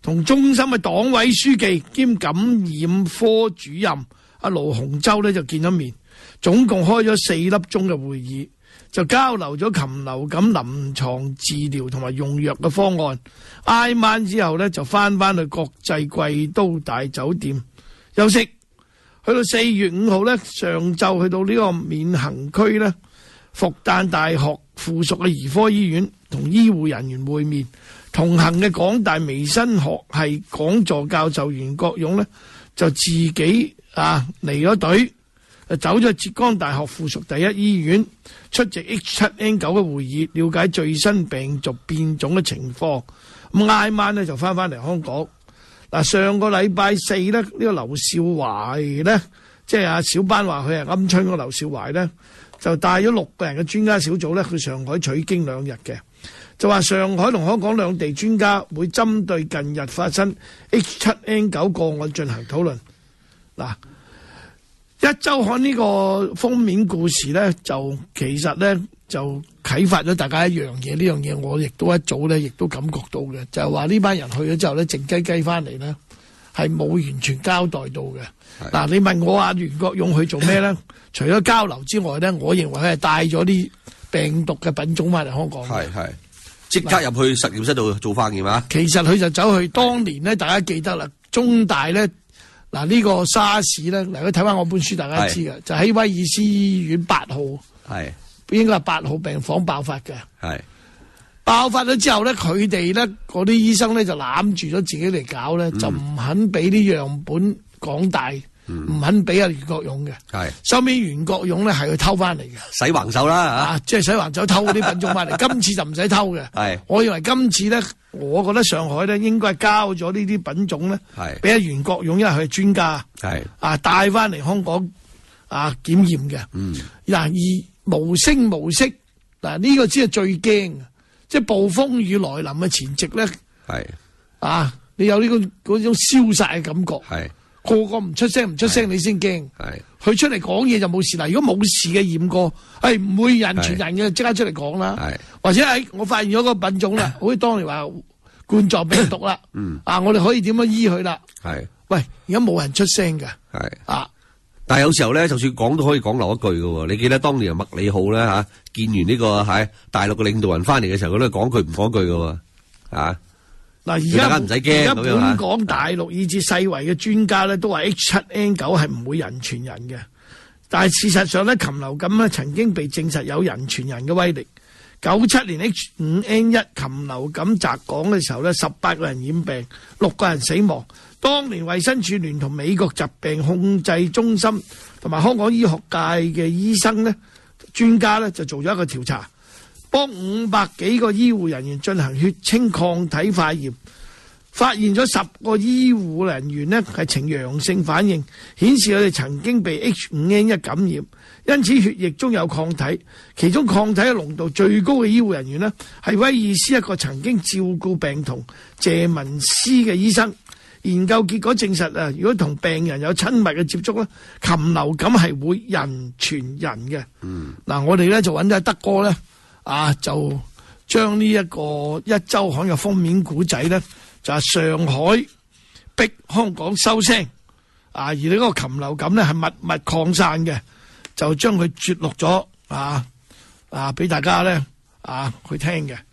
同中心嘅黨委書記兼感染科主任阿盧洪洲呢就見咗面，總共開咗四粒鐘嘅會議，就交流咗禽流感臨床治療同埋用藥嘅方案。挨晚之後呢，就翻翻去國際貴都大酒店休息。去到四月五號呢，上晝去到呢個閔行區呢，復旦大學附屬嘅兒科醫院同醫護人員會面。同行嘅港大微生學系講座教授袁國勇呢，就自己啊離咗隊，走咗浙江大學附屬第一醫院出席 H 七 N 九嘅會議，了解最新病毒變種嘅情況。咁挨晚呢就翻返嚟香港。嗱，上個禮拜四呢，呢、呢個劉少懷呢，即係阿小班話佢係鵪鶉個劉少懷呢，就帶咗六個人嘅專家小組呢去上海取經兩日嘅。就話上海同香港兩地專家會針對近日發生 H 七 N 九個案進行討論。嗱，一周刊呢個封面故事呢，就其實呢，就啟發咗大家一樣嘢，呢樣嘢我亦都一早呢，亦都感覺到嘅，就係話呢班人去咗之後呢，靜雞雞翻嚟呢，係冇完全交代到嘅。嗱，你問我阿袁國勇去做咩呢？除咗交流之外呢，我認為佢係帶咗啲病毒嘅品種翻嚟香港。 係係。即刻入去實驗室度做化驗啊！ 其實佢就走去當年咧，大家記得啦，中大咧嗱呢個沙士咧，嗱佢睇翻我本書，大家知嘅，就喺威爾斯醫院八號，係應該係八號病房爆發嘅。係爆發咗之後咧，佢哋咧嗰啲醫生咧就攬住咗自己嚟搞咧，嗯、就唔肯俾啲樣本港大。唔、嗯、肯俾阿袁國勇嘅，係收尾袁國勇咧係去偷翻嚟嘅， 洗橫手啦啊！ 即係洗橫手偷嗰啲品種翻嚟，今次就唔使偷嘅。係，我認為今次咧，我覺得上海咧應該係交咗呢啲品種咧，係俾阿袁國勇，因為佢係專家，係啊帶翻嚟香港啊檢驗嘅。嗯，嗱而無聲無息嗱呢個先係最驚，即係暴風雨來臨嘅前夕咧，係啊你有呢、這個嗰種消殺嘅感覺，係。個個唔出聲唔出聲，你先驚。係佢出嚟講嘢就冇事啦。如果冇事嘅驗過，係唔會人傳人嘅，即刻出嚟講啦。係或者係我發現咗個品種啦，好似當年話冠狀病毒啦。嗯啊，我哋可以點樣醫佢啦？係喂，而家冇人出聲嘅。係啊， 但係有時候咧，就算講都可以講漏一句嘅。你記得當年麥理浩咧吓，見完呢、這個喺大陸嘅領導人翻嚟嘅時候，佢都係講句唔講句嘅。啊！ 嗱，而家唔使驚， 而家本港大陸以至世衛嘅專家咧，都話 H 七 N 九係唔會人傳人嘅。但係事實上咧，禽流感咧曾經被證實有人傳人嘅威力。九七年 H 五 N 一 禽流感襲港嘅時候咧，十八個人染病，六個人死亡。當年衛生署聯同美國疾病控制中心同埋香港醫學界嘅醫生咧、專家咧就做咗一個調查。幫五百幾個醫護人員進行血清抗體化驗，發現咗十個醫護人員呢係呈陽性反應，顯示佢哋曾經被 H 五 N 一 感染，因此血液中有抗體。其中抗體嘅濃度最高嘅醫護人員呢係威爾斯一個曾經照顧病童謝文斯嘅醫生。研究結果證實啊，如果同病人有親密嘅接觸咧，禽流感係會人傳人嘅。嗯，嗱，我哋咧就揾咗德哥咧。啊！就將呢一個一周刊嘅封面古仔咧，就係、是、上海逼香港收聲啊！而你嗰個禽流感咧係密密擴散嘅，就將佢節錄咗啊啊俾大家咧啊去聽嘅。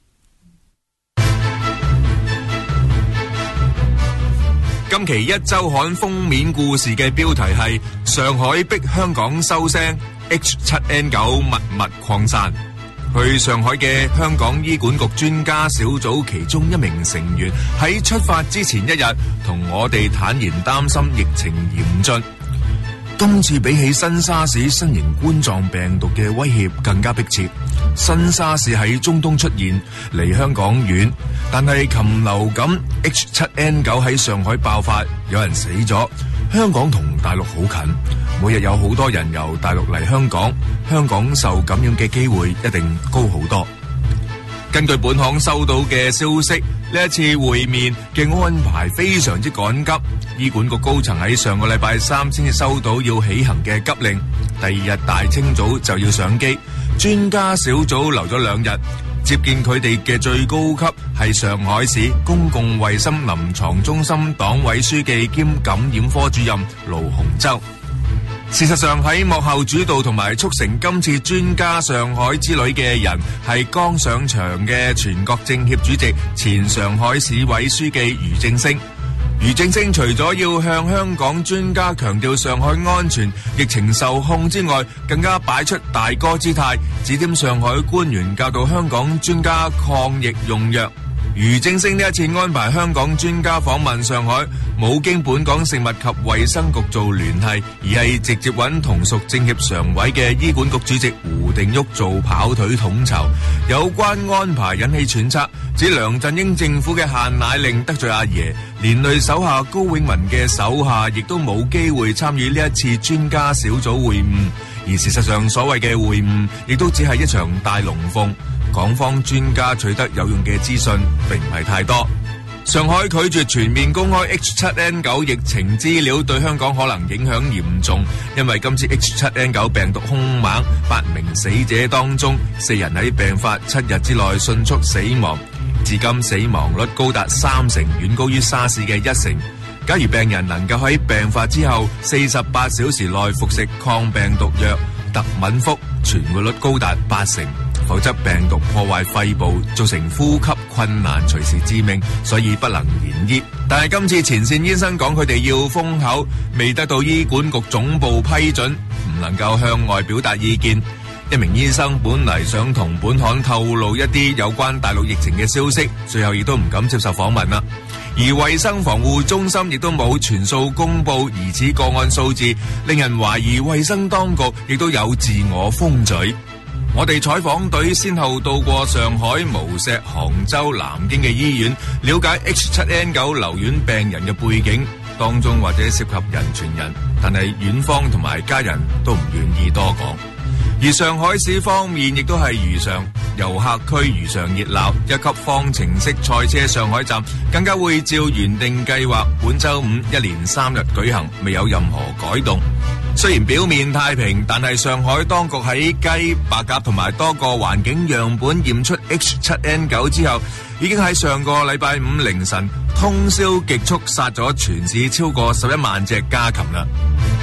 今期一周刊封面故事嘅標題係上海逼香港收聲 ，H 七 N 九密密擴散。去上海嘅香港醫管局專家小組其中一名成員喺出發之前一日同我哋坦言擔心疫情嚴峻。今次比起新沙士新型冠狀病毒嘅威脅更加迫切。新沙士喺中東出現，離香港遠，但係禽流感 H 七 N 九喺上海爆發，有人死咗。香港同大陸好近，每日有好多人由大陸嚟香港，香港受感染嘅機會一定高好多。根據本行收到嘅消息，呢一次會面嘅安排非常之趕急，醫管局高層喺上個禮拜三先至收到要起行嘅急令，第二日大清早就要上機，專家小組留咗兩日， 接見佢哋嘅最高級係上海市公共衛生臨床中心黨委書記兼感染科主任盧洪洲。事實上喺幕後主導同埋促成今次專家上海之旅嘅人係剛上場嘅全國政協主席、前上海市委書記俞正聲。俞正聲除咗要向香港專家強調上海安全、疫情受控之外，更加擺出大哥姿態，指點上海官員教導香港專家抗疫用藥。俞正聲呢一次安排香港專家訪問上海，冇經本港食物及衛生局做聯繫，而係直接揾同屬政協常委嘅醫管局主席胡定旭做跑腿統籌。有關安排引起揣測，指梁振英政府嘅限奶令得罪阿爺，連累手下高永文嘅手下亦都冇機會參與呢一次專家小組會晤。而事實上，所謂嘅會晤亦都只係一場大龍鳳。港方專家取得有用嘅資訊並唔係太多。上海拒絕全面公開 H 七 N 九 疫情資料，對香港可能影響嚴重，因為今次 H 七 N 九 病毒兇猛，八名死者當中四人喺病發七日之內迅速死亡，至今死亡率高達三成，遠高於沙士嘅一成。假如病人能夠喺病發之後四十八小時內服食抗病毒藥特敏福，存活率高達八成。否則病毒破壞肺部，造成呼吸困難，隨時致命，所以不能延醫。但係今次前線醫生講佢哋要封口，未得到醫管局總部批准，唔能夠向外表達意見。一名醫生本嚟想同本行透露一啲有關大陸疫情嘅消息，最後亦都唔敢接受訪問啦。而衛生防護中心亦都冇全數公布疑似個案數字，令人懷疑衛生當局亦都有自我封嘴。我哋採訪隊先後到過上海、無錫、杭州、南京嘅醫院，了解 H 七 N 九 留院病人嘅背景，當中或者涉及人傳人，但係院方同埋家人都唔願意多講。而上海市方面亦都係如常，遊客區如常熱鬧，一級方程式賽車上海站更加會照原定計劃本週五一連三日舉行，未有任何改動。雖然表面太平，但係上海當局喺雞、白鴿同埋多個環境樣本驗出 H 七 N 九 之後，已經喺上個禮拜五凌晨通宵極速殺咗全市超過十一萬隻家禽啦。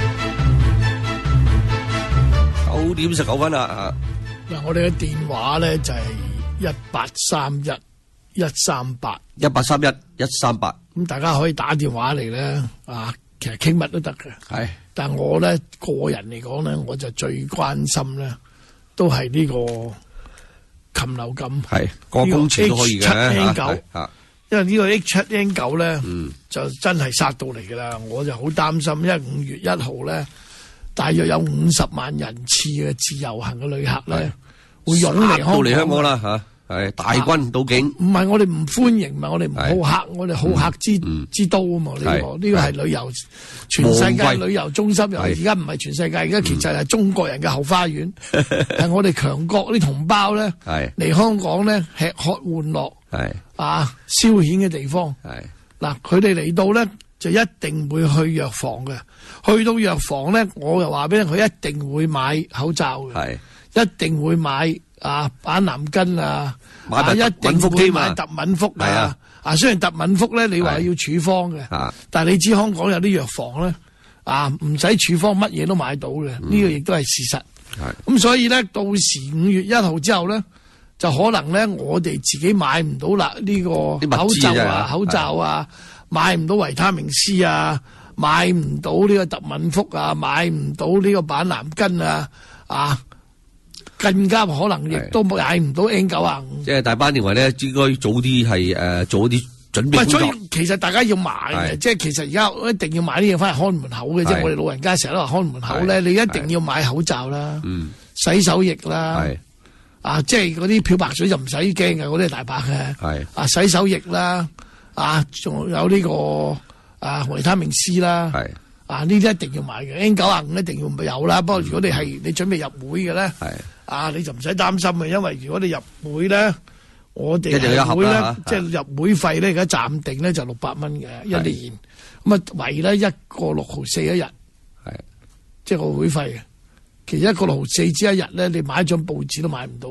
九點十九分啦， 嗱，我哋嘅電話咧就係一八三一一三八一八三一一三八， 咁大家可以打電話嚟咧，啊，其實傾乜都得嘅。係。但我咧個人嚟講咧，我就最關心咧，都係呢個禽流感， 係個工錢都可以嘅 H 七 N 九， 嚇， 因為呢個 H 七 N 九咧，嗯，就真係殺到嚟㗎啦。我就好擔心，因為五月一號咧，大約有五十萬人次嘅自由行嘅旅客咧，會湧嚟到嚟香港啦嚇。係大軍到境， 唔係我哋唔歡迎，唔係我哋唔好客，我哋好客之、嗯、之都啊嘛！呢、呢個呢個係旅遊全世界旅遊中心，又而家唔係全世界，而家其實係中國人嘅後花園。係我哋強國啲同胞咧，嚟香港咧吃喝玩樂，啊消遣嘅地方。嗱，佢哋嚟到咧就一定會去藥房嘅，去到藥房咧，我又話俾你，佢一定會買口罩嘅，一定會買。啊，板藍根啊，啊一定會買特敏福啊，啊，啊雖然特敏福咧，你話要處方嘅，啊，但係你知香港有啲藥房咧，啊唔使處方乜嘢都買到嘅，呢、嗯、個亦都係事實。咁所以咧，到時五月一號之後咧，就可能咧我哋自己買唔到啦，呢、這個口罩啊，口罩啊，買唔到維他命 C 啊，買唔到呢個特敏福啊，買唔到呢個板藍根啊，啊。更加可能亦都買唔到 N 九啊五。即係大班認為咧，應該早啲係誒做啲準備工作。 所以其實大家要買嘅，即係其實而家一定要買啲嘢翻嚟看門口嘅。即係我哋老人家成日都話看門口咧，你一定要買口罩啦，嗯、洗手液啦，啊，即係嗰啲漂白水就唔使驚嘅，嗰啲係大白嘅。啊，洗手液啦，啊，仲有呢、這個啊維他命 C 啦。啊！呢啲一定要買嘅 N 九啊五一定要有啦。不過如果你係你準備入會嘅咧，啊你就唔使擔心嘅，因為如果你入會咧，我哋入會咧，即係入會費咧，而家暫定咧就六百蚊嘅一年。咁啊，為咧一個六毫四一日，係即係個會費。其實一個六毫四之一日咧，你買一張報紙都買唔到。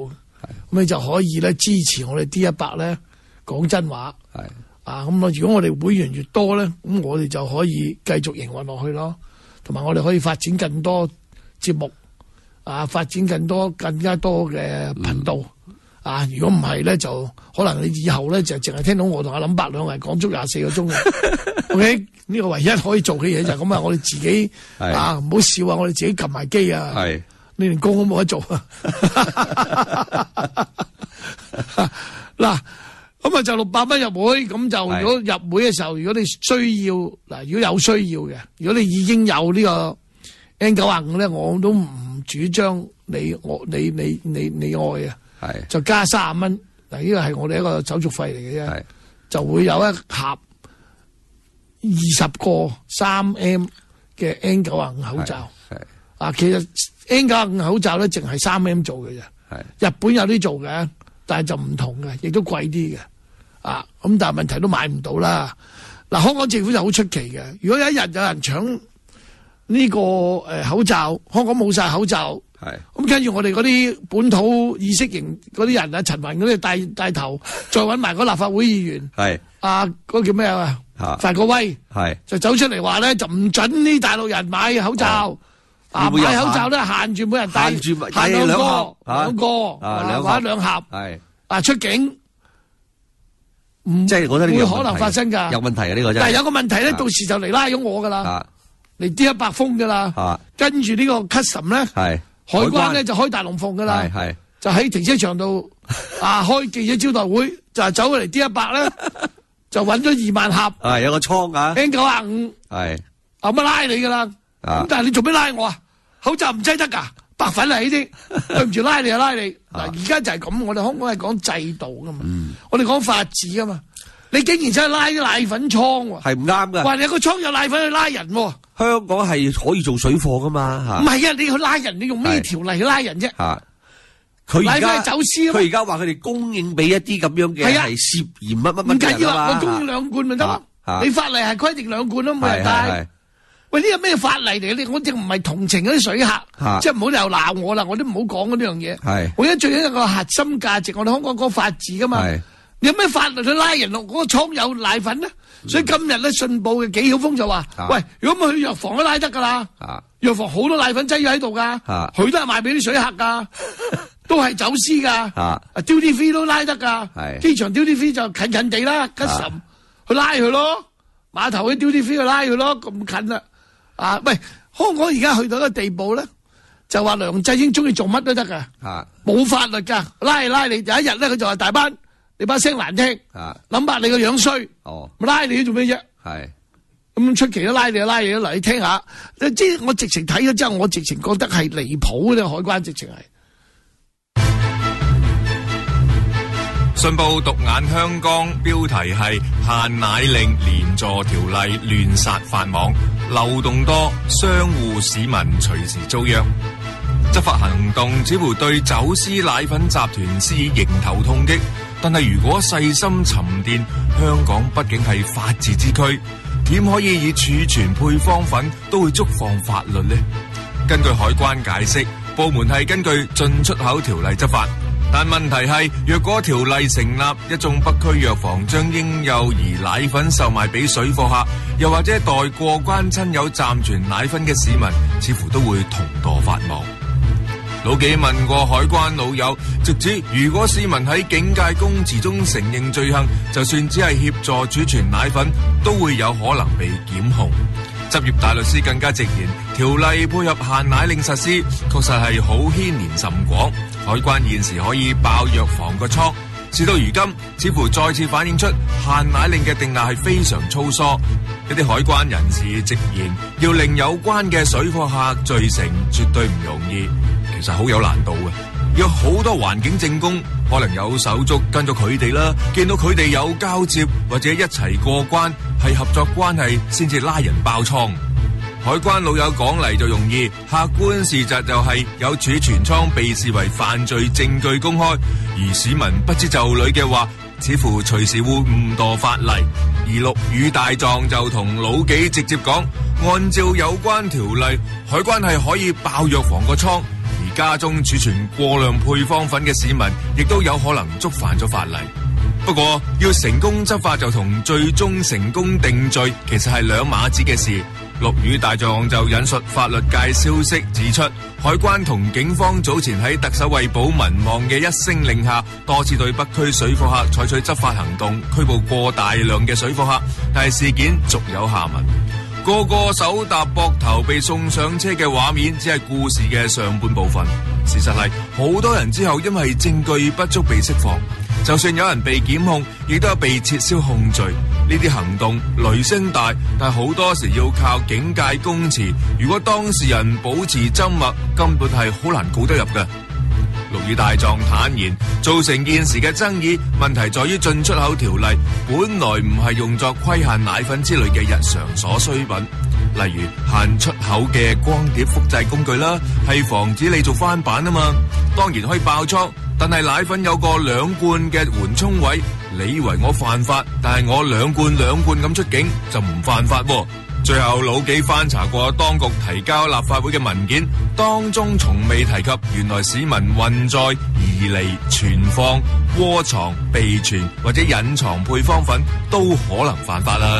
咁你就可以咧支持我哋 D 一百咧講真話。係啊，咁啊，如果我哋會員越多咧，咁我哋就可以繼續營運落去咯，同埋我哋可以發展更多節目，啊，發展更多更加多嘅頻道。嗯啊！如果唔係咧，就可能你以後咧就淨係聽到我同阿林伯兩個人講足廿四個鐘嘅。O K， 呢個唯一可以做嘅嘢就係咁啊！我哋自己啊，唔好笑啊！我哋自己撳埋機啊！係你連工都冇得做啊！嗱，咁啊就六百蚊入會，咁就如果入會嘅時候，如果你需要嗱，如果有需要嘅，如果你已經有呢個 N 九十五咧，我都唔主張你我你你你你愛啊！係就加三十蚊，嗱呢個係我哋一個手續費嚟嘅啫，就會有一盒二十個三 M 嘅 N 九十五口罩。係啊，其實 N 九十五口罩咧，淨係三 M 做嘅啫。係日本有啲做嘅，但係就唔同嘅，亦都貴啲嘅。啊，咁但係問題都買唔到啦。嗱，香港政府就好出奇嘅，如果有一日有人搶呢個誒口罩，香港冇晒口罩。係咁，跟住我哋嗰啲本土意識型嗰啲人啊，陳雲嗰啲帶帶頭，再搵埋嗰立法會議員，係啊，嗰個叫咩啊？范國威係就走出嚟話咧，就唔准啲大陸人買口罩，啊買口罩咧限住每人帶限住限兩個兩個啊或者兩盒係啊出境，唔即係我覺得呢個會可能發生㗎，有問題啊呢個真係。但係有個問題咧，到時就嚟拉咗我㗎啦，嚟 D 一百封㗎啦，跟住呢個 custom 咧係。海關咧就開大龍鳳噶啦，係就喺停車場度啊開記者招待會，就係走嚟 D 一百咧，就揾咗二萬盒，係有個倉啊 N 九十五，係咁啊拉你噶啦，咁但係你做咩拉我啊？口罩唔擠得噶，白粉嚟呢啲，對唔住拉你就拉你。嗱而家就係咁，我哋香港係講制度噶嘛，我哋講法治噶嘛，你竟然真係拉啲奶粉倉喎，係唔啱噶。話你有個倉有奶粉去拉人喎。香港係可以做水貨噶嘛嚇？唔係啊！你去拉人，你用咩條例去拉人啫？嚇！佢而家走私，佢而家話佢哋供應俾一啲咁樣嘅係涉嫌乜乜乜唔緊要啊！我供應兩罐咪得咯。你法例係規定兩罐咯，每人帶。喂，呢個咩法例嚟嘅？我哋唔係同情嗰啲水客，即係唔好又鬧我啦！我都唔好講嗰呢樣嘢。係我而家最緊一個核心價值，我哋香港講法治噶嘛。你有咩法律去拉人落嗰個倉有奶粉咧？所以今日咧，信報嘅紀曉峰就話：喂，如果唔去藥房都拉得噶啦，藥房好多奶粉擠咗喺度噶，佢都係賣俾啲水客噶，都係走私噶。啊 ，duty free 都拉得噶，機場 duty free 就近近地啦，吉岑去拉佢咯，碼頭啲 duty free 去拉佢咯，咁近啦。啊，喂，香港而家去到一個地步咧，就話梁振英中意做乜都得噶，冇法律噶，拉你拉你，有一日咧佢就話大班。你把聲難聽，諗白你個樣衰，拉你做咩啫？係咁出奇都拉你，拉你嚟，你聽下。即係我直情睇咗之後，我直情覺得係離譜嘅，海關直情係。 信報獨眼香港標題係限奶令連坐條例亂殺法網，漏洞多，商戶市民隨時遭殃。執法行動似乎對走私奶粉集團施以迎頭痛擊。但係如果細心沉澱，香港畢竟係法治之區，點可以以儲存配方粉都會觸犯法律呢？根據海關解釋，部門係根據進出口條例執法，但問題係若果條例成立，一眾北區藥房將嬰幼兒奶粉售賣俾水貨客，又或者代過關親友暫存奶粉嘅市民，似乎都會同墮法網。老紀問過海關老友，直指如果市民喺警戒公詞中承認罪行，就算只係協助儲存奶粉，都會有可能被檢控。執業大律師更加直言，條例配合限奶令實施，確實係好牽連甚廣。海關現時可以爆藥房個倉，事到如今，似乎再次反映出限奶令嘅定立係非常粗疏。一啲海關人士直言，要令有關嘅水貨客罪成，絕對唔容易。其實好有難度嘅，有好多環境證供，可能有手足跟咗佢哋啦，見到佢哋有交接或者一齊過關，係合作關係先至拉人爆倉。海關老友講嚟就容易，客觀事實就係有儲存倉被視為犯罪證據公開，而市民不知就裏嘅話，似乎隨時會誤墮法例。而陸羽大狀就同老紀直接講，按照有關條例，海關係可以爆藥房個倉。 家中儲存過量配方粉嘅市民，亦都有可能觸犯咗法例。不過要成功執法就同最終成功定罪其實係兩碼子嘅事。陸羽大狀就引述法律界消息指出，海關同警方早前喺特首為保民望嘅一聲令下，多次對北區水貨客採取執法行動，拘捕過大量嘅水貨客，但係事件續有下文。個個手搭膊頭被送上車嘅畫面只係故事嘅上半部分，事實係好多人之後因為證據不足被釋放，就算有人被檢控，亦都有被撤銷控罪。呢啲行動雷聲大，但好多時要靠警戒公詞，如果當事人保持緘默，根本係好難告得入嘅。陸羽大狀坦言，造成現時嘅爭議問題在於進出口條例本來唔係用作規限奶粉之類嘅日常所需品，例如限出口嘅光碟複製工具啦，係防止你做翻版啊嘛。當然可以爆倉，但係奶粉有個兩罐嘅緩衝位，你以為我犯法，但係我兩罐兩罐咁出境就唔犯法喎。最後老紀翻查過當局提交立法會嘅文件，當中從未提及原來市民運載、移離、存放、窩藏、備存或者隱藏配方粉都可能犯法啦。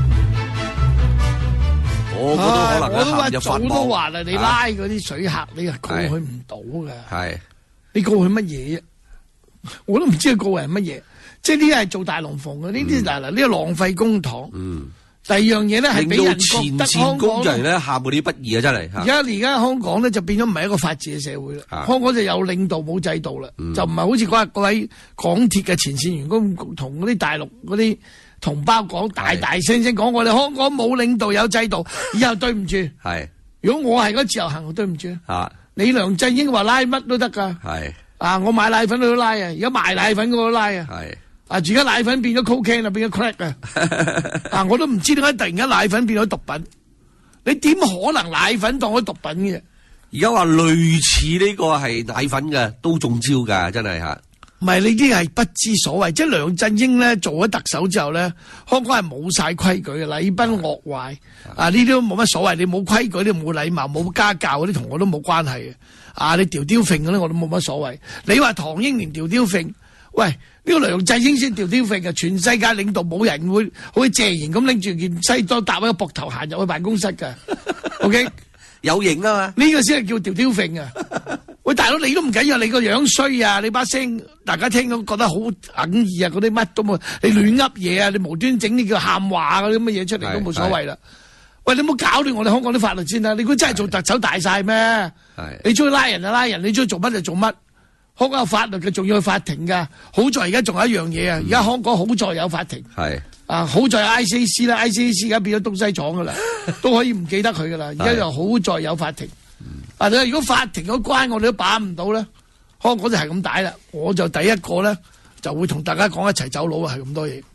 我都可能我都話入法早都話啦，你拉嗰啲水客，你係告佢唔到㗎。 係你告佢乜嘢啫？我都唔知佢告人乜嘢。即係呢啲係做大龍鳳嘅，呢啲嗱嗱呢個浪費公帑。 嗯。 第二樣嘢咧係俾人覺前得香港線工人咧喊嗰啲不義啊，真係。 而家而家香港咧就變咗唔係一個法治嘅社會啦。香港就有領導冇制度啦，就唔係好似嗰日嗰位港鐵嘅前線員工同嗰啲大陸嗰啲同胞講，大大聲聲講我哋香港冇領導有制度，以後對唔住。 係。如果我係嗰自由行，對唔住。 啊。 你梁振英話拉乜都得㗎。 係。 啊！我買奶粉都拉啊，而家賣奶粉嗰個拉啊。 係。 啊！而家奶粉變咗 cocaine 啊，變咗 crack 啊！啊！我都唔知點解突然間奶粉變咗毒品，你點可能奶粉當咗毒品嘅？ 而家話類似呢個係奶粉嘅都中招㗎，真係嚇。 唔係呢啲係不知所謂，即係梁振英咧做咗特首之後咧，香港係冇晒規矩嘅，禮崩樂壞啊！呢啲都冇乜所謂，你冇規矩，你冇禮貌，冇家教嗰啲同我都冇關係嘅。啊！你條雕揈嗰啲我都冇乜所謂。你話唐英年條雕揈？喂，呢、這個梁振英先條雕揈嘅，全世界領導冇人會好似謝賢咁拎住件西裝搭喺個膊頭行入去辦公室㗎。OK， 有型啊嘛，呢個先係叫條雕揈啊！喂，大佬你都唔緊要，你個樣衰啊，你把聲大家聽到覺得好哽耳啊，嗰啲乜都冇，你亂噏嘢啊，你無端整啲叫喊話嗰啲咁嘅嘢出嚟都冇所謂啦。喂，你唔好搞亂我哋香港啲法律先啦！你估真係做特首大晒咩？你中意拉人就拉人，你中意做乜就做乜。香港有法律嘅，仲要去法庭噶。好在而家仲有一樣嘢啊！而家香港好在有法庭，係啊，好在有 I C A C 啦 ，I C A C 而家變咗東西廠噶啦，都可以唔記得佢噶啦。而家又好在有法庭。啊，如果法庭嗰關我哋都把唔到咧，香港就係咁大啦。我就第一個咧就會同大家講一齊走佬啊，係咁多嘢。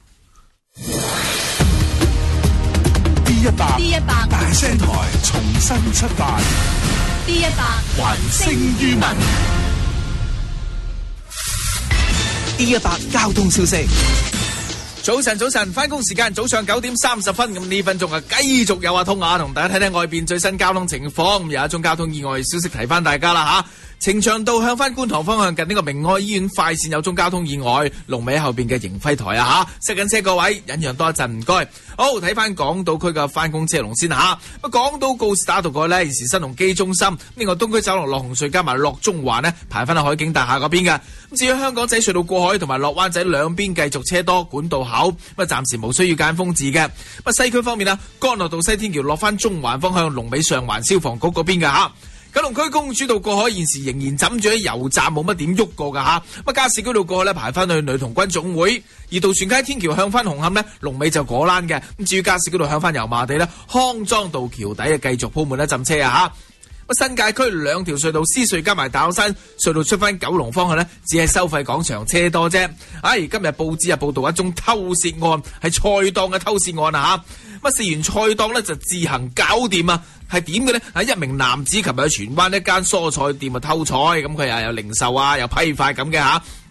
D 一百 D 一百大聲台重新出發 D 一百還聲於民。D 一百交通消息。 早晨，早晨，翻工時間早上九點三十分，咁呢分鐘啊，繼續有阿通啊，同大家睇睇外邊最新交通情況。咁有一宗交通意外消息提翻大家啦吓。呈祥道向翻觀塘方向近呢個明愛醫院快線有宗交通意外，龍尾喺後邊嘅迎輝台啊吓，塞緊車各位忍讓多一陣，唔該。好，睇翻港島區嘅翻工車龍先吓。咁港島告士打道過去呢，現時新鴻基中心，另外東區走廊落紅隧加埋落中環呢，排翻去海景大廈嗰邊嘅。咁至於香港仔隧道過海同埋落灣仔兩邊繼續車多，管道口咁暫時無需要間封字嘅。咁西區方面啊，干諾道西天橋落翻中環方向，龍尾上環消防局嗰邊嘅吓。九龍區公主道過海現時仍然枕住喺油站，冇乜點喐過噶吓。咁加士居道過去咧，排翻去女童軍總會，而渡船街天橋向翻紅磡呢，龍尾就果欄嘅。咁至於加士居道向翻油麻地呢，康莊道橋底啊繼續鋪滿一浸車啊吓。新界區兩條隧道，獅隧加埋大老山隧道出翻九龍方向呢，只係收費廣場車多啫。唉，今日報紙啊報道一宗偷竊案，係菜檔嘅偷竊案啊吓。乜試完菜檔呢，就自行搞掂啊！係點嘅呢？係一名男子琴日喺荃灣一間蔬菜店啊偷菜，咁佢又有零售啊，又批發咁嘅吓。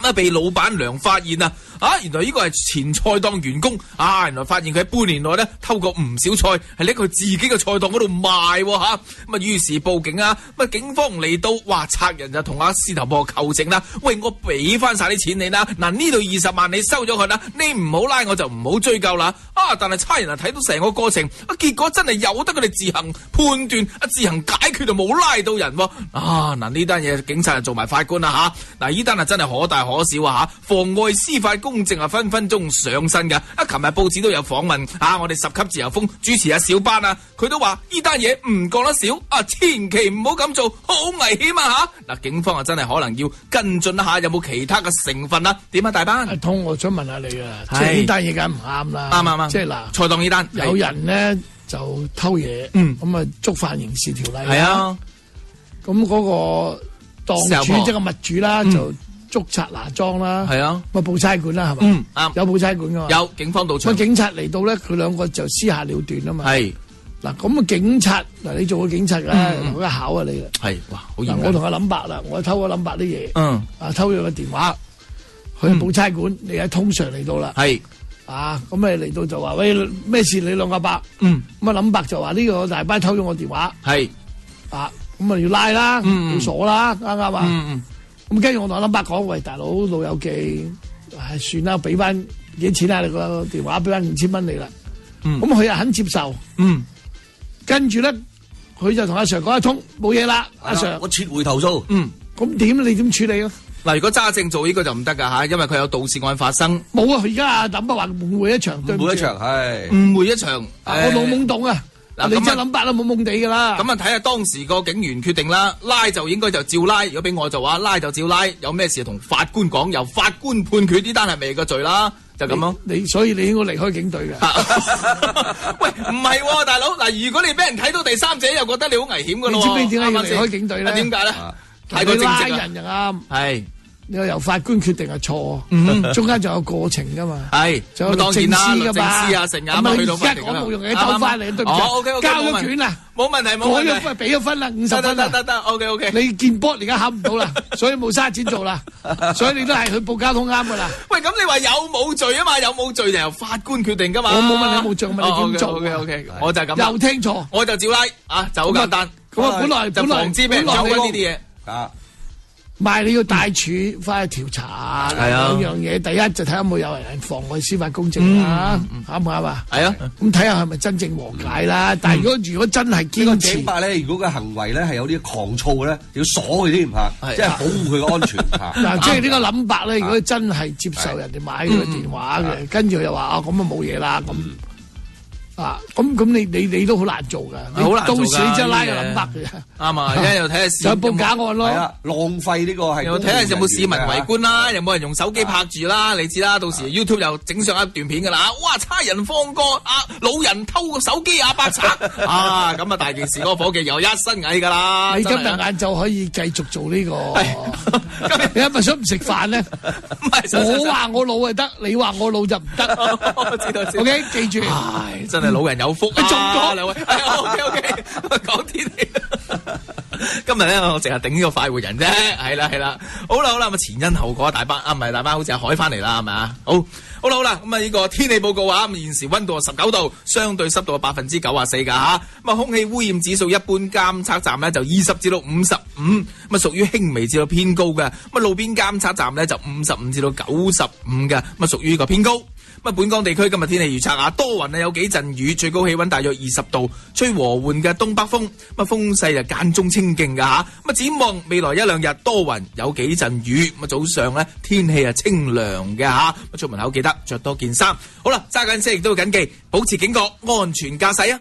啊被老闆娘發現啊！啊，原來呢個係前菜檔員工啊！原來發現佢喺半年內咧偷過唔少菜，係拎佢自己嘅菜檔嗰度賣吓。咁啊，於是報警啊！咁啊，警方嚟到，哇！賊人就同阿獅頭婆求情啦，喂，我俾翻晒啲錢你啦，嗱呢度二十萬你收咗佢啦，你唔好拉我就唔好追究啦。啊！但係差人啊睇到成個過程，啊結果真係由得佢哋自行判斷，啊自行解決就冇拉到人喎。啊嗱呢單嘢警察就做埋法官啦吓。嗱呢單啊真係可大可小啊吓，妨礙司法公正啊分分鐘上身噶。啊琴日報紙都有訪問啊，我哋十級自由風主持啊小班啊，佢都話呢單嘢唔講得少啊，千祈唔好咁做，好危險啊吓。嗱警方啊真係可能要跟進一下，有冇其他嘅成分啊？點啊大班？ 阿通，我想問下你啊，即係呢單嘢梗唔啱啦， 啱啱啱， 即係嗱， 菜檔呢單有人咧就偷嘢， 嗯， 咁啊觸犯刑事條例， 係啊， 咁嗰個檔主即係個物主啦，就捉賊拿贓啦， 係啊， 咪報差館啦，係嘛？ 嗯，啱， 有報差館噶嘛？ 有警方到場， 咁警察嚟到咧，佢兩個就私下了斷啊嘛。 係嗱，咁啊警察嗱，你做過警察㗎，好一考啊你啦。 係哇，好嚴。 我同阿林伯啦，我偷咗林伯啲嘢， 嗯， 啊偷咗個電話，去報差館，你喺通常嚟到啦。 係啊，咁咪嚟到就話喂咩事？你兩個伯， 嗯， 咁啊林伯就話呢個大班偷咗我電話， 係啊，咁啊要拉啦，要鎖啦，啱唔啱啊？ 嗯嗯。 咁跟住我同阿林伯講，喂大佬老友記，唉算啦，俾翻幾錢啊？你個電話俾翻五千蚊你啦。 嗯。 咁佢又肯接受。 嗯。 跟住咧，佢就同阿 Sir 講一通，冇嘢啦，阿 Sir， 我撤回投訴。 嗯。 咁點你點處理啊？ 嗱，如果揸正做呢個就唔得噶吓，因為佢有盜竊案發生。 冇啊！而家阿林伯話誤會一場，對唔住。 誤會一場係。 誤會一場。 我腦懵懂啊！嗱，你真係諗白啦，懵懵地噶啦。 咁啊，睇下當時個警員決定啦，拉就應該就照拉。如果俾我就話拉就照拉，有咩事同法官講，由法官判決呢單係咪個罪啦，就咁咯。 你所以你應該離開警隊嘅。 喂，唔係喎，大佬嗱，如果你俾人睇到第三者，又覺得你好危險噶咯。 你知唔知點解要離開警隊咧？ 點解咧？太過正直啦。 拉人就啱。 係。 你話由法官決定係錯，中間仲有過程噶嘛？ 係， 仲有律政司噶嘛？ 成日去到法庭而家講冇用嘅，兜翻嚟對唔住，交咗卷啦， 冇問題冇問題， 改咗分俾咗分啦，五十分啦， 得得得 ，OK OK。 你見波而家考唔到啦，所以冇嘥錢做啦，所以你都係去報交通啱噶啦。 喂，咁你話有冇罪啊嘛？有冇罪就由法官決定噶嘛？ 我冇問你有冇罪，我問你點做 ？OK OK，我就係咁。 又聽錯， 我就照拉啊，就好簡單。 咁啊，本來就防止俾人搞呢啲嘢啊。 唔係你要帶處翻去調查，兩樣嘢。第一就睇下有冇有人妨礙司法公正啦，啱唔啱啊？ 係啊， 咁睇下係咪真正和解啦。但係如果如果真係堅持， 警察咧，如果個行為咧係有啲狂躁咧，要鎖佢添嚇，即係保護佢嘅安全嚇。 嗱，即係呢個諗法咧，如果真係接受人哋買佢電話嘅，跟住又話啊，咁啊冇嘢啦咁。啊，咁咁你你你都好難做噶， 好難做噶。 到時你真係拉個諗法嘅， 啱啊！而家又睇下市， 就報假案咯。 係啊，浪費呢個係。 又睇下有冇市民圍觀啦，有冇人用手機拍住啦？你知啦，到時 YouTube 又整上一段片噶啦。哇！差人放過啊，老人偷個手機啊，白賊啊！咁啊，大件事嗰個伙計又一身蟻噶啦。 你今日晏晝可以繼續做呢個。你係咪想唔食飯咧？我話我老就得，你話我老就唔得。 知道知道。 OK，記住。 唉，真係老人有福啊！ 中咗兩位，OK OK，講天氣。今日咧，我淨係頂呢個快活人啫，係啦係啦。好啦好啦，咁前因後果大班啊，唔係大班，好似係海翻嚟啦，係咪啊？好，好啦好啦，咁啊呢個天氣報告啊，咁現時溫度係十九度，相對濕度係百分之九啊四噶吓。咁啊，空氣污染指數一般監測站咧就二十至到五十五，咁啊屬於輕微至到偏高嘅。咁啊路邊監測站咧就五十五至到九十五嘅，咁啊屬於呢個偏高。咁啊，本港地區今日天氣預測啊，多雲啊，有幾陣雨，最高氣溫大約二十度，吹和緩嘅東北風，咁啊風勢就間中清勁噶吓。咁啊展望未來一兩日多雲，有幾陣雨，咁啊早上咧天氣係清涼嘅吓。咁出門口記得着多件衫。好啦，揸緊車亦都要謹記，保持警覺，安全駕駛啊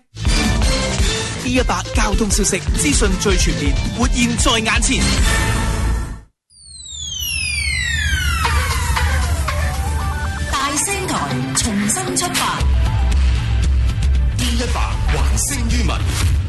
！D 一百交通消息資訊最全面，活現在眼前。 重新出發 ，D 一百還聲於民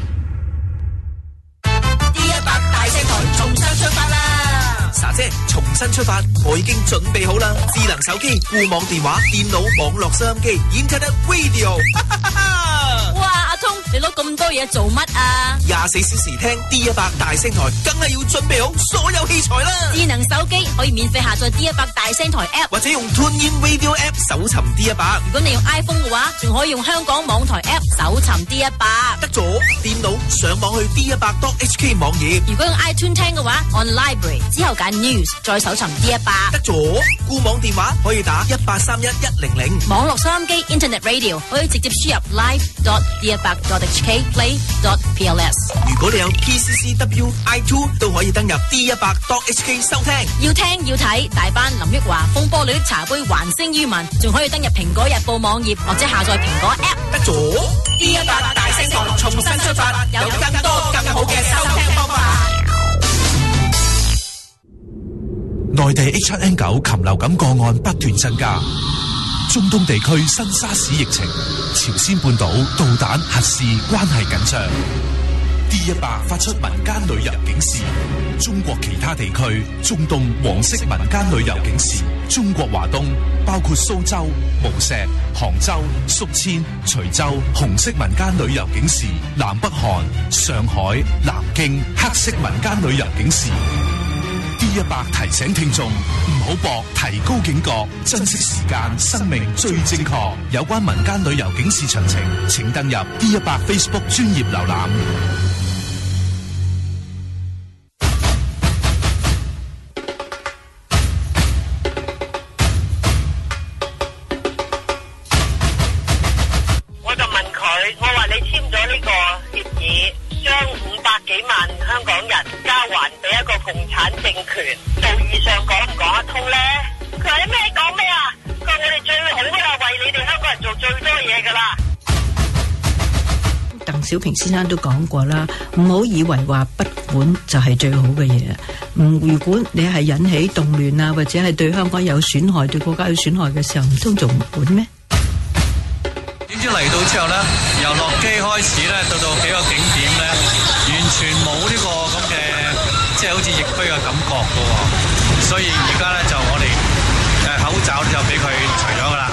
，D 一百大聲台重新出發啦！ 莎姐，重新出發，我已經準備好啦！智能手機、固網電話、電腦、網絡收音機、Internet Radio，哈哈哈！ 哇，阿通，你攞咁多嘢做乜啊？ 廿四小時聽 D 一百大聲台，梗係要準備好所有器材啦。 智能手機可以免費下載 D 一百大聲台 app， 或者用 TuneIn Radio app 搜尋 D 一百。 如果你用 iPhone 嘅話，仲可以用香港網台 app 搜尋 D 一百。 得咗，電腦上網去 D 一百 dot H K 網頁。 如果用 iTunes 聽嘅話 ，on Library 之後揀 News， 再搜尋 D 一百。 得咗，固網電話可以打一八三一一零零。 網絡收音機 Internet Radio 可以直接輸入 live dot d 一百 dot h k play dot p l s。 如果你有 P C C W I two 都可以登入 D 一百 dot H K 收聽。 要聽要睇，大班林奕華風波裏的茶杯還聲於民，仲可以登入蘋果日報網頁或者下載蘋果 app。 得咗 ，D 一百大聲台重新出發，有更多更好嘅收聽方法。 內地 H 七 N 九禽流感個案不斷增加，中東地區新沙士疫情，朝鮮半島導彈核試關係緊張。D 一百發出民間旅遊警示，中國其他地區中東黃色民間旅遊警示，中國華東包括蘇州、無錫、杭州、宿遷、徐州紅色民間旅遊警示，南北韓、上海、南京黑色民間旅遊警示。D 一百提醒聽眾唔好搏，提高警覺，珍惜時間，生命最正確。有關民間旅遊警示詳情，請登入 D 一百 Facebook 專頁瀏覽。 我就問佢，我話你簽咗呢個協議，將五百幾萬香港人交還俾一個共產政權，道義上講唔講得通咧？佢話你咩講咩啊？佢話我哋最好噶啦，為你哋香港人做最多嘢噶啦。 鄧小平先生都講過啦，唔好以為話不管就係最好嘅嘢。嗯，如果你係引起動亂啊，或者係對香港有損害、對國家有損害嘅時候，唔通仲唔管咩？ 點知嚟到之後咧，由落機開始咧，到到幾個景點咧，完全冇呢個咁嘅，即係好似疫區嘅感覺噶喎。所以而家咧就我哋誒口罩就俾佢除咗噶啦。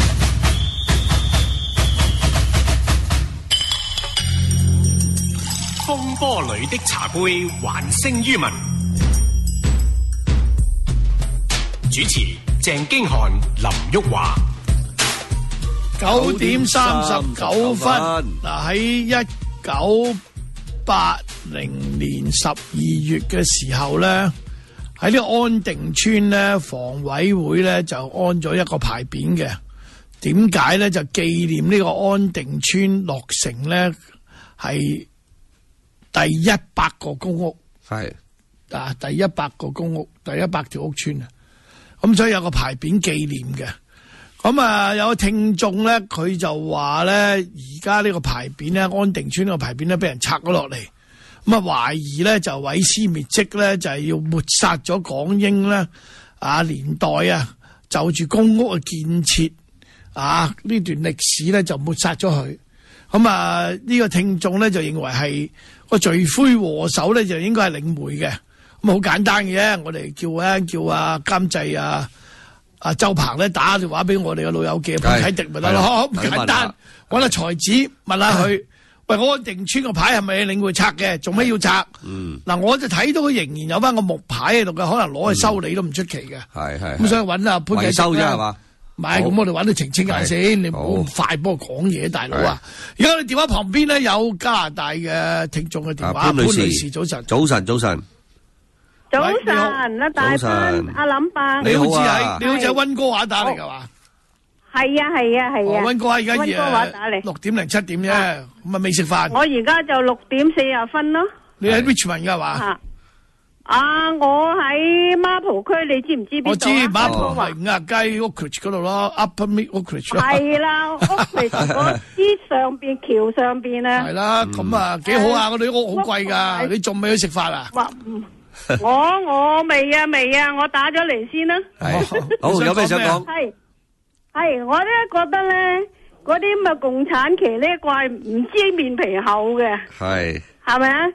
風波裏的茶杯還聲於民。主持鄭經翰、林旭華。 九點三十九分，嗱喺一九八零年十二月嘅時候咧，喺呢個安定村咧，房委會咧就安咗一個牌匾嘅。點解咧？就紀念呢個安定村落成咧係第一百個公屋， 係啊第一百個公屋，第一百條屋村啊。咁所以有個牌匾紀念嘅。咁啊，有個聽眾咧，佢就話咧，而家呢個牌匾咧，安定村呢個牌匾咧，俾人拆咗落嚟，咁啊，懷疑咧就毀屍滅跡咧，就係要抹殺咗港英咧啊年代啊，就住公屋嘅建設啊呢段歷史咧就抹殺咗佢。咁啊，呢個聽眾咧就認為係個罪魁禍首咧就應該係領匯嘅。咁好簡單嘅啫，我哋叫咧叫啊監製啊。阿周鵬咧打電話俾我哋嘅老友記潘啟迪咪得咯，咁簡單，揾阿才子問下佢，喂，我安定村個牌係咪領匯拆嘅？做咩要拆？嗯，嗱，我就睇到佢仍然有翻個木牌喺度嘅，可能攞去修理都唔出奇嘅。係係，咁所以揾阿潘啟迪收啫係嘛？ 唔係，咁我哋揾佢澄清下先，你唔好咁快幫我講嘢，大佬啊！而家我哋電話旁邊咧有加拿大嘅聽眾嘅電話，潘女士早晨， 早晨早晨。 早晨，阿大班，阿林伯， 你好似喺你好似喺溫哥華打嚟噶嘛？ 係啊係啊係啊！ 溫哥華而家溫哥華打嚟， 六點零七點啫，咁啊未食飯。 我而家就六點四十分咯。 你喺 Richmond 噶嘛？ 啊，我喺孖蒲區，你知唔知邊度？ 我知孖蒲係五啊街 Oakridge 嗰度咯 ，Upper Mid Oakridge 咯。 係啦 ，Oakridge 嗰啲上邊橋上邊啊。 係啦，咁啊幾好啊！我哋屋好貴噶，你仲未去食飯啊？ 我我未啊未啊，我打咗嚟先啦。 好，有咩想講？ 係係，我咧覺得咧，嗰啲咁嘅共產旗呢，怪唔知面皮厚嘅。 係。 係咪啊？佢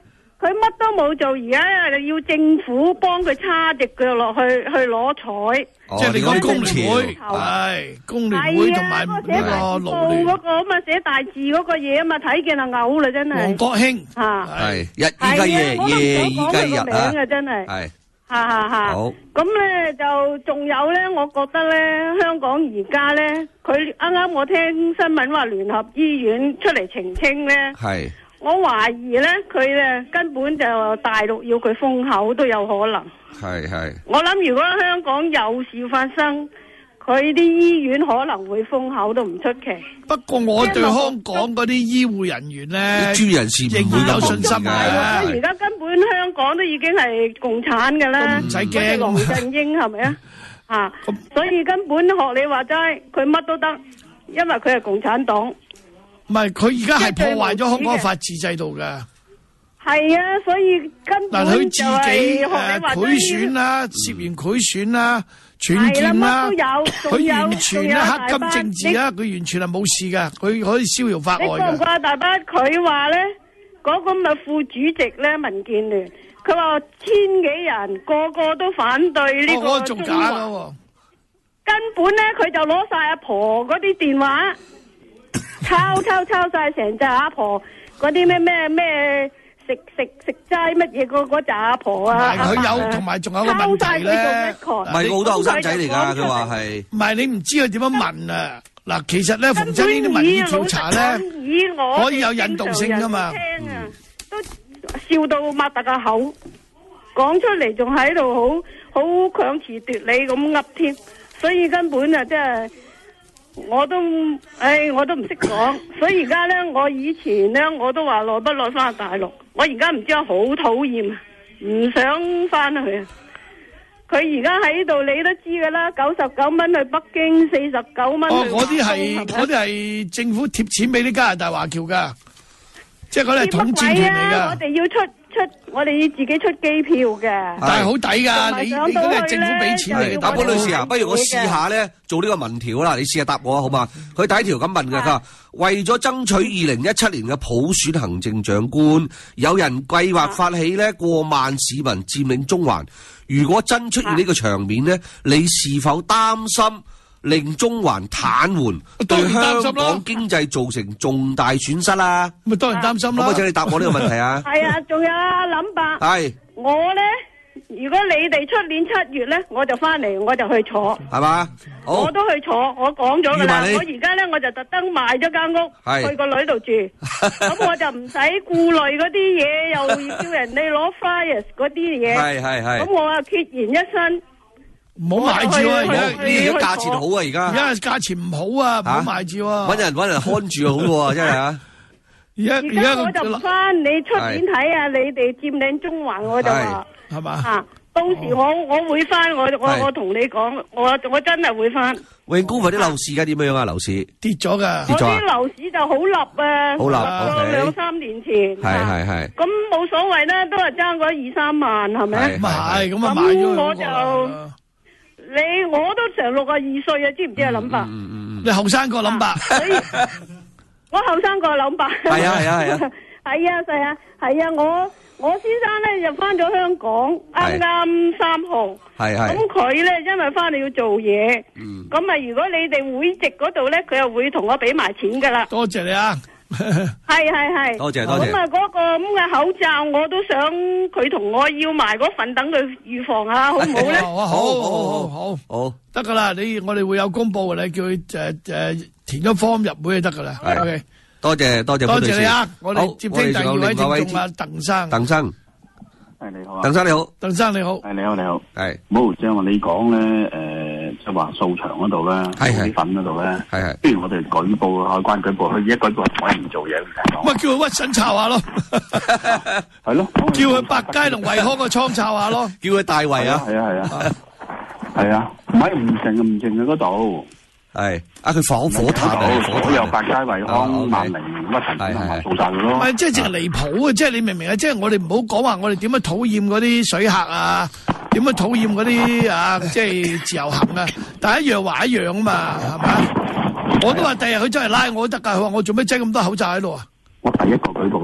佢乜都冇做，而家要政府幫佢叉隻腳落去去攞彩。 即係你講工聯會，係工聯會同埋呢個勞聯嗰個啊嘛，寫大字嗰個嘢啊嘛，睇見就嘔啦，真係。 王國興嚇， 係日依家夜夜依家日啊， 真係。 係。 嚇嚇嚇！ 好。 咁咧就仲有咧，我覺得咧，香港而家咧，佢啱啱我聽新聞話聯合醫院出嚟澄清咧。係。我懷疑咧，佢咧根本就大陸要佢封口都有可能。 係係。我諗如果香港有事發生，佢啲醫院可能會封口都唔出奇。 不過我對香港嗰啲醫護人員咧， 專業人士仍然有信心嘅。 而家根本香港都已經係共產嘅啦， 唔使驚。 梁振英係咪啊？啊，所以根本學你話齋，佢乜都得，因為佢係共產黨。 唔係，佢而家係破壞咗香港法治制度㗎。 係啊，所以根本佢自就係己誒學你話齋賄選啦，涉嫌賄選啦。僭建啦，佢完全咧黑金政治啊！佢完全係冇事噶，佢可以逍遙法外嘅。 你覺唔覺大班佢話咧，嗰個咪副主席咧，民建聯，佢話千幾人個個都反對呢個中環，根本咧佢就攞晒阿婆嗰啲電話，抄抄抄晒成隻阿婆嗰啲咩咩咩。食食食齋乜嘢嗰嗰紮阿婆啊！ 佢有同埋仲有個問題咧， 唔係好多後生仔嚟㗎，佢話係。 唔係你唔知佢點樣問啊？嗱，其實咧，逢親呢啲民意調查咧，可以有引導性㗎嘛。 聽啊，都笑到擘大個口，講出嚟仲喺度好好強詞奪理咁噏添，所以根本啊，即係。我都，唉，我都唔識講，所以而家咧，我以前咧，我都話耐不耐翻大陸，我而家唔知我好討厭，唔想翻去啊！佢而家喺度，你都知噶啦，九十九蚊去北京，四十九蚊去。 哦，嗰啲係嗰啲係政府貼錢俾啲加拿大華僑噶，即係嗰啲係統戰權嚟噶。 我哋要出。出我哋要自己出機票嘅， 但係好抵噶，你你嗰啲係政府俾錢嚟。 阿本女士啊，不如我試下咧做呢個民調啦，你試下答我啊，好嘛？佢第一條咁問嘅，佢話為咗爭取二零一七年嘅普選行政長官，有人計劃發起咧過萬市民佔領中環。如果真出現呢個場面咧，你是否擔心令中環癱瘓，對香港經濟造成重大損失啦？ 咪當然擔心啦。 可唔可以請你答我呢個問題啊？ 係啊，仲有啊，林伯。係。我咧，如果你哋出年七月咧，我就翻嚟，我就去坐。 係嘛？ 我都去坐，我講咗噶啦。我而家咧，我就特登賣咗間屋，去個女度住。咁我就唔使顧慮嗰啲嘢，又要叫人哋攞 flyers 嗰啲嘢。係係係。咁我啊孑然一身。 唔好買住啊！而家而家價錢好啊！而家而家價錢唔好啊！唔好買住喎。 搵人搵人看住好喎，真係啊！ 而家而家我就唔翻，你出年睇下你哋佔領中環，我就話係嘛吓，到時我我會翻，我我我同你講，我我真係會翻。 永高佛啲樓市而家點樣啊？樓市跌咗噶， 跌咗啊！我啲樓市就好立啊， 好立， 兩三年前係係係。 咁冇所謂啦，都係爭嗰二三萬，係咪？ 唔係咁啊，買咗我就。你我都成六十二歲啊，知唔知啊？諗法， 你後生過諗法， 我後生過諗法， 係啊係啊係啊， 係啊係啊係啊，我我先生咧就翻咗香港，啱啱三號，係係，咁佢咧因為翻嚟要做嘢，咁啊如果你哋會籍嗰度咧，佢又會同我俾埋錢噶啦， 多謝你啊！ 係係係， 多謝多謝。 咁啊，嗰個咁嘅口罩，我都想佢同我要埋嗰份，等佢預防下，好唔好咧？ 好，好，好，好，好，得噶啦。你我哋會有公布嘅，你叫佢誒誒填咗 form 入會就得噶啦。OK， 多謝多謝， 多謝你啊！我哋接聽第二位聽眾啊，鄧生。 鄧生， 係你好啊， 鄧生你好， 鄧生你好， 係你好你好， 係。 冇即係話你講咧，誒。即係話掃場嗰度咧，啲粉嗰度咧，係係，不如我哋舉報海關舉報，佢一舉報可以唔做嘢咁。 咪叫佢屈臣抄下咯， 係咯， 叫佢百佳同惠康個倉抄下咯， 叫佢大圍啊， 係啊係啊，係啊，唔係唔淨唔淨嘅嗰度， 係啊佢火火炭啊， 所有百佳惠康萬寧屈臣同埋掃晒佢咯。 唔係即係淨係離譜啊！即係你明唔明啊？即係我哋唔好講話我哋點樣討厭嗰啲水客啊！點樣討厭嗰啲啊？即係自由行啊！但係一樣話一樣啊嘛，係咪？我都話第日佢真係拉我都得㗎。佢話我做咩擠咁多口罩喺度啊？ 我第一個舉報你。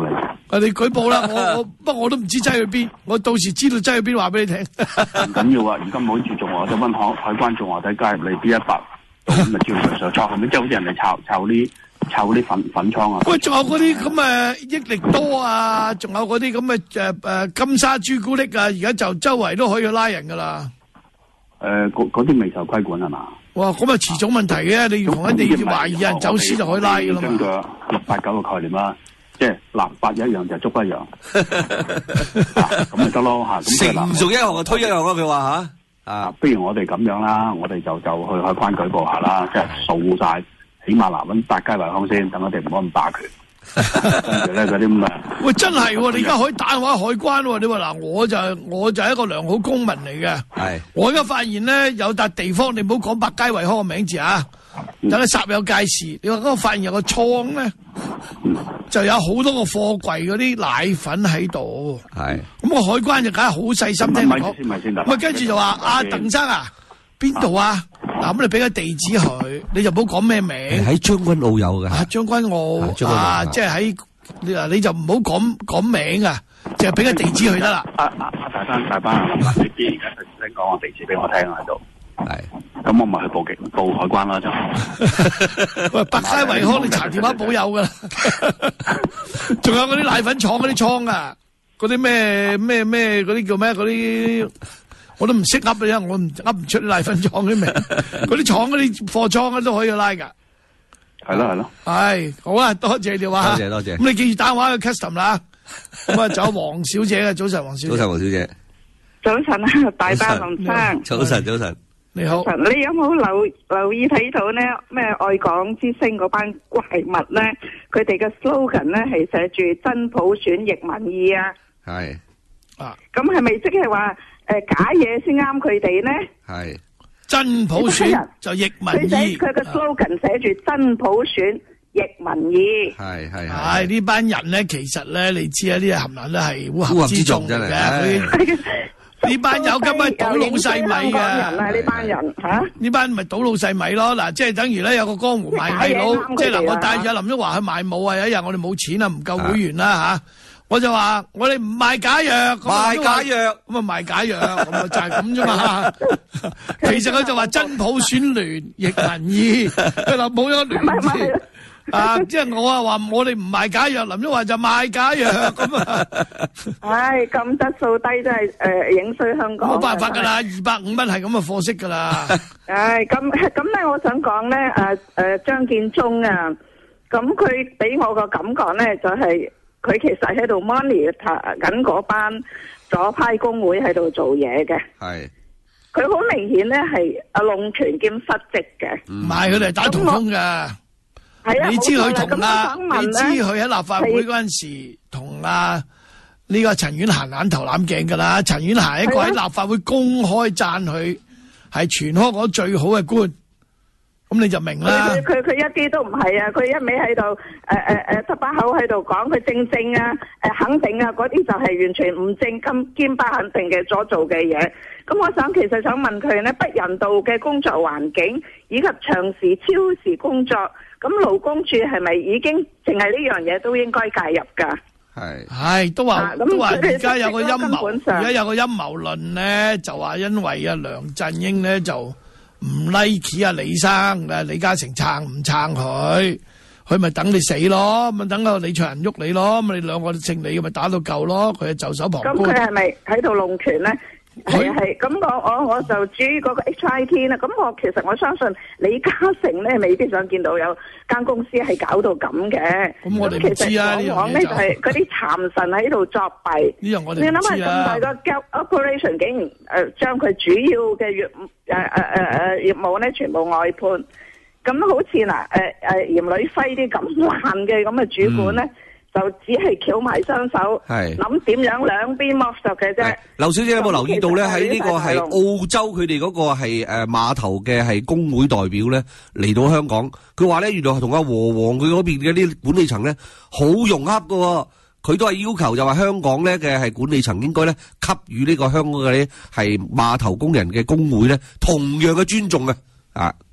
啊！你舉報啦，我我不過我都唔知擠去邊，我到時知道擠去邊話俾你聽。 唔緊要啊！而家唔好似仲話，就問海海關仲話睇加入你 D 一百，咁咪照常上倉，咁即係好似人哋炒炒啲炒啲粉粉倉啊！ 喂，仲有嗰啲咁誒益力多啊，仲有嗰啲咁嘅誒誒金沙朱古力啊，而家就周圍都可以拉人噶啦。 誒，嗰嗰啲未受規管係嘛？ 哇！咁啊遲早問題嘅，你同一定懷疑有人走私就可以拉噶啦嘛。 根據六八九嘅概念啦。即係立法一樣就捉一樣，咁咪得咯嚇。 成熟一項就推一樣咯，佢話嚇。 啊，不如我哋咁樣啦，我哋就就去海關舉報下啦，即係掃晒，起碼嗱揾百佳惠康先，等我哋唔好咁霸權。跟住咧嗰啲咁啊， 喂，真係喎！你而家可以打電話海關喎。你話嗱，我就我就係一個良好公民嚟嘅。 係。我而家發現咧有笪地方，你唔好講百佳惠康嘅名字啊。等你霎有介事，你話嗰個發現有個倉咧，就有好多個貨櫃嗰啲奶粉喺度。 係， 咁個海關就梗係好細心聽講。 先咪先得。 咁啊，跟住就話阿鄧生啊，邊度啊？嗱，咁你俾個地址佢，你就唔好講咩名。 喺將軍澳有嘅。 啊，將軍澳啊，即係喺你嗱，你就唔好講講名啊，淨係俾個地址佢得啦。 阿阿阿大班大班，你既然而家頭先講個地址俾我聽喺度。 係， 咁我咪去報警報海關啦就。 喂，百佳惠康你查電話簿有噶啦，仲有嗰啲奶粉廠嗰啲倉啊，嗰啲咩咩咩嗰啲叫咩嗰啲，我都唔識噏嘅，我唔噏唔出啲奶粉廠啲名，嗰啲廠嗰啲貨倉都可以拉噶。 係咯係咯。 係好啊，多謝你話。 多謝多謝。 咁你記住打電話去 custom 啦。咁啊，仲有黃小姐啊，早晨黃小姐。 早晨黃小姐。 早晨啊，大班林生。 早晨早晨。 你好， 你有冇留留意睇到咧？咩愛港之星嗰班怪物咧？佢哋嘅 slogan 咧係寫住真普選逆民意啊！ 係啊， 咁係咪即係話誒假嘢先啱佢哋咧？ 係真普選就逆民意。 佢嘅 slogan 寫住真普選逆民意。 係係係呢班人咧，其實咧，你知啊，呢啲冚唪唥都係烏合之眾嚟嘅。呢班友今日倒老細米嘅， 呢班人吓， 呢班咪倒老細米咯。嗱，即係等於咧有個江湖賣藝佬，即係嗱，我帶住阿林旭華去賣武啊，有一日我哋冇錢啊，唔夠會員啦吓，我就話我哋唔賣假藥， 賣假藥咁啊賣假藥，咁啊就係咁啫嘛。其實佢就話真普選聯逆民意，佢話冇咗聯字。啊！即係我啊話我哋唔賣假藥，林旭華就賣假藥咁啊！ 唉，咁質素低真係誒影衰香港。 冇辦法噶啦，二百五蚊係咁嘅貨色噶啦。 唉，咁咁咧，我想講咧，誒誒張建宗啊，咁佢俾我個感覺咧，就係佢其實喺度 monitor 緊嗰班左派工會喺度做嘢嘅。 係。 佢好明顯咧係啊弄權兼失職嘅。 唔係，佢哋係打同風噶。 係啊， 你知佢同啊，你知佢佢喺立法會嗰陣時同啊呢個陳婉嫻眼頭攬頸噶啦。陳婉嫻一個喺立法會公開讚佢係全香港最好嘅官，咁你就明啦。 佢佢佢一啲都唔係啊！佢一味喺度誒誒誒，得把口喺度講佢正正啊，誒肯定啊，嗰啲就係完全唔正兼兼不肯定嘅所做嘅嘢。咁我想其實想問佢咧，不人道嘅工作環境以及長時超時工作。咁勞工處係咪已經淨係呢樣嘢都應該介入㗎？ 係係都話都話而家有個陰謀，而家有個陰謀論咧，就話因為啊梁振英咧就唔 like 啊李生啊李嘉誠撐唔撐佢，佢咪等你死咯，咪等個李卓人喐你咯，咁你兩個姓李咪打到夠咯，佢就袖手旁觀。 咁佢係咪喺度弄權咧？係啊係，咁我我我就至於嗰個 H I T 啦，咁我其實我相信李嘉誠咧未必想見到有間公司係搞到咁嘅。 咁我哋唔知啊，呢樣嘢就往往咧就係嗰啲蠶神喺度作弊。 呢樣我哋唔知啊。 你諗下咁大個 gap operation 竟然誒將佢主要嘅業誒誒誒誒業務咧全部外判，咁好似嗱誒誒嚴呂輝啲咁爛嘅咁嘅主管咧。嗯就只係翹埋雙手，諗點樣兩邊剝削嘅啫。 劉小姐有冇留意到咧？喺呢個係澳洲佢哋嗰個係誒碼頭嘅係工會代表咧嚟到香港，佢話咧原來係同阿和黃佢嗰邊嘅啲管理層咧好融洽㗎，佢都係要求就話香港咧嘅係管理層應該咧給予呢個香港嘅係碼頭工人嘅工會咧同樣嘅尊重嘅啊。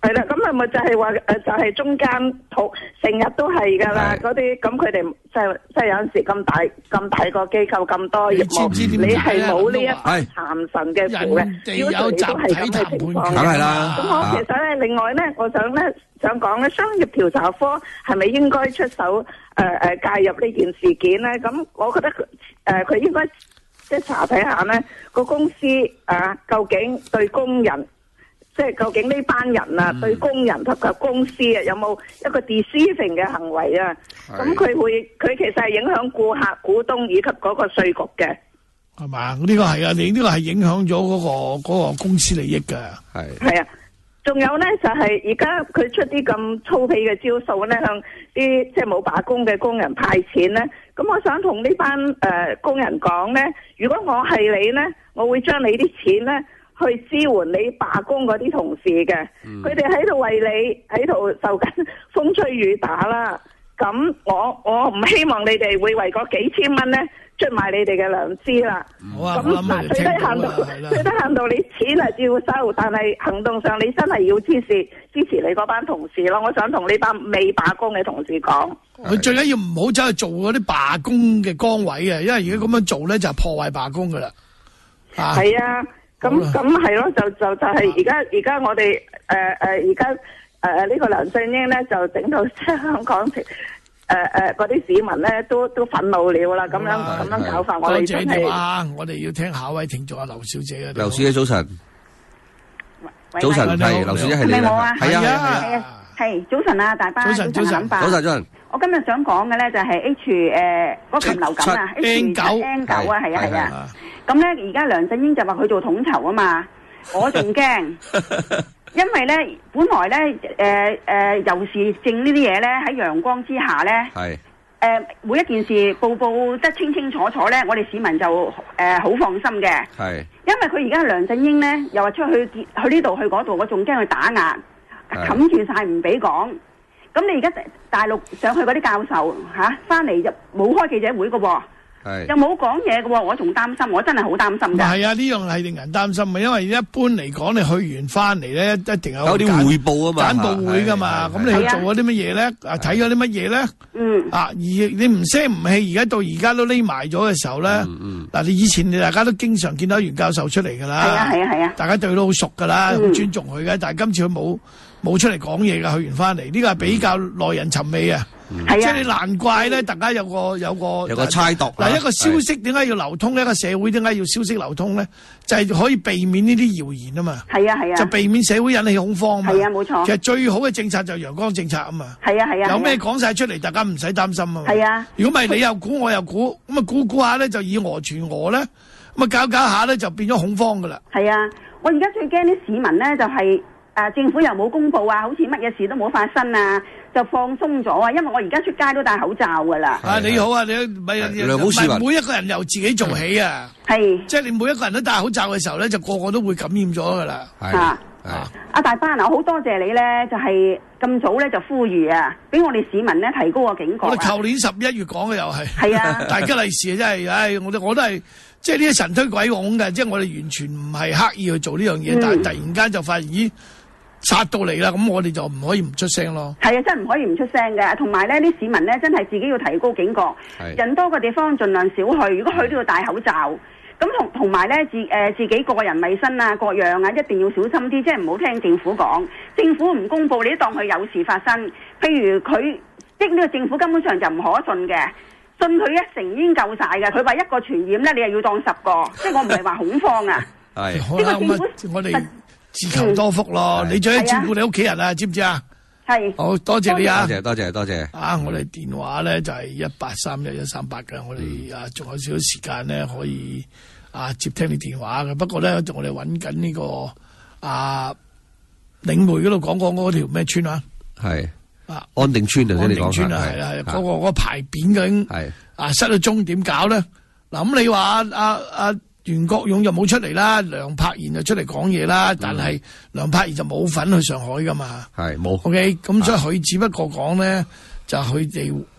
係啦，咁係咪就係話誒，就係、是、中間圖成日都係㗎啦，嗰啲咁佢哋即係即係有陣時咁大咁大個機構咁多業務，你係冇呢一份談神嘅符嘅，要求你都係咁嘅情況。 梗係啦。 咁我其實咧，另外咧，我想咧想講咧，商業調查科係咪應該出手誒誒、呃、介入呢件事件咧？咁我覺得佢誒佢應該即係查睇下咧個公司啊，究竟對工人。即係究竟呢班人啊，嗯、對工人及及公司啊，有冇一個 deceiving 嘅行為啊？咁佢會佢其實係影響顧客、股東以及嗰個稅局嘅， 係嘛？呢、這個係啊，你呢個係影響咗嗰個嗰、那個公司利益㗎。係係啊，仲有咧就係而家佢出啲咁粗鄙嘅招數咧，向啲即係冇罷工嘅工人派錢咧。咁我想同呢班誒、呃、工人講咧，如果我係你咧，我會將你啲錢咧。去支援你罷工嗰啲同事嘅，佢哋喺度為你喺度受緊風吹雨打啦。咁我我唔希望你哋會為嗰幾千蚊咧出賣你哋嘅良知啦。咁嗱，最低限度，最低限度你錢係照收，但係行動上你真係要支持支持你嗰班同事咯。我想同呢班未罷工嘅同事講， 佢最緊要唔好走去做嗰啲罷工嘅崗位啊，因為如果咁樣做咧就係破壞罷工噶啦。 係啊。咁咁係咯，就就就係而家而家我哋誒誒而家誒呢個梁振英咧就整到即係香港誒誒嗰啲市民咧都都憤怒了啦，咁樣咁樣搞法，我哋真係啊！我哋要聽下一位聽眾啊，劉小姐啊， 劉小姐早晨，早晨係劉小姐係你啊，係啊係啊係早晨啊，大班早晨早晨早晨早晨， 我今日想講嘅咧就係 H 誒嗰禽流感啊 ，H 九 N 九啊，係啊係啊。咁咧，而家梁振英就話佢做統籌啊嘛，我仲驚，因為咧，本來咧，誒誒，尤氏症呢啲嘢咧，喺陽光之下咧，係，誒，每一件事報報得清清楚楚咧，我哋市民就誒好放心嘅，係，因為佢而家梁振英咧，又話出去去呢度去嗰度，我仲驚佢打壓，冚住晒唔俾講，咁你而家大陸上去嗰啲教授吓，翻嚟就冇開記者會噶喎。又冇講嘢嘅喎，我仲擔心，我真係好擔心㗎。 係啊，呢樣係令人擔心嘅，因為一般嚟講，你去完翻嚟咧，一定有有啲彙報啊嘛， 簡報會㗎嘛。咁你去做咗啲乜嘢咧？啊，睇咗啲乜嘢咧？嗯。啊，而你唔聲唔氣，而家到而家都匿埋咗嘅時候咧，嗱，你以前你大家都經常見到袁教授出嚟㗎啦。係啊係啊係啊！大家對佢都好熟㗎啦，好尊重佢嘅。但係今次佢冇冇出嚟講嘢㗎，去完翻嚟，呢個係比較耐人尋味啊。即係你難怪咧，大家有個有個有個猜度。 嗱，一個消息點解要流通？一個社會點解要消息流通咧？就係可以避免呢啲謠言啊嘛。係啊係啊。就避免社會引起恐慌啊嘛。係啊，冇錯。其實最好嘅政策就係陽光政策啊嘛。係啊係啊。有咩講晒出嚟，大家唔使擔心啊嘛。係啊。如果唔係你又估我又估，咁啊估估下咧就以訛傳訛咧，咁啊搞搞下咧就變咗恐慌噶啦。 係啊，我而家最驚啲市民咧就係誒政府又冇公佈啊，好似乜嘢事都冇發生啊。就放鬆咗啊！因為我而家出街都戴口罩噶啦。啊，你好啊，你唔係良好市民， 每一個人由自己做起啊。係，即係你每一個人都戴口罩嘅時候咧，就個個都會感染咗噶啦。係啊，阿大班啊，我好多謝你咧，就係咁早咧就呼籲啊，俾我哋市民咧提高個警覺。我哋舊年十一月講嘅又係。係啊，大吉利是啊，真係，唉，我我都係，即係呢啲神推鬼拱嘅，即係我哋完全唔係刻意去做呢樣嘢，但係突然間就發現咦。殺到嚟啦，咁我哋就唔可以唔出聲咯。係啊，真係唔可以唔出聲嘅。同埋咧，啲市民咧真係自己要提高警覺。人多嘅地方盡量少去，如果去都要戴口罩。咁同同埋咧，自誒、呃、自己個人衞生啊，各樣啊，一定要小心啲，即係唔好聽政府講。政府唔公佈，你都當佢有事發生。譬如佢即呢個政府根本上就唔可信嘅，信佢一成已經夠晒嘅。佢話一個傳染咧，你又要當十個，即係我唔係話恐慌啊。係，呢個政府我哋。自求多福咯，你最緊照顧你屋企人啊，知唔知啊？係，好多謝你啊！ 多謝多謝多謝。 啊，我哋電話咧就係一八三一一三八嘅，我哋啊仲有少少時間咧可以啊接聽你電話嘅。不過咧，我哋揾緊呢個啊領匯嗰度講講嗰條咩村啊？係啊， 安定村啊， 安定村啊，係啦，嗰個嗰個牌匾究竟係啊失咗蹤點搞咧？嗱咁你話啊啊啊？袁國勇就冇出嚟啦，梁柏賢就出嚟講嘢啦，但係梁柏賢就冇份去上海噶嘛，係冇。OK，咁所以佢只不過講咧，就佢哋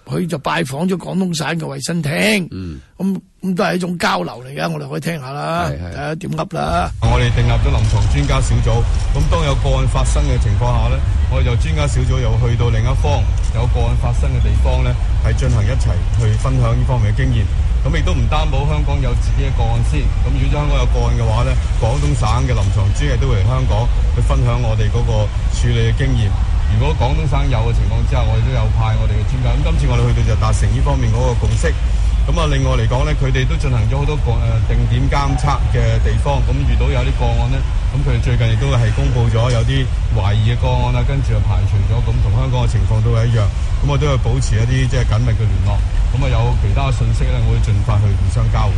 佢就拜訪咗廣東省嘅衛生廳， 嗯， 咁咁都係一種交流嚟㗎，我哋可以聽下啦，睇下點噏啦。 我哋訂立咗臨床專家小組，咁當有個案發生嘅情況下呢，我哋就專家小組又去到另一方有個案發生嘅地方呢，係進行一齊去分享呢方面嘅經驗。咁亦都唔擔保香港有自己嘅個案先。咁如果香港有個案嘅話呢，廣東省嘅臨床專家都會嚟香港去分享我哋嗰個處理嘅經驗。如果廣東省有嘅情況之下，我哋都有派我哋嘅專家。咁今次我哋去到就達成呢方面嗰個共識。咁啊，另外嚟講咧，佢哋都進行咗好多個誒定點監測嘅地方。咁遇到有啲個案咧，咁佢哋最近亦都係公布咗有啲懷疑嘅個案啦，跟住就排除咗。咁同香港嘅情況都係一樣。咁我都係保持一啲即係緊密嘅聯絡。咁啊，有其他嘅信息咧，我會盡快去互相交換。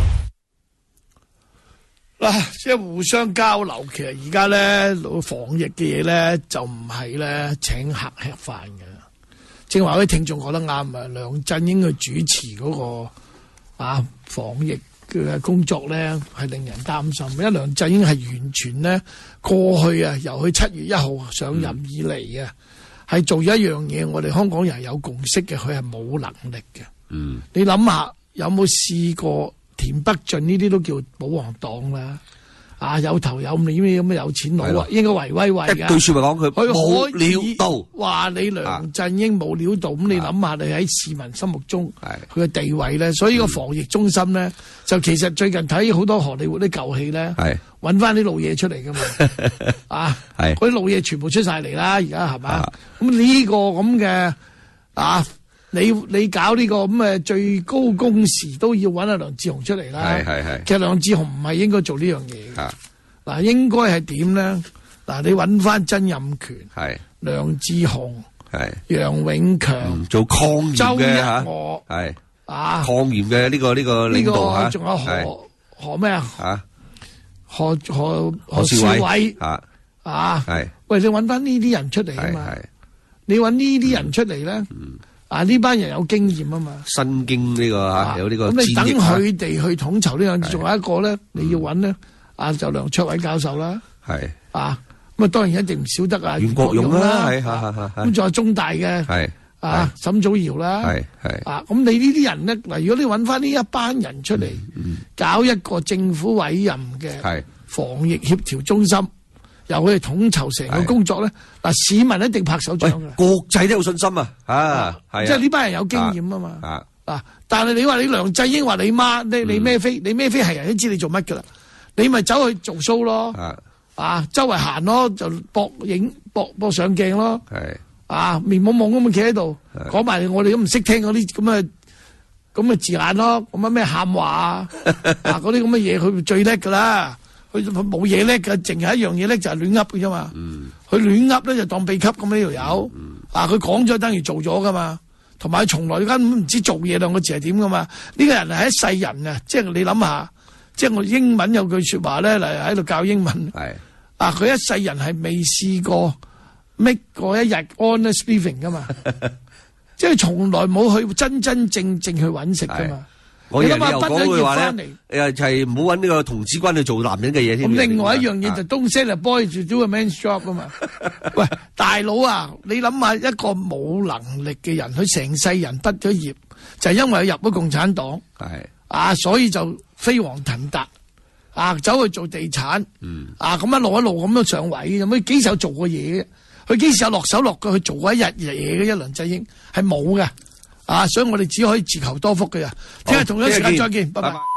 嗱、啊，即係互相交流。其實而家咧，防疫嘅嘢咧，就唔係咧請客吃飯嘅。正話啲聽眾講得啱啊！梁振英去主持嗰、那個啊防疫嘅工作咧，係令人擔心。因為梁振英係完全咧過去啊，由佢七月一號上任以嚟啊，係、嗯、做咗一樣嘢，我哋香港人有共識嘅，佢係冇能力嘅。 嗯， 你諗下，有冇試過田北俊呢啲都叫保皇黨啦？啊，有頭有面咁嘅有錢佬啊，應該維威維㗎。 一句說話講，佢冇料到， 話你梁振英冇料到，咁、啊、你諗下，你喺市民心目中佢嘅地位咧，所以個防疫中心咧、嗯，就其實最近睇好多荷里活啲舊戲咧，揾翻啲老嘢出嚟噶嘛，啊，嗰啲老嘢全部出晒嚟啦，而家係嘛？咁呢個咁嘅啊。你你搞呢個咁嘅最高工時都要揾阿梁智鴻出嚟啦，係係係。其實梁智鴻唔係應該做呢樣嘢嘅，嗱應該係點咧？嗱你揾翻曾蔭權、係梁智鴻、係楊永強、嗯、做抗嚴嘅嚇，係啊抗嚴嘅呢個呢、呢個領導嚇，仲、呢個、有何何咩啊？嚇何何何兆煒啊啊係。喂，你揾翻呢啲人出嚟啊嘛？你揾呢啲人出嚟咧？嗯啊！呢班人有經驗啊嘛， 身經呢、這個吓、啊，有呢個。咁你等佢哋去統籌呢樣，仲有一個咧，你要揾咧，啊就梁卓偉教授啦，係啊，咁啊當然一定唔少得啊袁國勇啦，係係係，咁仲有中大嘅，係啊沈祖堯啦，係係啊，咁你呢啲人咧，嗱如果你揾翻呢一班人出嚟、嗯，搞一個政府委任嘅防疫協調中心。由佢哋統籌成個工作咧，嗱市民一定拍手掌嘅， 國際都有信心啊！啊，係， 即係呢班人有經驗啊嘛。啊，啊但係你話你梁振英話你媽，你你孭飛，你孭飛係人都知你做乜噶啦，你咪走去做 show 咯，啊，啊周圍行咯，就搏影搏搏上鏡咯，係，啊面懵懵咁企喺度，講埋我哋都唔識聽嗰啲咁嘅咁嘅字眼咯，咁啊咩喊話啊，啊嗰啲咁嘅嘢佢最叻噶啦。佢冇嘢叻嘅，淨係一樣嘢叻就係亂噏嘅啫嘛。佢亂噏咧就當秘笈咁呢條友。啊，佢講咗等於做咗噶嘛。同埋佢從來根本唔知做嘢兩個字係點噶嘛。呢、這個人係一世人啊，即係你諗下，即係我英文有句說話咧嚟喺度教英文。係啊，佢一世人係未試過 make 過一日 honest living 噶嘛。即係從來冇去真真正正去揾食噶嘛。 我以為你又講句話咧，誒係唔好揾呢個童子軍去做男人嘅嘢添。咁另外一樣嘢就 don't send a boy to do a man's job 啊嘛。喂，大佬啊，你諗下一個冇能力嘅人，佢成世人畢咗業，就係因為佢入咗共產黨，係啊，所以就飛黃騰達，啊，走去做地產，嗯，啊，咁一路一路咁樣上位，有冇幾時有做過嘢嘅？佢幾時有落手落腳去做過一日嘢嘅？一梁振英係冇嘅。啊，所以我哋只可以自求多福嘅呀。聽日同樣時間再見，拜拜。